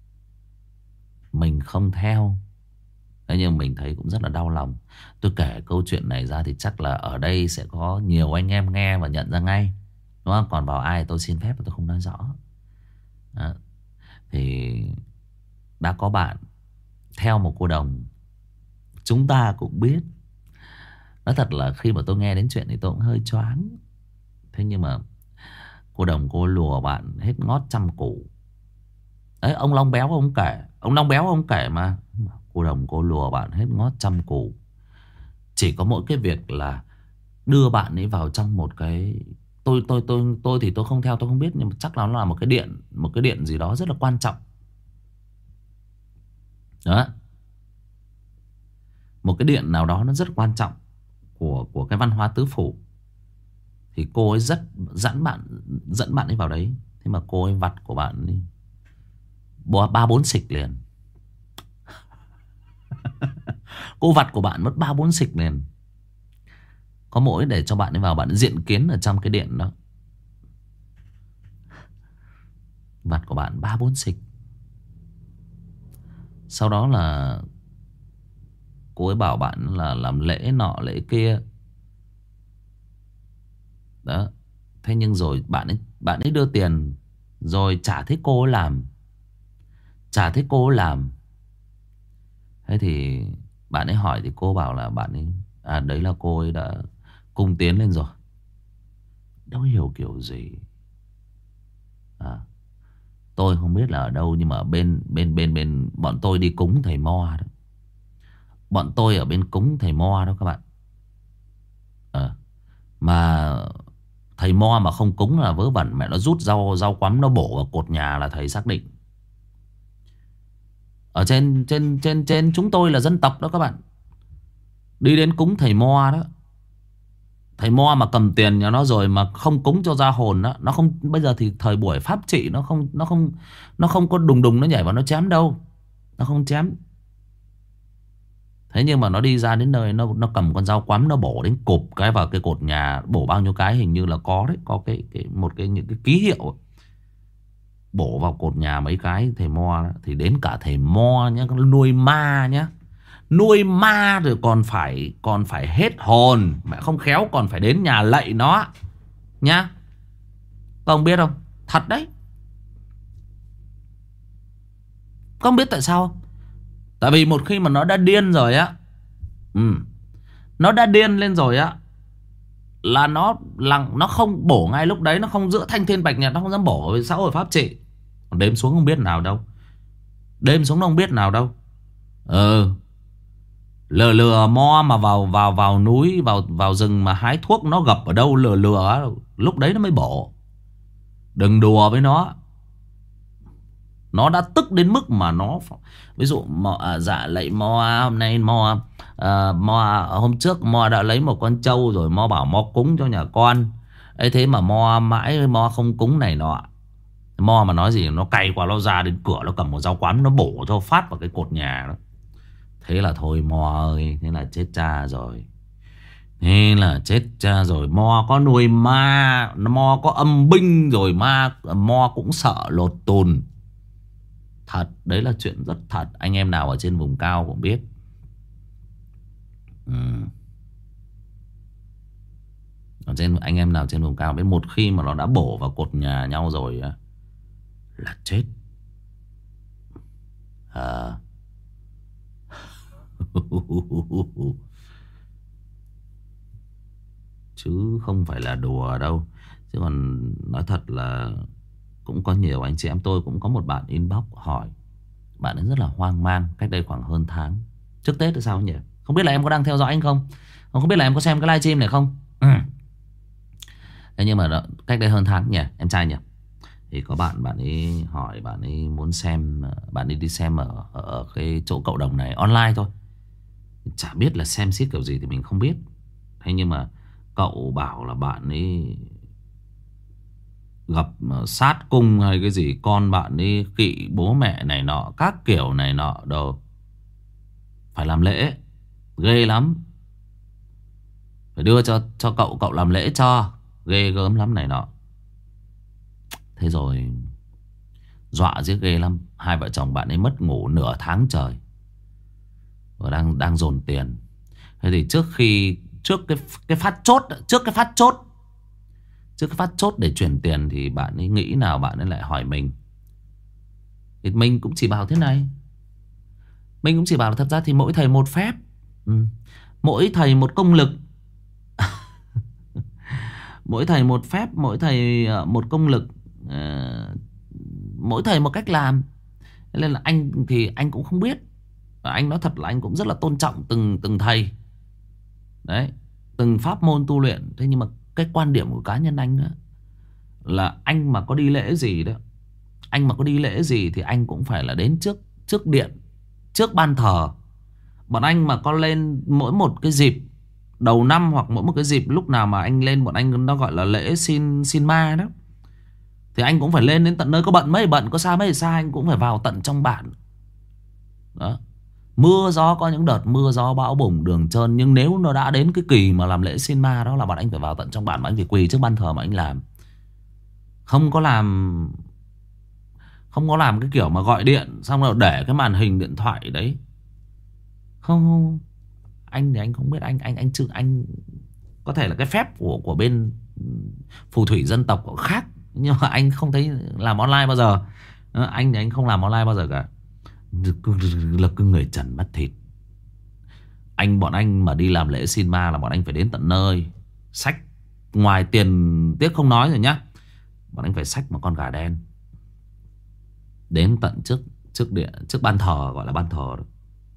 mình không theo. Thế nhưng mình thấy cũng rất là đau lòng. Tôi kể câu chuyện này ra thì chắc là ở đây sẽ có nhiều anh em nghe và nhận ra ngay, đúng không? Còn bảo ai tôi xin phép tôi không nói rõ. Đó. Thì đã có bạn theo một cô đồng. Chúng ta cũng biết. Nói thật là khi mà tôi nghe đến chuyện thì tôi cũng hơi choáng. Thế nhưng mà cô đồng cô lùa bạn hết ngót 100 củ. Đấy, ông Long Béo ông kể mà. Cô đồng cô lùa bạn hết ngót 100 củ. Chỉ có mỗi cái việc là đưa bạn ấy vào trong một cái, tôi thì tôi không theo, tôi không biết, nhưng mà chắc là nó là một cái điện gì đó rất là quan trọng. Đó. Một cái điện nào đó nó rất quan trọng của cái văn hóa tứ phủ. Thì cô ấy rất dẫn bạn ấy vào đấy. Thế mà cô ấy vặt của bạn đi 3-4 xịch liền. Cô vặt của bạn mất 3-4 xịch liền. Có mỗi để cho bạn ấy vào, bạn diện kiến ở trong cái điện đó. Vặt của bạn 3-4 xịch. Sau đó là cô ấy bảo bạn là làm lễ nọ lễ kia. Đó. Thế nhưng rồi bạn ấy đưa tiền rồi chả thấy cô ấy làm. Thế thì bạn ấy hỏi thì cô bảo là bạn ấy đấy là cô ấy đã cung tiến lên rồi. Đâu hiểu kiểu gì. Tôi không biết là ở đâu, nhưng mà bên bọn tôi đi cúng thầy Mo đó. Bọn tôi ở bên cúng thầy Mo đó các bạn. Mà thầy Mo mà không cúng là vớ vẩn. Mẹ nó rút rau quắm nó bổ vào cột nhà là thầy xác định. Ở trên chúng tôi là dân tộc đó các bạn. Đi đến cúng thầy Mo đó. Thầy Mo mà cầm tiền nhà nó rồi mà không cúng cho ra hồn đó, nó không, bây giờ thì thời buổi pháp trị nó không có đùng nó nhảy vào nó chém đâu. Nó không chém. Thế nhưng mà nó đi ra đến nơi nó cầm con dao quắm nó bổ đến cụp cái vào cái cột nhà. Bổ bao nhiêu cái hình như là có đấy, có những cái ký hiệu. Bổ vào cột nhà mấy cái thầy Mo đó. Thì đến cả thầy Mo nhá, nuôi ma nhá. Nuôi ma rồi còn phải hết hồn. Mẹ không khéo còn phải đến nhà lạy nó nhá. Các ông biết không? Thật đấy. Các ông biết tại sao không? Tại vì một khi mà nó đã điên rồi á, nó đã điên lên rồi á, là nó không bổ ngay lúc đấy. Nó không giữa thanh thiên bạch nhật. Nó không dám bổ với xã hội pháp trị. Đêm xuống không biết nào đâu. Đêm xuống nó không biết nào đâu. Lừa Mo mà vào núi, vào rừng mà hái thuốc, nó gặp ở đâu lừa lúc đấy nó mới bổ. Đừng đùa với nó. Nó đã tức đến mức mà nó, ví dụ dạ lạy mo hôm nay mo, mo hôm trước mo đã lấy một con trâu rồi, mo bảo mo cúng cho nhà con ấy, thế mà mo mãi mo không cúng này nọ. Mo mà nói gì nó cay quá, nó ra đến cửa nó cầm một dao quắm nó bổ cho phát vào cái cột nhà đó. Thế là thôi mo ơi, thế là chết cha rồi. Thế là chết cha rồi. Mo có nuôi ma, mo có âm binh rồi, mo cũng sợ lột tùn. Thật, đấy là chuyện rất thật. Anh em nào ở trên vùng cao cũng biết. Anh em nào trên vùng cao biết, một khi mà nó đã bổ vào cột nhà nhau rồi là chết. Chứ không phải là đùa đâu. Chứ còn nói thật là cũng có nhiều anh chị em, tôi cũng có một bạn inbox hỏi. Bạn ấy rất là hoang mang cách đây khoảng hơn tháng. Trước Tết hay sao nhỉ? Không biết là em có đang theo dõi anh không? Không biết là em có xem cái livestream này không? Thế nhưng mà cách đây hơn tháng nhỉ, em trai nhỉ? Thì có bạn ấy hỏi, bạn ấy muốn xem, bạn ấy đi xem ở cái chỗ cộng đồng này online thôi. Chả biết là xem xiết kiểu gì thì mình không biết. Thế nhưng mà cậu bảo là bạn ấy gặp sát cung hay cái gì, con bạn ấy kỵ bố mẹ này nọ, các kiểu này nọ đồ. Phải làm lễ, ghê lắm. Phải đưa cho cậu làm lễ cho, ghê gớm lắm này nọ. Thế rồi dọa giết ghê lắm. Hai vợ chồng bạn ấy mất ngủ nửa tháng trời và đang dồn tiền. Thế thì trước cái phát chốt để chuyển tiền thì bạn ấy nghĩ nào, bạn ấy lại hỏi mình. Thì mình cũng chỉ bảo thế này. Mình cũng chỉ bảo là thật ra thì mỗi thầy một phép, mỗi thầy một công lực. Mỗi thầy một phép, mỗi thầy một công lực, mỗi thầy một cách làm. Nên là anh thì anh cũng không biết. Anh nói thật là anh cũng rất là tôn trọng từng thầy. Đấy, từng pháp môn tu luyện. Thế nhưng mà cái quan điểm của cá nhân anh đó là anh mà có đi lễ gì đó, anh mà có đi lễ gì thì anh cũng phải là đến trước điện, trước ban thờ. Bọn anh mà có lên mỗi một cái dịp đầu năm, hoặc mỗi một cái dịp lúc nào mà anh lên, bọn anh nó gọi là lễ xin ma đó, thì anh cũng phải lên đến tận nơi. Có bận mấy bận, có xa mấy xa, anh cũng phải vào tận trong bản đó. Mưa gió, có những đợt mưa gió bão bùng đường trơn, nhưng nếu nó đã đến cái kỳ mà làm lễ xin ma đó là bọn anh phải vào tận trong bản, mà anh phải quỳ trước ban thờ mà anh làm. Không có làm cái kiểu mà gọi điện xong rồi để cái màn hình điện thoại đấy. Không. Anh thì anh không biết, anh có thể là cái phép của bên phù thủy dân tộc khác, nhưng mà anh không thấy làm online bao giờ. Anh thì anh không làm online bao giờ cả. Cứ người trần mắt thịt. Bọn anh mà đi làm lễ xin ma là bọn anh phải đến tận nơi, xách ngoài tiền tiếc không nói rồi nhá, bọn anh phải xách một con gà đen đến tận trước ban thờ, gọi là ban thờ đó.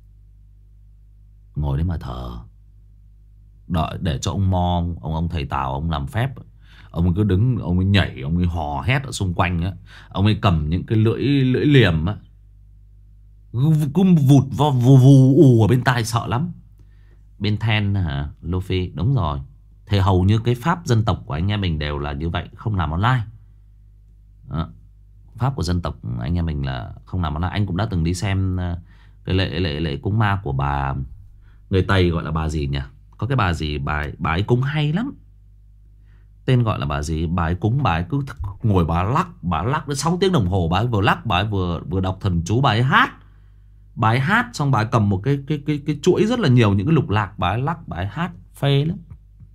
Ngồi đấy mà thờ, đợi để cho ông Mo, ông thầy Tào ông làm phép. Ông cứ đứng, ông ấy nhảy, ông ấy hò hét ở xung quanh á. Ông ấy cầm những cái lưỡi liềm á, cứ vụt vù vù ù ở bên tai sợ lắm. Bên Then hả Luffy? Đúng rồi. Thì hầu như cái pháp dân tộc của anh em mình đều là như vậy, không làm online đó. Pháp của dân tộc anh em mình là không làm online. Anh cũng đã từng đi xem cái lễ cúng ma của bà người Tây, gọi là bà gì nhỉ? Có cái bà gì, bà ấy cúng hay lắm. Tên gọi là bà gì? Bà ấy cúng, bà ấy cứ ngồi bà lắc đến 6 tiếng đồng hồ. Bà ấy vừa lắc, bà ấy vừa đọc thần chú, bà ấy hát. Bà ấy hát xong bà ấy cầm một cái chuỗi rất là nhiều những cái lục lạc, bà ấy lắc, bà ấy hát phê lắm.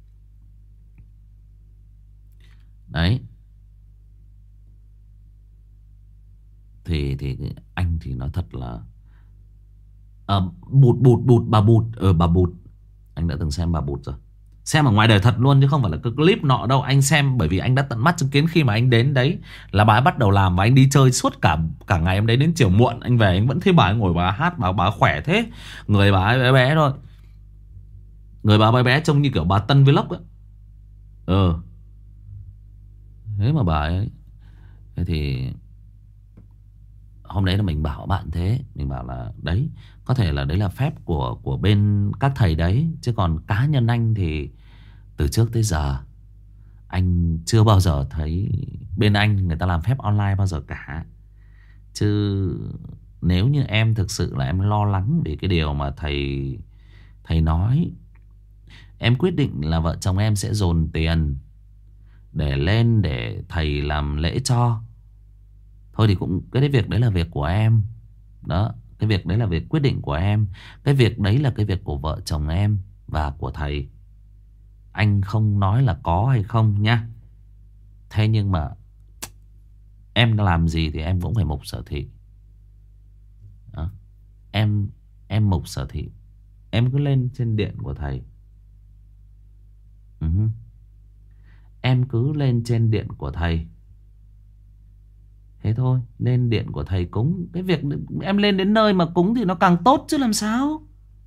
Đấy. Thì anh thì nói thật là bà Bụt. Anh đã từng xem bà Bụt rồi. Xem ở ngoài đời thật luôn chứ không phải là cái clip nọ đâu. Anh xem bởi vì anh đã tận mắt chứng kiến khi mà anh đến đấy là bà ấy bắt đầu làm, và anh đi chơi suốt cả ngày em đấy. Đến chiều muộn anh về anh vẫn thấy bà ấy ngồi bà hát. Bà khỏe thế. Người bà ấy bé bé thôi. Người bà bé bé trông như kiểu bà Tân Vlog ấy. Thế mà bà ấy. Thế thì hôm đấy là mình bảo bạn thế. Mình bảo là đấy, có thể là đấy là phép của bên các thầy đấy. Chứ còn cá nhân anh thì từ trước tới giờ anh chưa bao giờ thấy bên anh người ta làm phép online bao giờ cả. Chứ nếu như em thực sự là em lo lắng về cái điều mà thầy nói, em quyết định là vợ chồng em sẽ dồn tiền để lên để thầy làm lễ cho, thôi thì cũng cái đấy, việc đấy là việc của em. Đó, cái việc đấy là việc quyết định của em. Cái việc đấy là cái việc của vợ chồng em và của thầy. Anh không nói là có hay không nhá. Thế nhưng mà em làm gì thì em cũng phải mục sở thị. Đó. Em mục sở thị. Em cứ lên trên điện của thầy. Em cứ lên trên điện của thầy. Thế thôi, lên điện của thầy cúng. Cái việc em lên đến nơi mà cúng thì nó càng tốt chứ làm sao.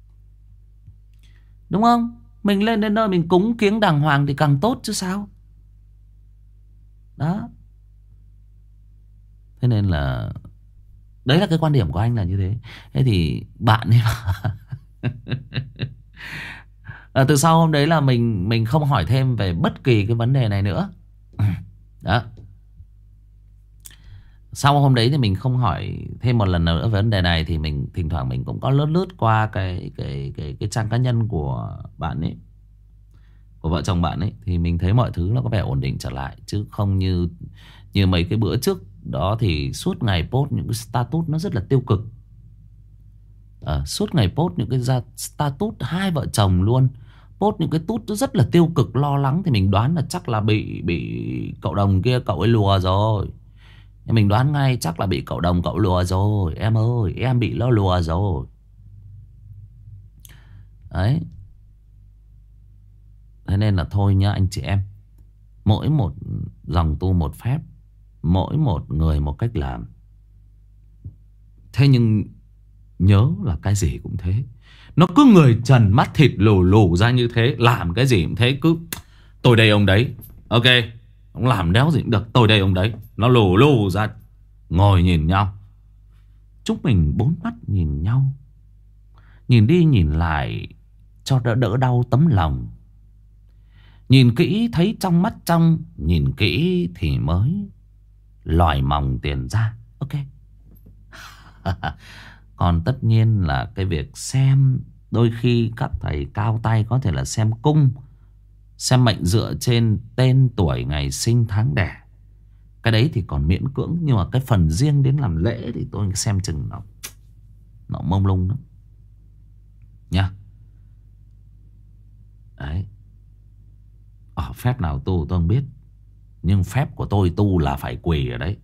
Đúng không? Mình lên đến nơi mình cúng kiếng đàng hoàng thì càng tốt chứ sao. Đó. Thế nên là đấy là cái quan điểm của anh là như thế. Thế thì bạn ấy từ sau hôm đấy là mình không hỏi thêm về bất kỳ cái vấn đề này nữa. Đó. Sau hôm đấy thì mình không hỏi thêm một lần nữa về vấn đề này. Thì mình thỉnh thoảng mình cũng có lướt lướt qua cái trang cá nhân của bạn ấy, của vợ chồng bạn ấy, thì mình thấy mọi thứ nó có vẻ ổn định trở lại, chứ không như mấy cái bữa trước đó thì suốt ngày post những cái status nó rất là tiêu cực. Suốt ngày post những cái status hai vợ chồng luôn, post những cái tút rất là tiêu cực, lo lắng. Thì mình đoán là chắc là bị cậu đồng kia cậu ấy lùa rồi. Mình đoán ngay chắc là bị cậu đồng cậu lùa rồi. Em ơi, em bị nó lùa rồi. Đấy. Thế nên là thôi nhá anh chị em, mỗi một dòng tu một phép, mỗi một người một cách làm. Thế nhưng nhớ là cái gì cũng thế, nó cứ người trần mắt thịt lù lù ra như thế. Làm cái gì cũng thế, cứ tôi đây ông đấy. Ok, ông làm đéo gì cũng được, tôi đây ông đấy. Nó lù lù ra, ngồi nhìn nhau. Chúng mình bốn mắt nhìn nhau, nhìn đi nhìn lại cho đỡ đau tấm lòng. Nhìn kỹ thấy trong mắt trong, nhìn kỹ thì mới lòi mòng tiền ra. Ok. Còn tất nhiên là cái việc xem, đôi khi các thầy cao tay có thể là xem cung, xem mệnh dựa trên tên tuổi ngày sinh tháng đẻ. Cái đấy thì còn miễn cưỡng. Nhưng mà cái phần riêng đến làm lễ thì tôi xem chừng nó mông lung lắm nha. Đấy. Phép nào tu tôi không biết, nhưng phép của tôi tu là phải quỳ ở đấy.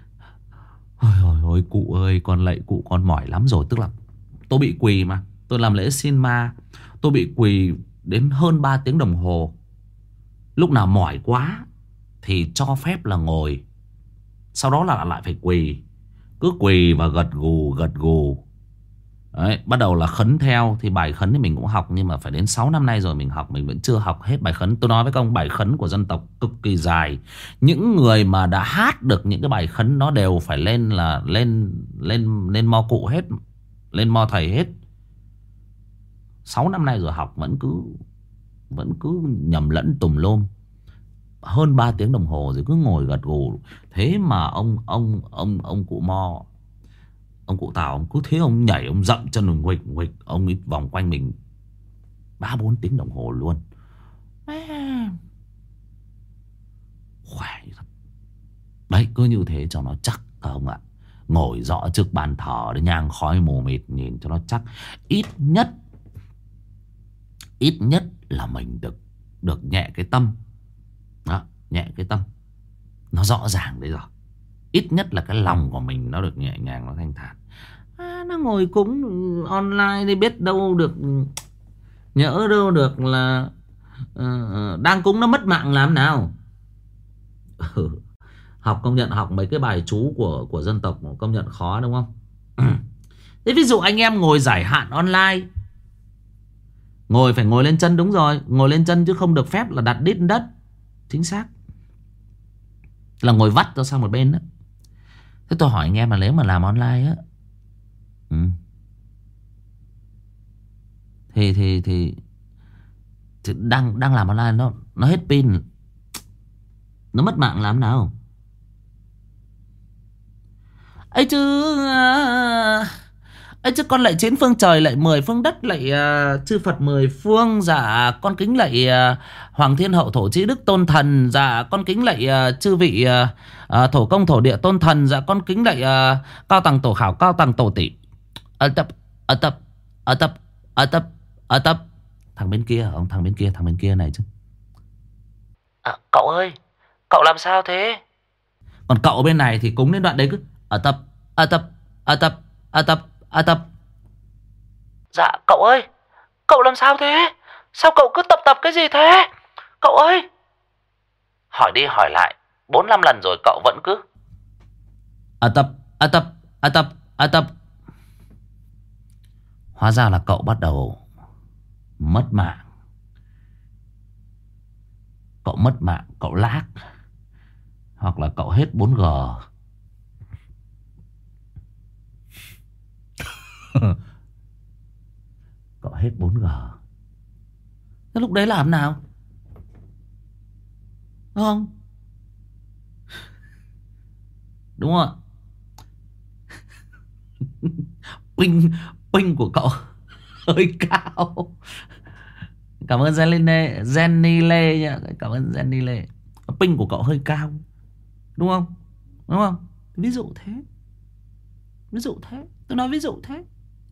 Ôi cụ ơi, con lạy cụ con mỏi lắm rồi. Tức là tôi bị quỳ mà. Tôi làm lễ xin ma, tôi bị quỳ đến hơn 3 tiếng đồng hồ. Lúc nào mỏi quá thì cho phép là ngồi, sau đó là lại phải quỳ. Cứ quỳ và gật gù. Đấy, bắt đầu là khấn theo. Thì bài khấn thì mình cũng học, nhưng mà phải đến 6 năm nay rồi mình học, mình vẫn chưa học hết bài khấn. Tôi nói với các ông, bài khấn của dân tộc cực kỳ dài. Những người mà đã hát được những cái bài khấn nó đều phải lên mo cụ hết, lên mo thầy hết. 6 năm nay rồi học vẫn cứ nhầm lẫn tùm lum. Hơn 3 tiếng đồng hồ rồi cứ ngồi gật gù. Thế mà ông cụ Mo, ông cụ Tào, ông cứ thế ông nhảy, ông dậm chân rồi nguịch nguịch, ông ấy vòng quanh mình 3-4 tiếng đồng hồ luôn. Khỏe. Đấy, cứ như thế cho nó chắc các ông ạ. Ngồi rõ trước bàn thờ để nhang khói mù mịt, nhìn cho nó chắc. Ít nhất là mình được nhẹ cái tâm. Đó, nhẹ cái tâm, nó rõ ràng đấy rồi. Ít nhất là cái lòng của mình nó được nhẹ nhàng, nó thanh thản. Nó ngồi cúng online thì biết đâu được, nhỡ đâu được là đang cúng nó mất mạng làm nào. Học, công nhận học mấy cái bài chú của dân tộc công nhận khó đúng không? Thế ví dụ anh em ngồi giải hạn online, phải ngồi lên chân. Đúng rồi, ngồi lên chân chứ không được phép là đặt đít đất. Chính xác là ngồi vắt ra sang một bên đó. Thế tôi hỏi anh em là nếu mà làm online á, ừ, thì đang làm online nó hết pin, nó mất mạng làm nào ấy chứ. Ấy chứ con lại 9 phương trời lại 10 phương đất lại chư Phật 10 phương. Dạ con kính lại Hoàng Thiên Hậu Thổ Trí Đức Tôn Thần. Dạ con kính lại chư vị Thổ Công Thổ Địa Tôn Thần. Dạ con kính lại Cao Tầng Tổ Khảo Cao Tầng Tổ Tỷ. Ở tập ở tập ở tập ở tập ở tập. Thằng bên kia ông, thằng bên kia này chứ. Cậu ơi, cậu làm sao thế? Còn cậu bên này thì cúng đến đoạn đấy cứ ở tập ở tập ở tập ở tập ở tập. Dạ cậu ơi, cậu làm sao thế? Sao cậu cứ tập tập cái gì thế? Cậu ơi. Hỏi đi hỏi lại 4-5 lần rồi cậu vẫn cứ ở tập ở tập ở tập ở tập. Hóa ra là cậu bắt đầu mất mạng. Cậu mất mạng, cậu lag, hoặc là cậu hết 4G. Cậu hết 4G. Thế lúc đấy làm nào? Đúng không? Đúng không ạ? Ping của cậu hơi cao. Cảm ơn Jenny Lê nha. Cảm ơn Jenny Lê. Ping của cậu hơi cao. Đúng không? Đúng không? Ví dụ thế. Ví dụ thế. Tôi nói ví dụ thế.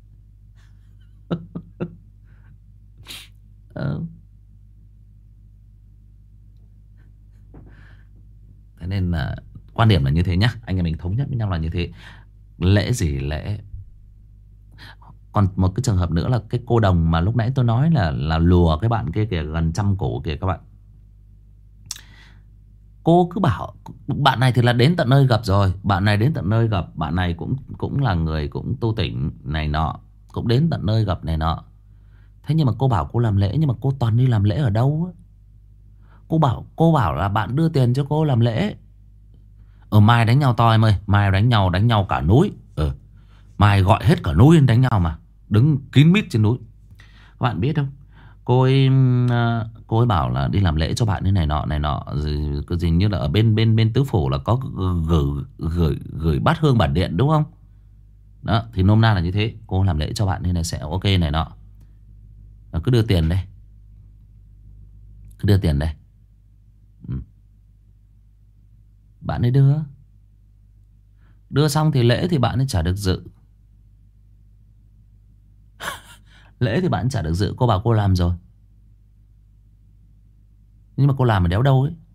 Thế nên là quan điểm là như thế nhá. Anh em mình thống nhất với nhau là như thế. Lễ gì lễ. Còn một cái trường hợp nữa là cái cô đồng mà lúc nãy tôi nói là lùa cái bạn kia kìa, gần 100 cổ kìa các bạn. Cô cứ bảo bạn này thì là đến tận nơi gặp rồi. Bạn này đến tận nơi gặp. Bạn này cũng là người cũng tu tỉnh này nọ, cũng đến tận nơi gặp này nọ. Thế nhưng mà cô bảo cô làm lễ, nhưng mà cô toàn đi làm lễ ở đâu á? Cô bảo là bạn đưa tiền cho cô làm lễ. Mai đánh nhau to em ơi. Mai đánh nhau cả núi. Mai gọi hết cả núi đánh nhau mà. Đứng kín mít trên núi. Các bạn biết không? Cô ấy bảo là đi làm lễ cho bạn như này nọ gì như là ở bên tứ phủ là có gửi bát hương bản điện đúng không? Đó thì nôm na là như thế. Cô làm lễ cho bạn nên là sẽ ok này nọ. Cứ đưa tiền đây. Cứ đưa tiền đây. Bạn ấy đưa xong thì lễ thì bạn ấy chả được dự. Lễ thì bạn chả được dự. Cô bảo cô làm rồi, nhưng mà cô làm ở đéo đâu ấy.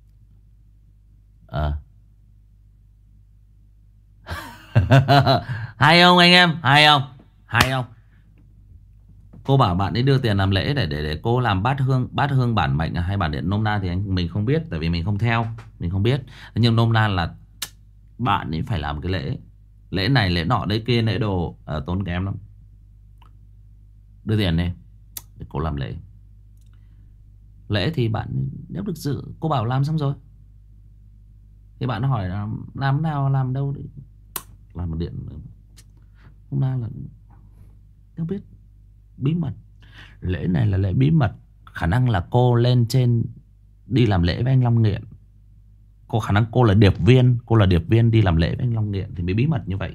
Hay không anh em? Hay không? Hay không? Cô bảo bạn ấy đưa tiền làm lễ để cô làm bát hương bản mệnh hay bản điện. Nôm na thì mình không biết, tại vì mình không theo, mình không biết. Nhưng nôm na là bạn ấy phải làm cái lễ. Lễ này lễ nọ đấy kia lễ đồ tốn kém lắm. Đưa tiền đi để cô làm lễ. Lễ thì bạn nếu được dự. Cô bảo làm xong rồi thì bạn hỏi là làm nào làm đâu để làm một điện. Hôm nay là không biết, bí mật. Lễ này là lễ bí mật. Khả năng là cô lên trên đi làm lễ với anh Long Nghiện. Khả năng cô là điệp viên. Cô là điệp viên đi làm lễ với anh Long Nghiện thì mới bí mật như vậy.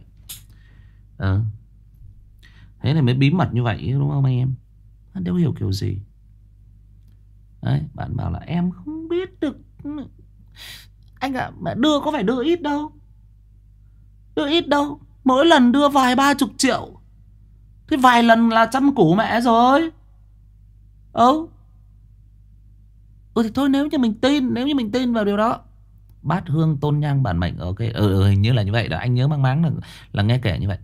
Thế này mới bí mật như vậy đúng không anh em? Đâu hiểu kiểu gì. Đấy, bạn bảo là em không biết được. Anh ạ, mà đưa có phải đưa ít đâu. Đưa ít đâu. Mỗi lần đưa vài 30 triệu. Thế vài lần là 100 củ mẹ rồi. Thì thôi nếu như mình tin vào điều đó. Bát hương tôn nhang bản mệnh. Ok. Hình như là như vậy đó. Anh nhớ mang máng là nghe kể như vậy.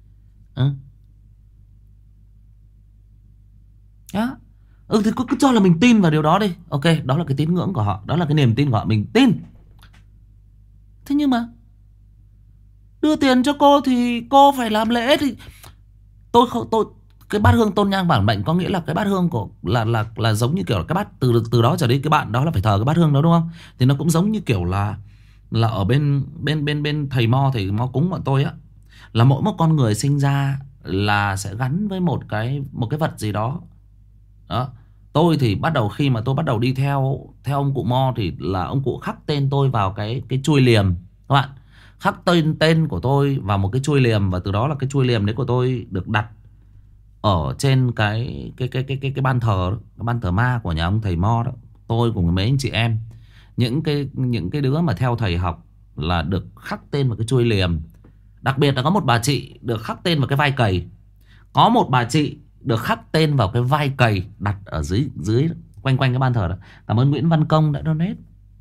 Đó. Thì cứ cho là mình tin vào điều đó đi. Ok, đó là cái tín ngưỡng của họ. Đó là cái niềm tin của họ, mình tin. Thế nhưng mà đưa tiền cho cô thì cô phải làm lễ. Thì tôi cái bát hương tôn nhang bản mệnh có nghĩa là cái bát hương của là giống như kiểu là cái bát từ đó trở đi, cái bạn đó là phải thờ cái bát hương đó đúng không? Thì nó cũng giống như kiểu là là ở bên bên thầy Mo cúng bọn tôi á, là mỗi một con người sinh ra là sẽ gắn với một cái vật gì đó. Đó. Tôi thì bắt đầu khi mà tôi bắt đầu đi theo ông cụ Mo thì là ông cụ khắc tên tôi vào cái chuôi liềm các bạn. Khắc tên của tôi vào một cái chuôi liềm, và từ đó là cái chuôi liềm đấy của tôi được đặt ở trên cái ban thờ đó, cái ban thờ ma của nhà ông thầy Mo đó. Tôi cùng với mấy anh chị em, những cái đứa mà theo thầy học là được khắc tên vào cái chuôi liềm. Đặc biệt là có một bà chị được khắc tên vào cái vai cầy. Có một bà chị được khắc tên vào cái vai cầy đặt ở dưới dưới quanh quanh cái ban thờ đó. Cảm ơn Nguyễn Văn Công đã donate.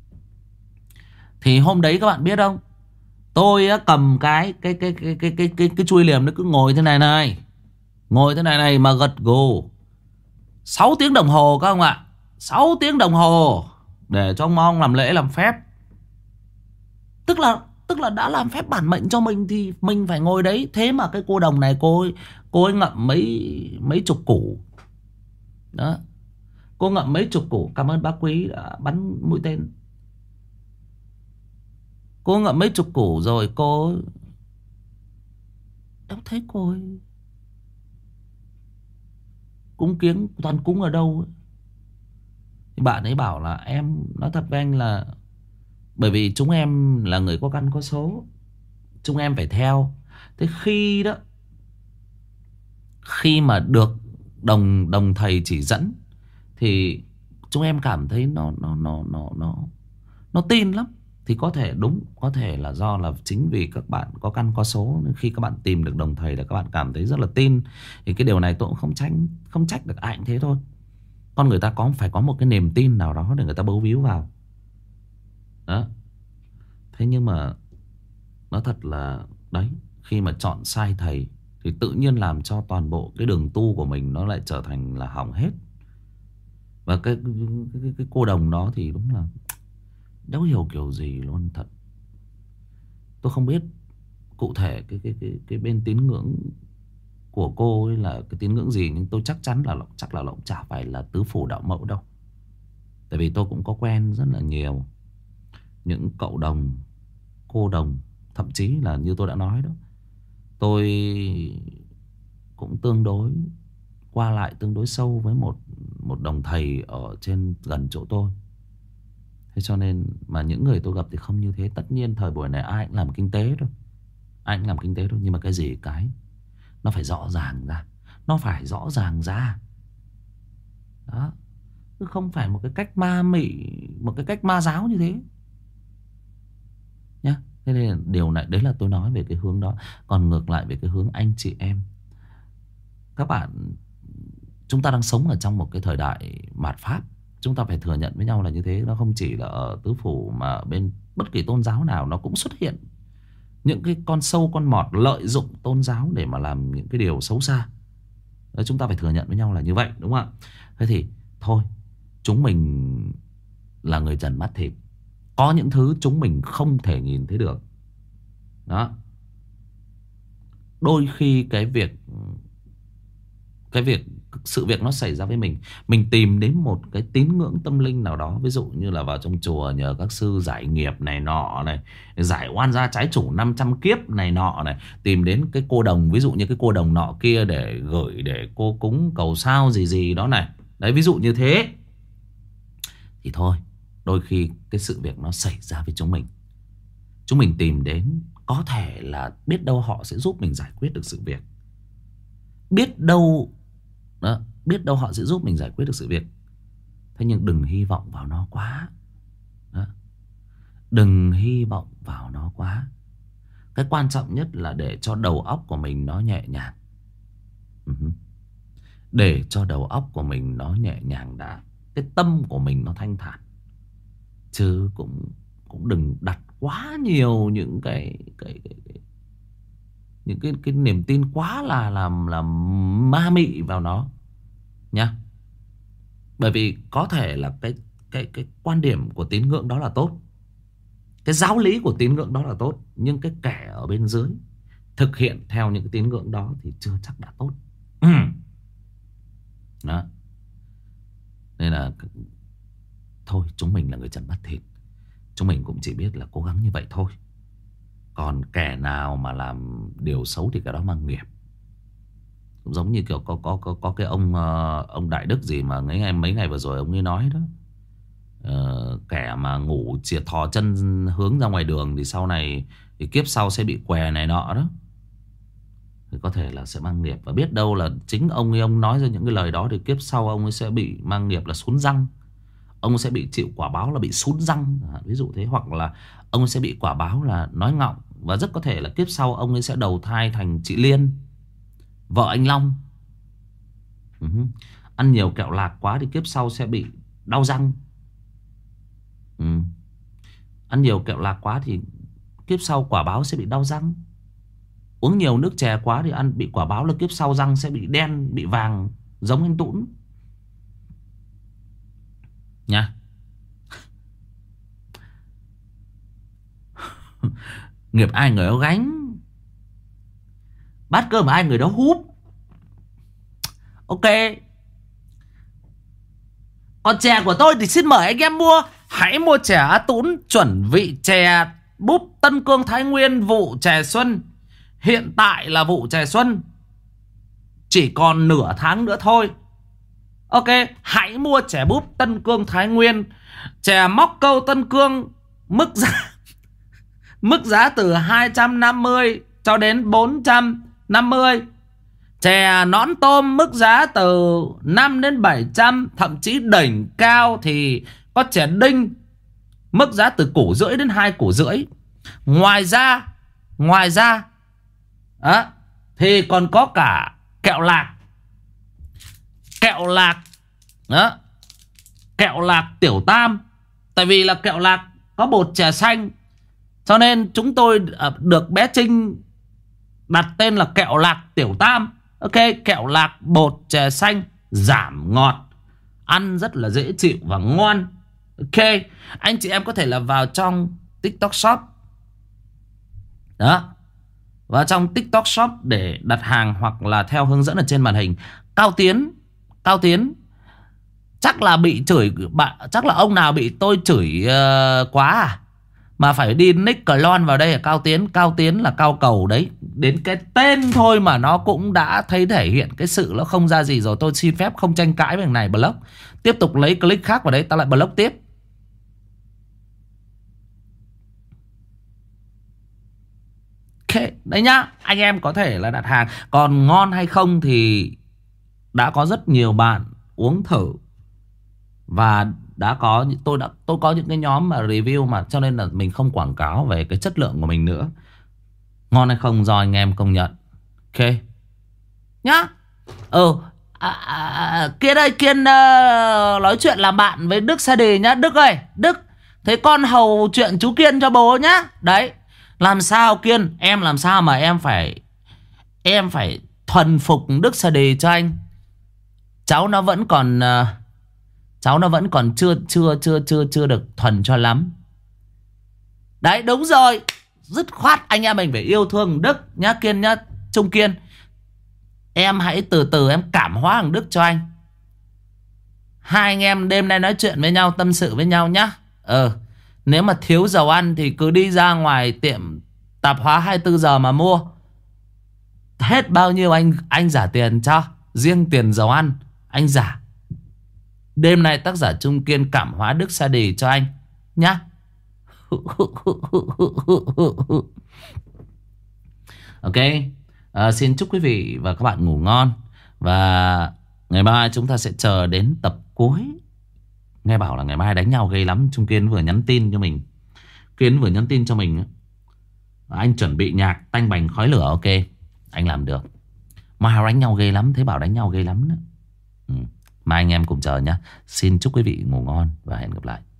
Thì hôm đấy các bạn biết không, tôi á, cầm cái chuôi liềm nó cứ ngồi thế này này, ngồi thế này này mà gật gù 6 tiếng đồng hồ các ông ạ. 6 tiếng đồng hồ để cho ông làm lễ làm phép. Tức là đã làm phép bản mệnh cho mình thì mình phải ngồi đấy. Thế mà cái cô đồng này cô ấy ngậm mấy chục củ. Đó. Cô ngậm mấy chục củ. Cảm ơn bác Quý đã bắn mũi tên. Cô ngậm mấy chục củ rồi cô em thấy cô ấy cúng kiếng toàn cúng ở đâu ấy. Thì bạn ấy bảo là em nói thật với anh là bởi vì chúng em là người có căn có số, chúng em phải theo. Thế khi mà được đồng thầy chỉ dẫn thì chúng em cảm thấy nó tin lắm. Thì có thể đúng, có thể là do là chính vì các bạn có căn có số nên khi các bạn tìm được đồng thầy là các bạn cảm thấy rất là tin. Thì cái điều này tôi cũng không trách được ai cũng thế thôi. Con người ta phải có một cái niềm tin nào đó để người ta bấu víu vào. Đó. Thế nhưng mà nói thật là đấy, khi mà chọn sai thầy thì tự nhiên làm cho toàn bộ cái đường tu của mình nó lại trở thành là hỏng hết. Và cái cô đồng đó thì đúng là đéo hiểu kiểu gì luôn thật. Tôi không biết cụ thể cái bên tín ngưỡng của cô ấy là cái tín ngưỡng gì, nhưng tôi chắc chắn là chắc là nó cũng chả phải là tứ phủ đạo mẫu đâu. Tại vì tôi cũng có quen rất là nhiều những cậu đồng, cô đồng, thậm chí là như tôi đã nói đó, tôi cũng tương đối qua lại tương đối sâu với một đồng thầy ở trên gần chỗ tôi. Thế cho nên mà những người tôi gặp thì không như thế. Tất nhiên thời buổi này ai cũng làm kinh tế thôi, ai cũng làm kinh tế thôi, nhưng mà cái gì cái nó phải rõ ràng ra, nó phải rõ ràng ra. Đó, chứ không phải một cái cách ma mị, một cái cách ma giáo như thế nhá. Thế nên là điều này, đấy là tôi nói về cái hướng đó. Còn ngược lại về cái hướng anh chị em, các bạn, chúng ta đang sống ở trong một cái thời đại mạt Pháp. Chúng ta phải thừa nhận với nhau là như thế. Nó không chỉ là ở tứ phủ mà bên bất kỳ tôn giáo nào nó cũng xuất hiện những cái con sâu con mọt lợi dụng tôn giáo để mà làm những cái điều xấu xa. Đấy, chúng ta phải thừa nhận với nhau là như vậy, đúng không ạ? Thế thì thôi, chúng mình là người trần mắt thịt, có những thứ chúng mình không thể nhìn thấy được. Đó. Đôi khi sự việc nó xảy ra với mình tìm đến một cái tín ngưỡng tâm linh nào đó, ví dụ như là vào trong chùa nhờ các sư giải nghiệp này nọ này, giải oan gia trái chủ 500 kiếp này nọ này, tìm đến cái cô đồng, ví dụ như cái cô đồng nọ kia để gửi để cô cúng cầu sao gì gì đó này. Đấy, ví dụ như thế. Thì thôi, đôi khi cái sự việc nó xảy ra với chúng mình tìm đến, có thể là biết đâu họ sẽ giúp mình giải quyết được sự việc. Biết đâu đó, biết đâu họ sẽ giúp mình giải quyết được sự việc. Thế nhưng đừng hy vọng vào nó quá. Đó. Đừng hy vọng vào nó quá. Cái quan trọng nhất là để cho đầu óc của mình nó nhẹ nhàng. Để cho đầu óc của mình nó nhẹ nhàng đã, cái tâm của mình nó thanh thản. Chứ cũng đừng đặt quá nhiều những những cái niềm tin quá là ma mị vào nó nhá. Bởi vì có thể là cái quan điểm của tín ngưỡng đó là tốt, cái giáo lý của tín ngưỡng đó là tốt, nhưng cái kẻ ở bên dưới thực hiện theo những cái tín ngưỡng đó thì chưa chắc đã tốt. Đó. Nên là thôi, chúng mình là người trần mắt thịt, Chúng mình cũng chỉ biết là cố gắng như vậy thôi. Còn kẻ nào mà làm điều xấu thì cái đó mang nghiệp. Cũng giống như kiểu có cái ông Đại Đức gì mà mấy ngày vừa rồi ông ấy nói đó. Kẻ mà ngủ chìa thò chân hướng ra ngoài đường thì sau này thì kiếp sau sẽ bị què này nọ đó. Thì có thể là sẽ mang nghiệp. Và biết đâu là chính ông nói ra những cái lời đó thì kiếp sau ông ấy sẽ bị mang nghiệp là sún răng. Ông sẽ bị chịu quả báo là bị sún răng, ví dụ thế. Hoặc là ông sẽ bị quả báo là nói ngọng. Và rất có thể là kiếp sau ông ấy sẽ đầu thai thành chị Liên, vợ anh Long. Ăn nhiều kẹo lạc quá thì kiếp sau sẽ bị đau răng. Ăn nhiều kẹo lạc quá thì kiếp sau quả báo sẽ bị đau răng. Uống nhiều nước chè quá thì bị quả báo là kiếp sau răng sẽ bị đen, bị vàng, giống anh Tũn nha. Nghiệp ai người đó gánh, bát cơm ai người đó húp. Ok. Còn chè của tôi thì xin mời anh em mua. Hãy mua chè Á Tũn, chuẩn vị chè búp Tân Cương Thái Nguyên vụ chè xuân. Hiện tại là vụ chè xuân chỉ còn nửa tháng nữa thôi. Ok, hãy mua chè búp Tân Cương Thái Nguyên, chè móc câu Tân Cương, mức giá từ 250 cho đến 450. Chè nõn tôm mức giá từ 5 đến 700. Thậm chí đỉnh cao thì có chè đinh, mức giá từ 1,5 đến 2,5 củ. Ngoài ra thì còn có cả kẹo lạc. Kẹo lạc tiểu tam. Tại vì là kẹo lạc có bột chè xanh, cho nên chúng tôi được bé Trinh đặt tên là kẹo lạc tiểu tam. Ok, kẹo lạc bột chè xanh, giảm ngọt, ăn rất là dễ chịu và ngon. Ok, anh chị em có thể là vào trong TikTok Shop đó, vào trong TikTok Shop để đặt hàng, hoặc là theo hướng dẫn ở trên màn hình. Cao Tiến chắc là bị chửi, chắc là ông nào bị tôi chửi quá à, mà phải đi nick clone vào đây. Cao Tiến là cao cầu đấy. Đến cái tên thôi mà nó cũng đã thấy thể hiện cái sự nó không ra gì rồi. Tôi xin phép không tranh cãi với thằng này, block. Tiếp tục lấy click khác vào đấy, ta lại block tiếp. Ok, đấy nhá. Anh em có thể là đặt hàng. Còn ngon hay không thì đã có rất nhiều bạn uống thử. Và tôi có những cái nhóm mà review mà, cho nên là mình không quảng cáo về cái chất lượng của mình nữa. Ngon hay không do anh em công nhận. Ok nhá. Kiên ơi, Kiên nói chuyện làm bạn với Đức Sa Đề nhá. Đức ơi, Đức, thế con hầu chuyện chú Kiên cho bố nhá. Đấy, làm sao Kiên, em làm sao mà em phải thuần phục Đức Sa Đề cho anh. Cháu nó vẫn còn chưa được thuần cho lắm. Đấy, đúng rồi. Dứt khoát anh em mình phải yêu thương Đức nhá Kiên nhá. Trung Kiên, em hãy từ từ em cảm hóa thằng Đức cho anh. Hai anh em đêm nay nói chuyện với nhau, tâm sự với nhau nhá. Nếu mà thiếu dầu ăn thì cứ đi ra ngoài tiệm tạp hóa 24 giờ mà mua. Hết bao nhiêu anh trả tiền cho. Riêng tiền dầu ăn anh trả. Đêm nay tác giả Trung Kiên cảm hóa Đức Sa Đề cho anh nhá. Ok, xin chúc quý vị và các bạn ngủ ngon. Và ngày mai chúng ta sẽ chờ đến tập cuối. Nghe bảo là ngày mai đánh nhau ghê lắm. Trung Kiên vừa nhắn tin cho mình. Anh chuẩn bị nhạc tanh bành khói lửa. Ok, anh làm được. Mai đánh nhau ghê lắm. Thế bảo đánh nhau ghê lắm đó. Mai anh em cùng chờ nhá. Xin chúc quý vị ngủ ngon và hẹn gặp lại.